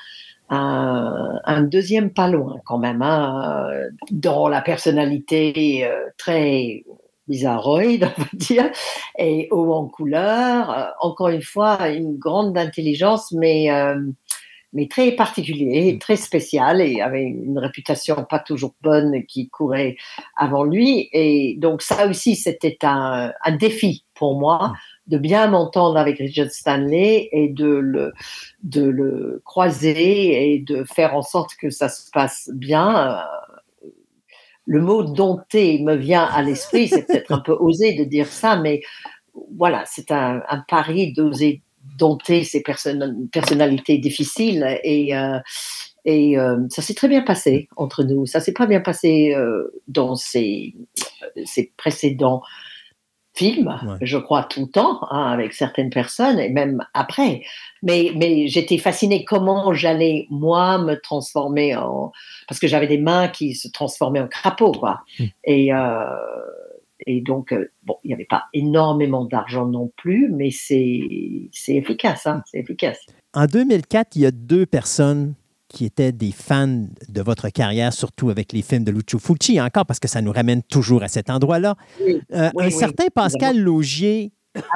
un deuxième pas loin quand même, hein, dans la personnalité très bizarroïde, on va dire, et haut en couleur. Encore une fois, une grande intelligence, mais très particulier, très spécial, et avait une réputation pas toujours bonne qui courait avant lui. Et donc ça aussi, c'était un défi pour moi de bien m'entendre avec Richard Stanley et de le croiser et de faire en sorte que ça se passe bien. Le mot dompter me vient à l'esprit, c'est peut-être un peu osé de dire ça, mais voilà, c'est un pari d'oser dompter ces personnalités difficiles et ça s'est très bien passé entre nous. Ça s'est pas bien passé dans ces précédents films, je crois, tout le temps, hein, avec certaines personnes, et même après. Mais j'étais fascinée comment j'allais, moi, me transformer parce que j'avais des mains qui se transformaient en crapauds, quoi. Et donc, il n'y avait pas énormément d'argent non plus, mais c'est efficace, hein, c'est efficace. En 2004, il y a 2 personnes qui étaient des fans de votre carrière, surtout avec les films de Lucio Fulci, encore parce que ça nous ramène toujours à cet endroit-là. Un certain Pascal Laugier.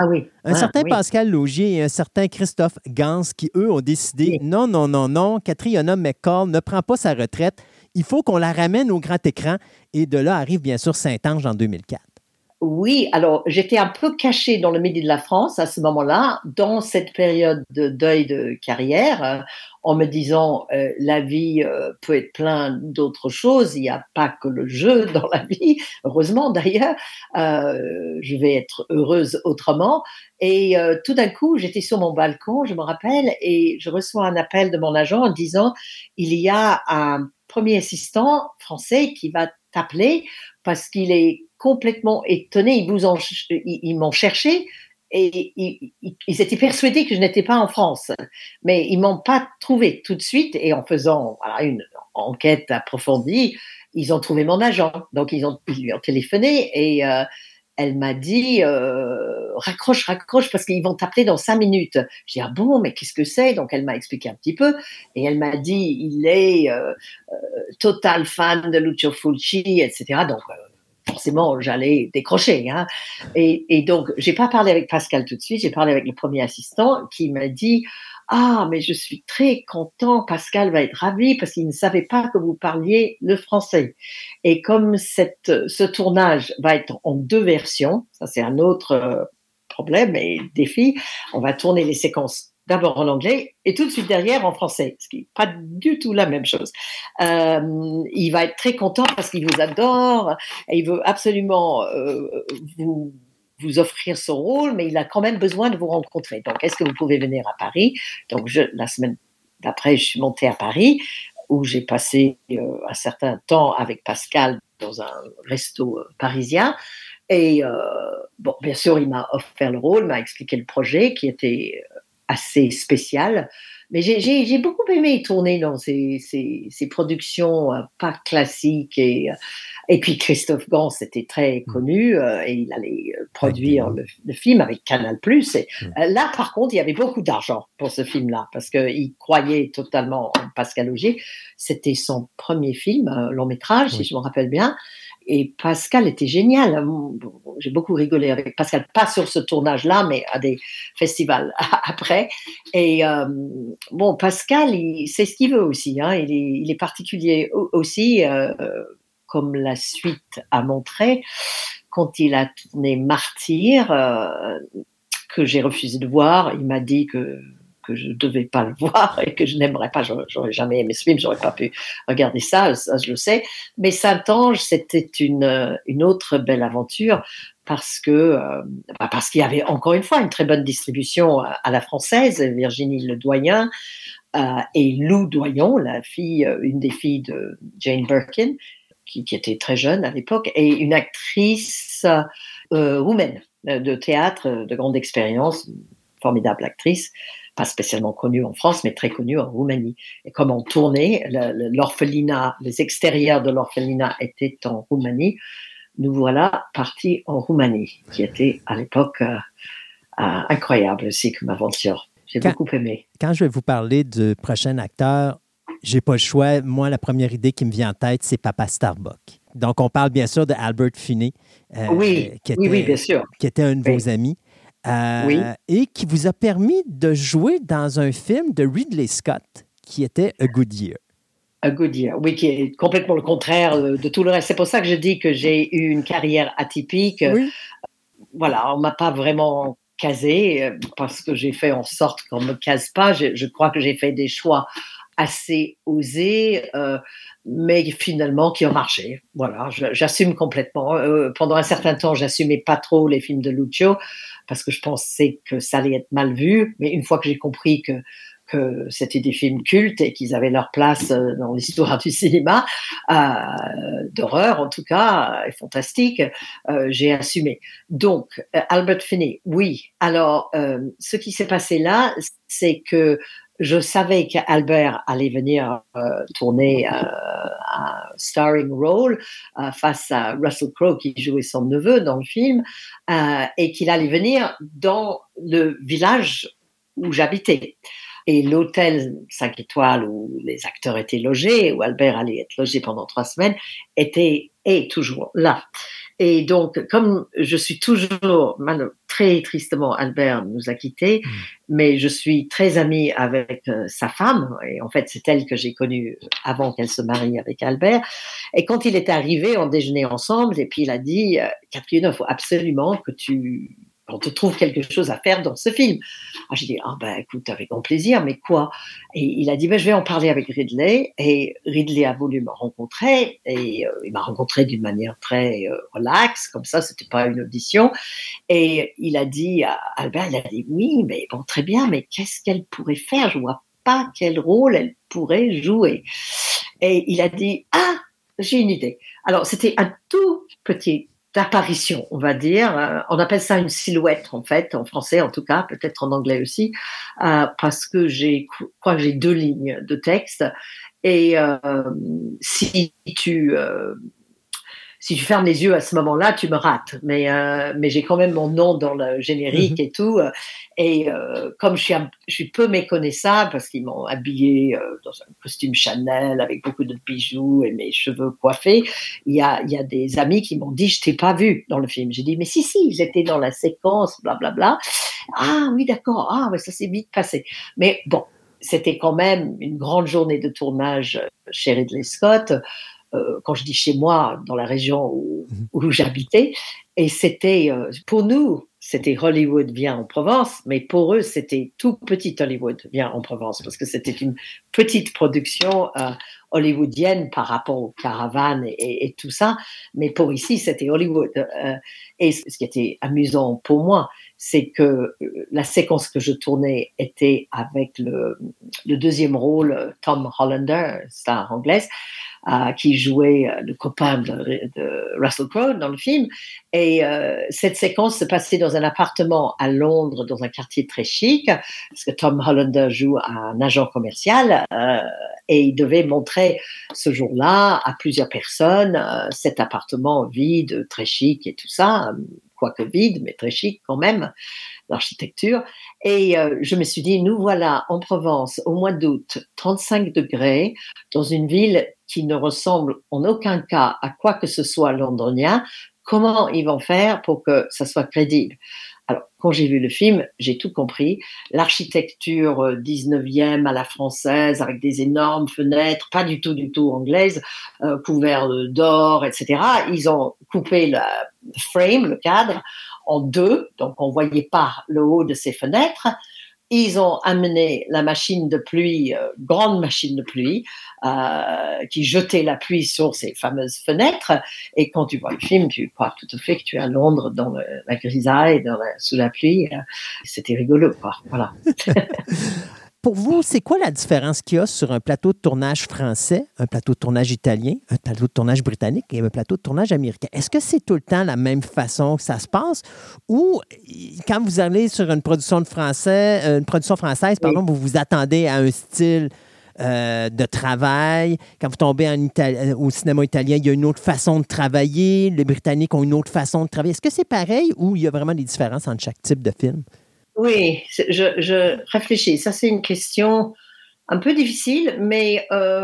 Pascal Laugier et un certain Christophe Gans qui, eux, ont décidé non, Catriona McCall ne prend pas sa retraite. Il faut qu'on la ramène au grand écran. Et de là arrive bien sûr Saint-Ange en 2004. Oui, alors j'étais un peu cachée dans le Midi de la France à ce moment-là, dans cette période de deuil de carrière, en me disant la vie peut être plein d'autres choses, il n'y a pas que le jeu dans la vie, heureusement d'ailleurs, je vais être heureuse autrement. Et tout d'un coup, j'étais sur mon balcon, je me rappelle, et je reçois un appel de mon agent en disant il y a un premier assistant français qui va t'appeler parce qu'il est complètement étonné, ils m'ont cherché et ils étaient persuadés que je n'étais pas en France, mais ils m'ont pas trouvé tout de suite, et en faisant une enquête approfondie, ils ont trouvé mon agent, donc ils lui ont téléphoné et elle m'a dit raccroche parce qu'ils vont t'appeler dans 5 minutes. J'ai dit ah bon, mais qu'est-ce que c'est? Donc elle m'a expliqué un petit peu et elle m'a dit il est total fan de Lucio Fulci, etc. Donc forcément, j'allais décrocher. Hein. Et donc, j'ai pas parlé avec Pascal tout de suite, j'ai parlé avec le premier assistant qui m'a dit « Ah, mais je suis très content, Pascal va être ravi parce qu'il ne savait pas que vous parliez le français. » Et comme ce tournage va être en 2 versions, ça c'est un autre problème et défi, on va tourner les séquences d'abord en anglais et tout de suite derrière en français, ce qui n'est pas du tout la même chose. Il va être très content parce qu'il vous adore et il veut absolument vous vous offrir ce rôle, mais il a quand même besoin de vous rencontrer. Donc, est-ce que vous pouvez venir à Paris? Donc, la semaine d'après, je suis montée à Paris, où j'ai passé un certain temps avec Pascal dans un resto parisien. Et bon, bien sûr, il m'a offert le rôle, m'a expliqué le projet qui était assez spécial. Mais j'ai beaucoup aimé tourner dans ces productions pas classiques. Et puis Christophe Gans était très connu et il allait produire le film avec Canal+. Et là, par contre, il y avait beaucoup d'argent pour ce film-là parce qu'il croyait totalement en Pascal Augier. C'était son premier film, long métrage, si je me rappelle bien. Et Pascal était génial. J'ai beaucoup rigolé avec Pascal, pas sur ce tournage-là, mais à des festivals après. Et bon, Pascal, c'est ce qu'il veut aussi. Hein. Il est particulier aussi, comme la suite a montré, quand il a tourné Martyr, que j'ai refusé de voir. Il m'a dit que je ne devais pas le voir et que je n'aimerais pas, j'aurais jamais aimé ce film, j'aurais pas pu regarder ça je le sais. Mais Saint-Ange, c'était une autre belle aventure parce qu'il y avait encore une fois une très bonne distribution à la française, Virginie Ledoyen et Lou Doyon, une des filles de Jane Birkin, qui était très jeune à l'époque, et une actrice roumaine de théâtre de grande expérience, formidable actrice, pas spécialement connue en France, mais très connue en Roumanie. Et comme on tournait, l'orphelinat, les extérieurs de l'orphelinat étaient en Roumanie, nous voilà partis en Roumanie, qui était à l'époque incroyable aussi comme aventure. J'ai beaucoup aimé. Quand je vais vous parler du prochain acteur, j'ai pas le choix. Moi, la première idée qui me vient en tête, c'est Papa Starbuck. Donc, on parle bien sûr de Albert Finney, oui, bien sûr. Qui était un de vos amis. Et qui vous a permis de jouer dans un film de Ridley Scott qui était A Good Year. A Good Year, oui, qui est complètement le contraire de tout le reste. C'est pour ça que je dis que j'ai eu une carrière atypique. Oui. Voilà, on ne m'a pas vraiment casé parce que j'ai fait en sorte qu'on ne me case pas. Je crois que j'ai fait des choix assez osés, mais finalement qui ont marché. Voilà, j'assume complètement. Pendant un certain temps, j'assumais pas trop les films de Lucio parce que je pensais que ça allait être mal vu. Mais une fois que j'ai compris que c'était des films cultes et qu'ils avaient leur place dans l'histoire du cinéma, d'horreur en tout cas, et fantastique, j'ai assumé. Donc, Albert Finney, oui. Alors, ce qui s'est passé là, c'est que je savais qu'Albert allait venir tourner un starring role face à Russell Crowe qui jouait son neveu dans le film et qu'il allait venir dans le village où j'habitais. Et l'hôtel 5 étoiles où les acteurs étaient logés, où Albert allait être logé pendant 3 semaines, est toujours là. Et donc, comme je suis toujours, très tristement, Albert nous a quittés, mais je suis très amie avec sa femme, et en fait, c'est elle que j'ai connue avant qu'elle se marie avec Albert. Et quand il est arrivé, on déjeunait ensemble, et puis il a dit, Catherine, il faut absolument que on te trouve quelque chose à faire dans ce film. J'ai dit, écoute, avec grand plaisir, mais quoi? Et il a dit, je vais en parler avec Ridley. Et Ridley a voulu me rencontrer, et il m'a rencontré d'une manière très relaxe, comme ça, c'était pas une audition. Et il a dit, Albert, il a dit, oui, mais bon, très bien, mais qu'est-ce qu'elle pourrait faire? Je vois pas quel rôle elle pourrait jouer. Et il a dit, j'ai une idée. Alors, c'était un tout petit d'apparition, on va dire. On appelle ça une silhouette, en fait, en français en tout cas, peut-être en anglais aussi, parce que je crois que j'ai 2 lignes de texte. Et si tu fermes les yeux à ce moment-là, tu me rates. Mais j'ai quand même mon nom dans le générique et tout. Et comme je suis peu méconnaissable, parce qu'ils m'ont habillée dans un costume Chanel avec beaucoup de bijoux et mes cheveux coiffés, il y a des amis qui m'ont dit « je t'ai pas vu dans le film ». J'ai dit « mais si, j'étais dans la séquence, blablabla ». Ah oui, d'accord, ça s'est vite passé. Mais bon, c'était quand même une grande journée de tournage chez Ridley Scott. Quand je dis chez moi, dans la région où j'habitais, et c'était, pour nous, c'était Hollywood vient en Provence, mais pour eux, c'était tout petit Hollywood vient en Provence, parce que c'était une petite production hollywoodienne par rapport aux caravanes et tout ça. Mais pour ici, c'était Hollywood. Et ce qui était amusant pour moi, c'est que la séquence que je tournais était avec le deuxième rôle, Tom Hollander, star anglaise, qui jouait le copain de Russell Crowe dans le film. Et cette séquence se passait dans un appartement à Londres, dans un quartier très chic, parce que Tom Hollander joue un agent commercial et il devait montrer ce jour-là à plusieurs personnes cet appartement vide, très chic et tout ça, quoique vide, mais très chic quand même, l'architecture. Et je me suis dit, nous voilà en Provence au mois d'août, 35 degrés, dans une ville qui ne ressemble en aucun cas à quoi que ce soit londonien. Comment ils vont faire pour que ça soit crédible? Alors, quand j'ai vu le film, j'ai tout compris. L'architecture 19e à la française, avec des énormes fenêtres, pas du tout anglaises, couverts d'or, etc. Ils ont coupé le frame, le cadre, en deux, donc on voyait pas le haut de ces fenêtres. Ils ont amené la machine de pluie, grande machine de pluie, qui jetait la pluie sur ces fameuses fenêtres. Et quand tu vois le film, tu crois tout à fait que tu es à Londres dans la grisaille, sous la pluie. C'était rigolo, quoi. Voilà. Pour vous, c'est quoi la différence qu'il y a sur un plateau de tournage français, un plateau de tournage italien, un plateau de tournage britannique et un plateau de tournage américain? Est-ce que c'est tout le temps la même façon que ça se passe? Ou quand vous allez sur une production française, Oui. vous vous attendez à un style de travail. Quand vous tombez au cinéma italien, il y a une autre façon de travailler. Les Britanniques ont une autre façon de travailler. Est-ce que c'est pareil ou il y a vraiment des différences entre chaque type de film? Oui, je réfléchis. Ça, c'est une question un peu difficile, mais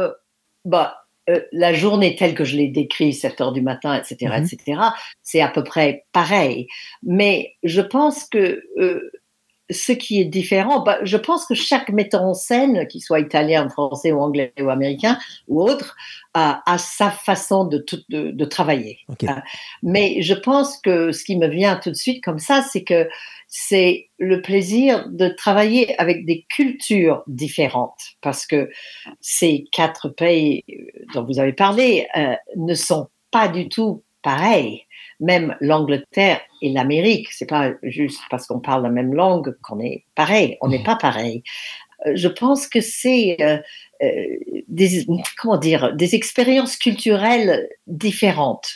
la journée telle que je l'ai décrite, 7 heures du matin, etc., etc., c'est à peu près pareil. Mais je pense que ce qui est différent, je pense que chaque metteur en scène, qu'il soit italien, français ou anglais ou américain ou autre, a sa façon de travailler. Okay. Mais je pense que ce qui me vient tout de suite comme ça, c'est que c'est le plaisir de travailler avec des cultures différentes, parce que ces 4 pays dont vous avez parlé ne sont pas du tout pareils. Même l'Angleterre et l'Amérique, c'est pas juste parce qu'on parle la même langue qu'on est pareil. On n'est pas pareil. Je pense que c'est des expériences culturelles différentes.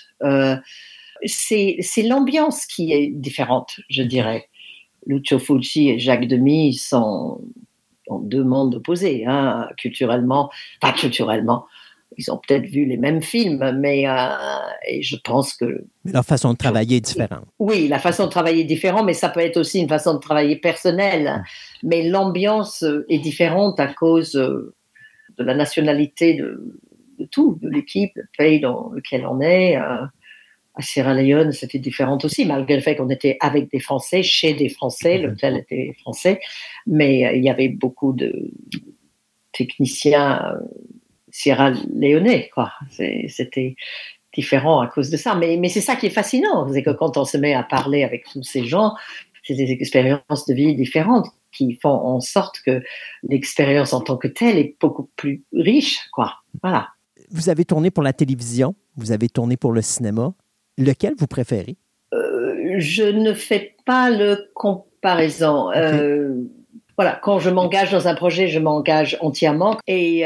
C'est l'ambiance qui est différente, je dirais. Lucio Fulci et Jacques Demy sont en 2 mondes opposés, culturellement, pas culturellement. Ils ont peut-être vu les mêmes films, mais et je pense que... Mais leur façon de travailler est différente. Oui, la façon de travailler est différente, mais ça peut être aussi une façon de travailler personnelle. Mais l'ambiance est différente à cause de la nationalité de tout, de l'équipe, le pays dans lequel on est. À Sierra Leone, c'était différent aussi, malgré le fait qu'on était avec des Français, chez des Français, l'hôtel était français, mais il y avait beaucoup de techniciens sierra-léonais, quoi. C'était différent à cause de ça. Mais c'est ça qui est fascinant, c'est que quand on se met à parler avec tous ces gens, c'est des expériences de vie différentes qui font en sorte que l'expérience en tant que telle est beaucoup plus riche, quoi. Voilà. Vous avez tourné pour la télévision, vous avez tourné pour le cinéma. Lequel vous préférez? Je ne fais pas le comparaison. Okay. Voilà, quand je m'engage dans un projet, je m'engage entièrement et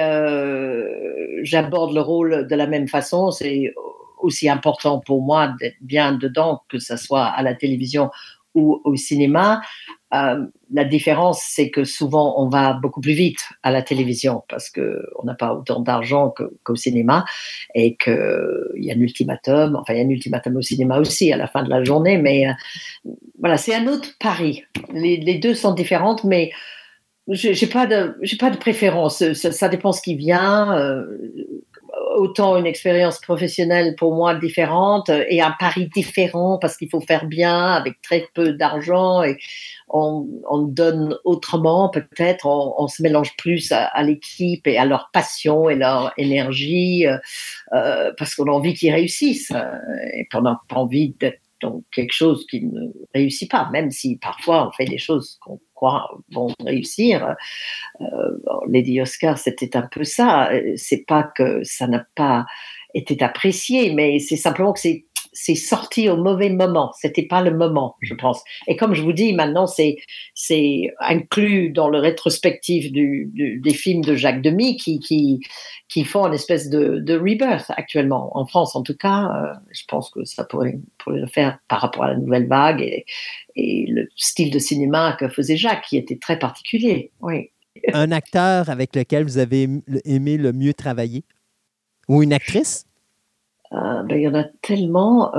j'aborde le rôle de la même façon. C'est aussi important pour moi d'être bien dedans, que ce soit à la télévision ou au cinéma. La différence, c'est que souvent, on va beaucoup plus vite à la télévision parce qu'on n'a pas autant d'argent qu'au cinéma et qu'il y a un ultimatum. Enfin, il y a un ultimatum au cinéma aussi à la fin de la journée, mais voilà, c'est un autre pari. Les deux sont différentes, mais j'ai pas de préférence. Ça dépend ce qui vient. Autant une expérience professionnelle pour moi différente et un pari différent parce qu'il faut faire bien avec très peu d'argent et on donne autrement peut-être, on se mélange plus à l'équipe et à leur passion et leur énergie parce qu'on a envie qu'ils réussissent et on n'a pas envie d'être Donc, quelque chose qui ne réussit pas, même si parfois on fait des choses qu'on croit vont réussir. Lady Oscar, c'était un peu ça. C'est pas que ça n'a pas été apprécié, mais c'est simplement que c'est sorti au mauvais moment. C'était pas le moment, je pense. Et comme je vous dis, maintenant, c'est inclus dans le rétrospectif des films de Jacques Demy qui font une espèce de rebirth actuellement. En France, en tout cas, je pense que ça pourrait le faire par rapport à la nouvelle vague et le style de cinéma que faisait Jacques, qui était très particulier. Oui. Un acteur avec lequel vous avez aimé le mieux travailler? Ou une actrice? Il y en a tellement.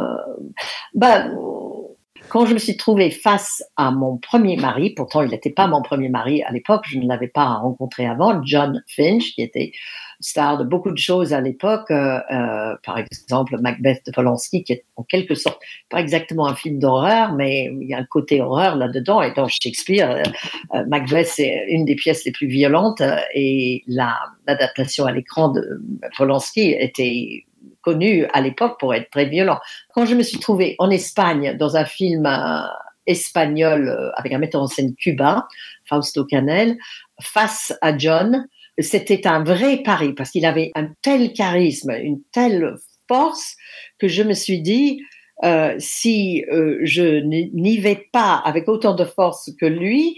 Quand je me suis trouvée face à mon premier mari, pourtant il n'était pas mon premier mari à l'époque, je ne l'avais pas rencontré avant, John Finch, qui était star de beaucoup de choses à l'époque, par exemple Macbeth de Polanski, qui est en quelque sorte pas exactement un film d'horreur, mais il y a un côté horreur là-dedans, et dans Shakespeare, Macbeth c'est une des pièces les plus violentes, et l'adaptation à l'écran de Polanski était connu à l'époque pour être très violent. Quand je me suis trouvée en Espagne dans un film espagnol avec un metteur en scène cubain, Fausto Canel, face à John, c'était un vrai pari parce qu'il avait un tel charisme, une telle force que je me suis dit, si je n'y vais pas avec autant de force que lui,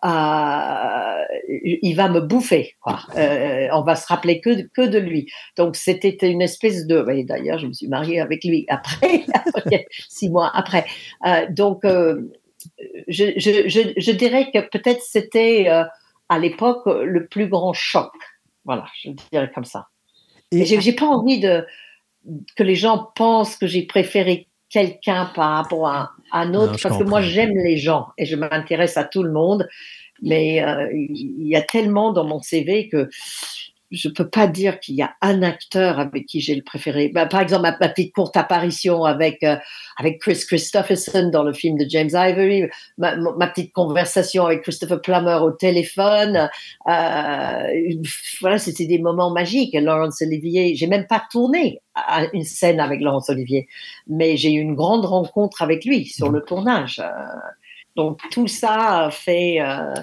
il va me bouffer, quoi. On va se rappeler que de lui. Donc c'était une espèce de. Et d'ailleurs, je me suis mariée avec lui après 6 mois après. Je dirais que peut-être c'était à l'époque le plus grand choc. Voilà, je dirais comme ça. Et j'ai pas envie que les gens pensent que j'ai préféré quelqu'un par rapport à un autre, parce que moi j'aime les gens et je m'intéresse à tout le monde, mais il y a tellement dans mon CV que je peux pas dire qu'il y a un acteur avec qui j'ai le préféré. Par exemple, ma petite courte apparition avec Chris Christopherson dans le film de James Ivory, ma petite conversation avec Christopher Plummer au téléphone, voilà, c'était des moments magiques. Laurence Olivier, j'ai même pas tourné une scène avec Laurence Olivier, mais j'ai eu une grande rencontre avec lui sur le tournage. Donc tout ça fait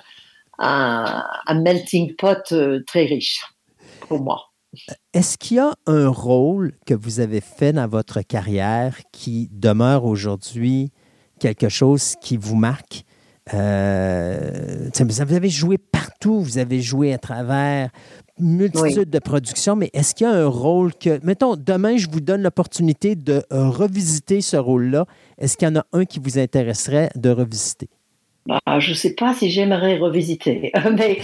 un melting pot très riche pour moi. Est-ce qu'il y a un rôle que vous avez fait dans votre carrière qui demeure aujourd'hui quelque chose qui vous marque? Vous avez joué partout, vous avez joué à travers une multitude de productions, mais est-ce qu'il y a un rôle que, mettons, demain, je vous donne l'opportunité de revisiter ce rôle-là. Est-ce qu'il y en a un qui vous intéresserait de revisiter? Je ne sais pas si j'aimerais revisiter, mais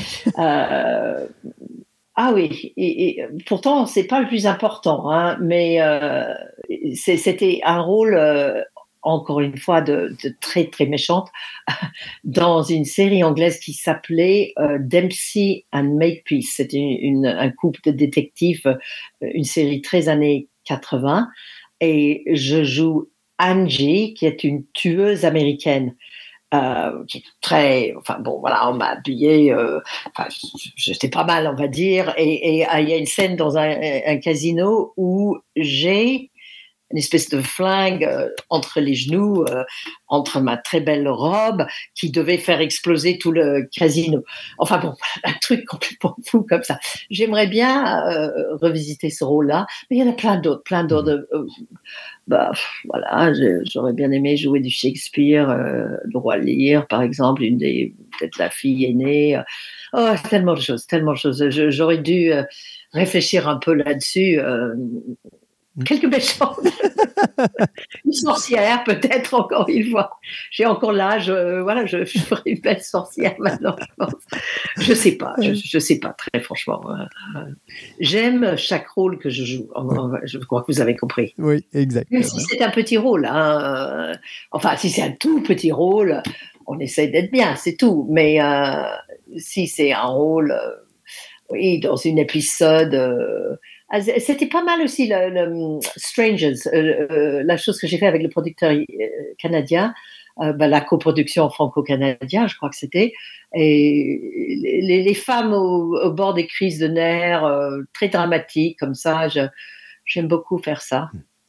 oui, et pourtant c'est pas le plus important, hein, mais c'était un rôle encore une fois de très très méchante dans une série anglaise qui s'appelait Dempsey and Makepeace. C'était un couple de détectives, une série très années 80, et je joue Angie, qui est une tueuse américaine. Qui est très, enfin bon, voilà, on m'a habillée, j'étais pas mal, on va dire, et il y a une scène dans un casino où j'ai une espèce de flingue entre les genoux, entre ma très belle robe, qui devait faire exploser tout le casino. Enfin bon, un truc complètement fou comme ça. J'aimerais bien revisiter ce rôle-là, mais il y en a plein d'autres. Voilà, j'aurais bien aimé jouer du Shakespeare, le Roi Lear, par exemple, peut-être la fille aînée. Tellement de choses. J'aurais dû réfléchir un peu là-dessus. Quelques belles choses. Une sorcière, peut-être, encore une fois. J'ai encore l'âge, voilà, je ferai une belle sorcière maintenant, je pense. Je sais pas, très franchement. J'aime chaque rôle que je joue. Je crois que vous avez compris. Oui, exactement. Même si c'est un petit rôle, hein, enfin, si c'est un tout petit rôle, on essaie d'être bien, c'est tout. Mais si c'est un rôle, oui, dans une épisode. C'était pas mal aussi le Strangers, la chose que j'ai fait avec le producteur canadien, la coproduction franco-canadienne, je crois que c'était, et les femmes au bord des crises de nerfs, très dramatiques comme ça, j'aime beaucoup faire ça.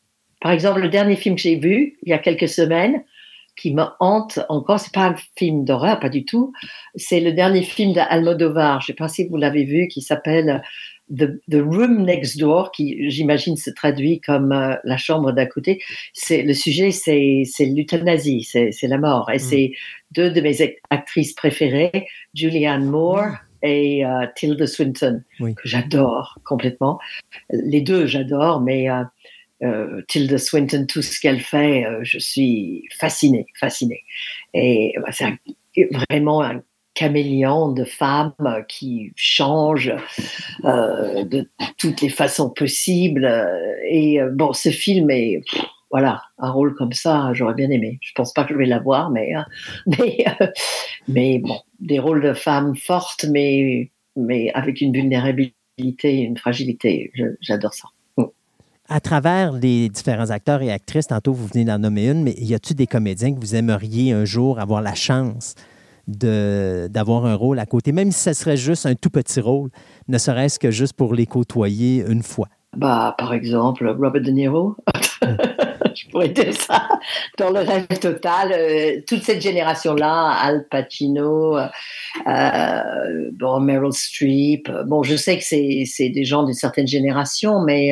Par exemple, le dernier film que j'ai vu il y a quelques semaines, qui me hante encore, c'est pas un film d'horreur, pas du tout. C'est le dernier film d'Almodovar. Je sais pas si vous l'avez vu, qui s'appelle The Room Next Door, qui j'imagine se traduit comme la chambre d'à côté. Le sujet, c'est l'euthanasie, c'est la mort. Et c'est deux de mes actrices préférées, Julianne Moore et Tilda Swinton, que j'adore complètement. Les deux, j'adore, mais Tilda Swinton, tout ce qu'elle fait, je suis fascinée. Et c'est vraiment un caméléon de femme qui change de toutes les façons possibles. Et bon, ce film est, voilà, un rôle comme ça, j'aurais bien aimé. Je pense pas que je vais l'avoir, mais bon, des rôles de femmes fortes, mais avec une vulnérabilité, une fragilité. J'adore ça. À travers les différents acteurs et actrices, tantôt vous venez d'en nommer une, mais y a-t-il des comédiens que vous aimeriez un jour avoir la chance d'avoir un rôle à côté, même si ce serait juste un tout petit rôle, ne serait-ce que juste pour les côtoyer une fois? Par exemple, Robert De Niro. Je pourrais dire ça. Dans Le Rêve total, toute cette génération-là, Al Pacino, Meryl Streep. Bon, je sais que c'est des gens d'une certaine génération, mais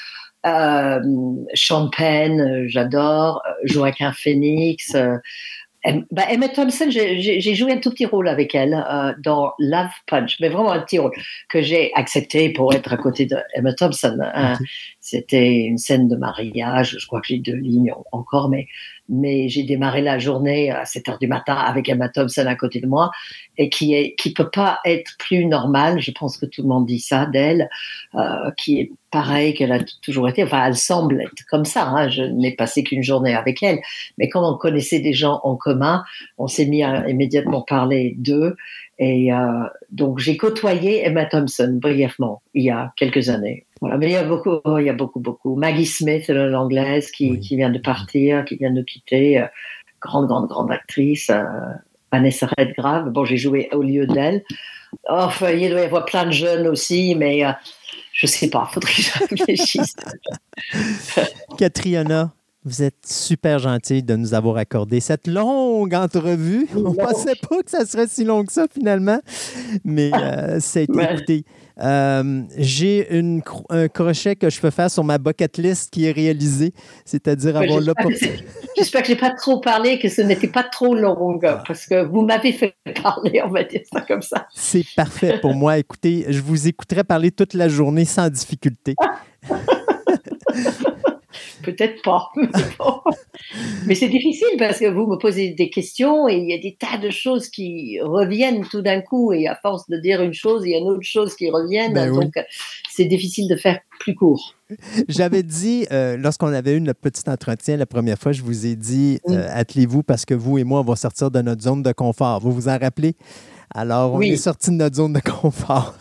Sean Penn, j'adore, Joaquin Phoenix, Emma Thompson, j'ai joué un tout petit rôle avec elle dans Love Punch, mais vraiment un petit rôle que j'ai accepté pour être à côté de Emma Thompson. C'était une scène de mariage, je crois que j'ai 2 lignes encore, mais j'ai démarré la journée à 7h du matin avec Emma Thompson à côté de moi, et qui peut pas être plus normale. Je pense que tout le monde dit ça d'elle, qui est pareil qu'elle a toujours été. Enfin, elle semble être comme ça. Hein. Je n'ai passé qu'une journée avec elle, mais comme on connaissait des gens en commun, on s'est mis à immédiatement parler d'eux. Et donc, j'ai côtoyé Emma Thompson brièvement il y a quelques années. Voilà, mais il y a beaucoup. Maggie Smith, l'anglaise, qui vient de partir, qui vient de quitter, grande actrice. Vanessa Redgrave, bon, j'ai joué au lieu d'elle. Enfin, il doit y avoir plein de jeunes aussi, mais je sais pas, faudrait que je réfléchisse. Catriona, vous êtes super gentille de nous avoir accordé cette longue entrevue. On ne pensait pas que ça serait si long que ça, finalement, mais ça a été écouté. J'ai un crochet que je peux faire sur ma bucket list qui est réalisé, c'est-à-dire avoir l'opportunité. J'espère que je n'ai pas trop parlé, que ce n'était pas trop long, parce que vous m'avez fait parler, on va dire ça comme ça. C'est parfait pour moi. Écoutez, je vous écouterai parler toute la journée sans difficulté. Peut-être pas. Mais c'est difficile parce que vous me posez des questions et il y a des tas de choses qui reviennent tout d'un coup, et à force de dire une chose, il y a une autre chose qui reviennent. Donc, c'est difficile de faire plus court. J'avais dit, lorsqu'on avait eu notre petit entretien la première fois, je vous ai dit, attelez-vous parce que vous et moi, on va sortir de notre zone de confort. Vous vous en rappelez? Alors, on est sorti de notre zone de confort.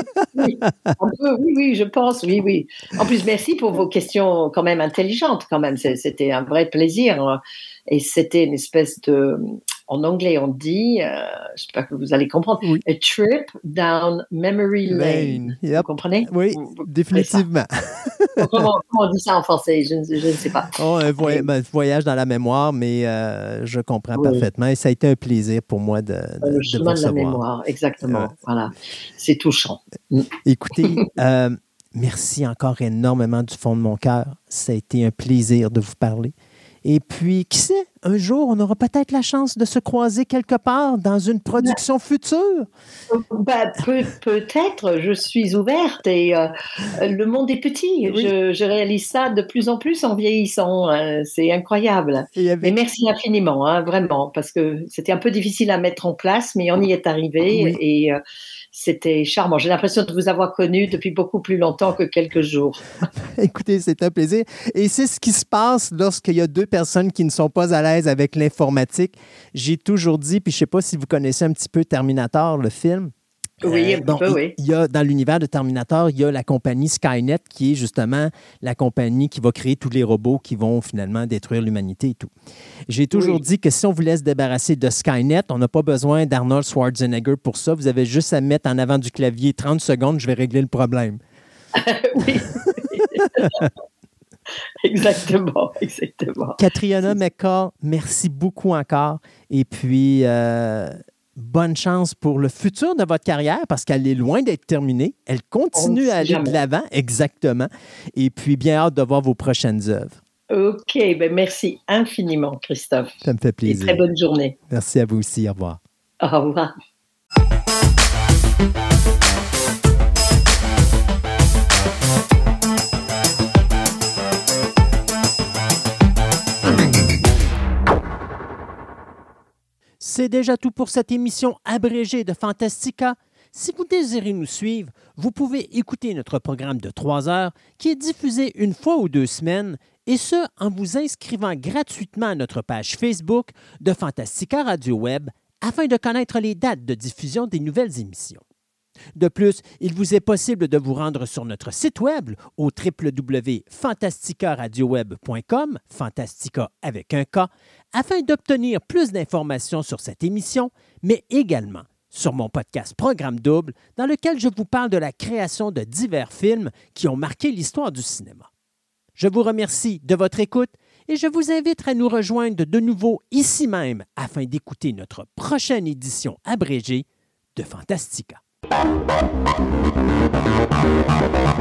Oui, je pense, oui. En plus, merci pour vos questions quand même intelligentes, quand même. C'était un vrai plaisir. Et c'était une espèce de... En anglais, on dit, j'espère que vous allez comprendre, a trip down memory lane. Yep. Vous comprenez? Oui, définitivement. Comment on dit ça en français? Je ne sais pas. Un voyage dans la mémoire, mais je comprends parfaitement. Et ça a été un plaisir pour moi de le chemin de la mémoire, exactement. Voilà, c'est touchant. Écoutez, merci encore énormément du fond de mon cœur. Ça a été un plaisir de vous parler. Et puis, qui sait, un jour, on aura peut-être la chance de se croiser quelque part dans une production future. Peut-être, je suis ouverte et le monde est petit. Oui. Je réalise ça de plus en plus en vieillissant. C'est incroyable. Mais merci infiniment, vraiment, parce que c'était un peu difficile à mettre en place, mais on y est arrivé et c'était charmant. J'ai l'impression de vous avoir connu depuis beaucoup plus longtemps que quelques jours. Écoutez, c'est un plaisir. Et c'est ce qui se passe lorsqu'il y a 2 personnes qui ne sont pas à l'aise avec l'informatique. J'ai toujours dit, puis je ne sais pas si vous connaissez un petit peu Terminator, le film. Oui, un peu, oui. Il y a, dans l'univers de Terminator, il y a la compagnie Skynet qui est justement la compagnie qui va créer tous les robots qui vont finalement détruire l'humanité et tout. J'ai toujours dit que si on vous laisse débarrasser de Skynet, on n'a pas besoin d'Arnold Schwarzenegger pour ça. Vous avez juste à mettre en avant du clavier 30 secondes, je vais régler le problème. Oui. Exactement, exactement. Catriona McCall, merci beaucoup encore. Et puis, bonne chance pour le futur de votre carrière parce qu'elle est loin d'être terminée. Elle continue à aller de l'avant, exactement. Et puis, bien hâte de voir vos prochaines œuvres. OK, ben merci infiniment, Christophe. Ça me fait plaisir. Et très bonne journée. Merci à vous aussi. Au revoir. Au revoir. C'est déjà tout pour cette émission abrégée de Fantastica. Si vous désirez nous suivre, vous pouvez écouter notre programme de 3 heures qui est diffusé une fois ou 2 semaines, et ce, en vous inscrivant gratuitement à notre page Facebook de Fantastica Radio Web afin de connaître les dates de diffusion des nouvelles émissions. De plus, il vous est possible de vous rendre sur notre site web au www.fantasticaradioweb.com, Fantastica avec un K, afin d'obtenir plus d'informations sur cette émission, mais également sur mon podcast Programme Double, dans lequel je vous parle de la création de divers films qui ont marqué l'histoire du cinéma. Je vous remercie de votre écoute et je vous invite à nous rejoindre de nouveau ici même afin d'écouter notre prochaine édition abrégée de Fantastica.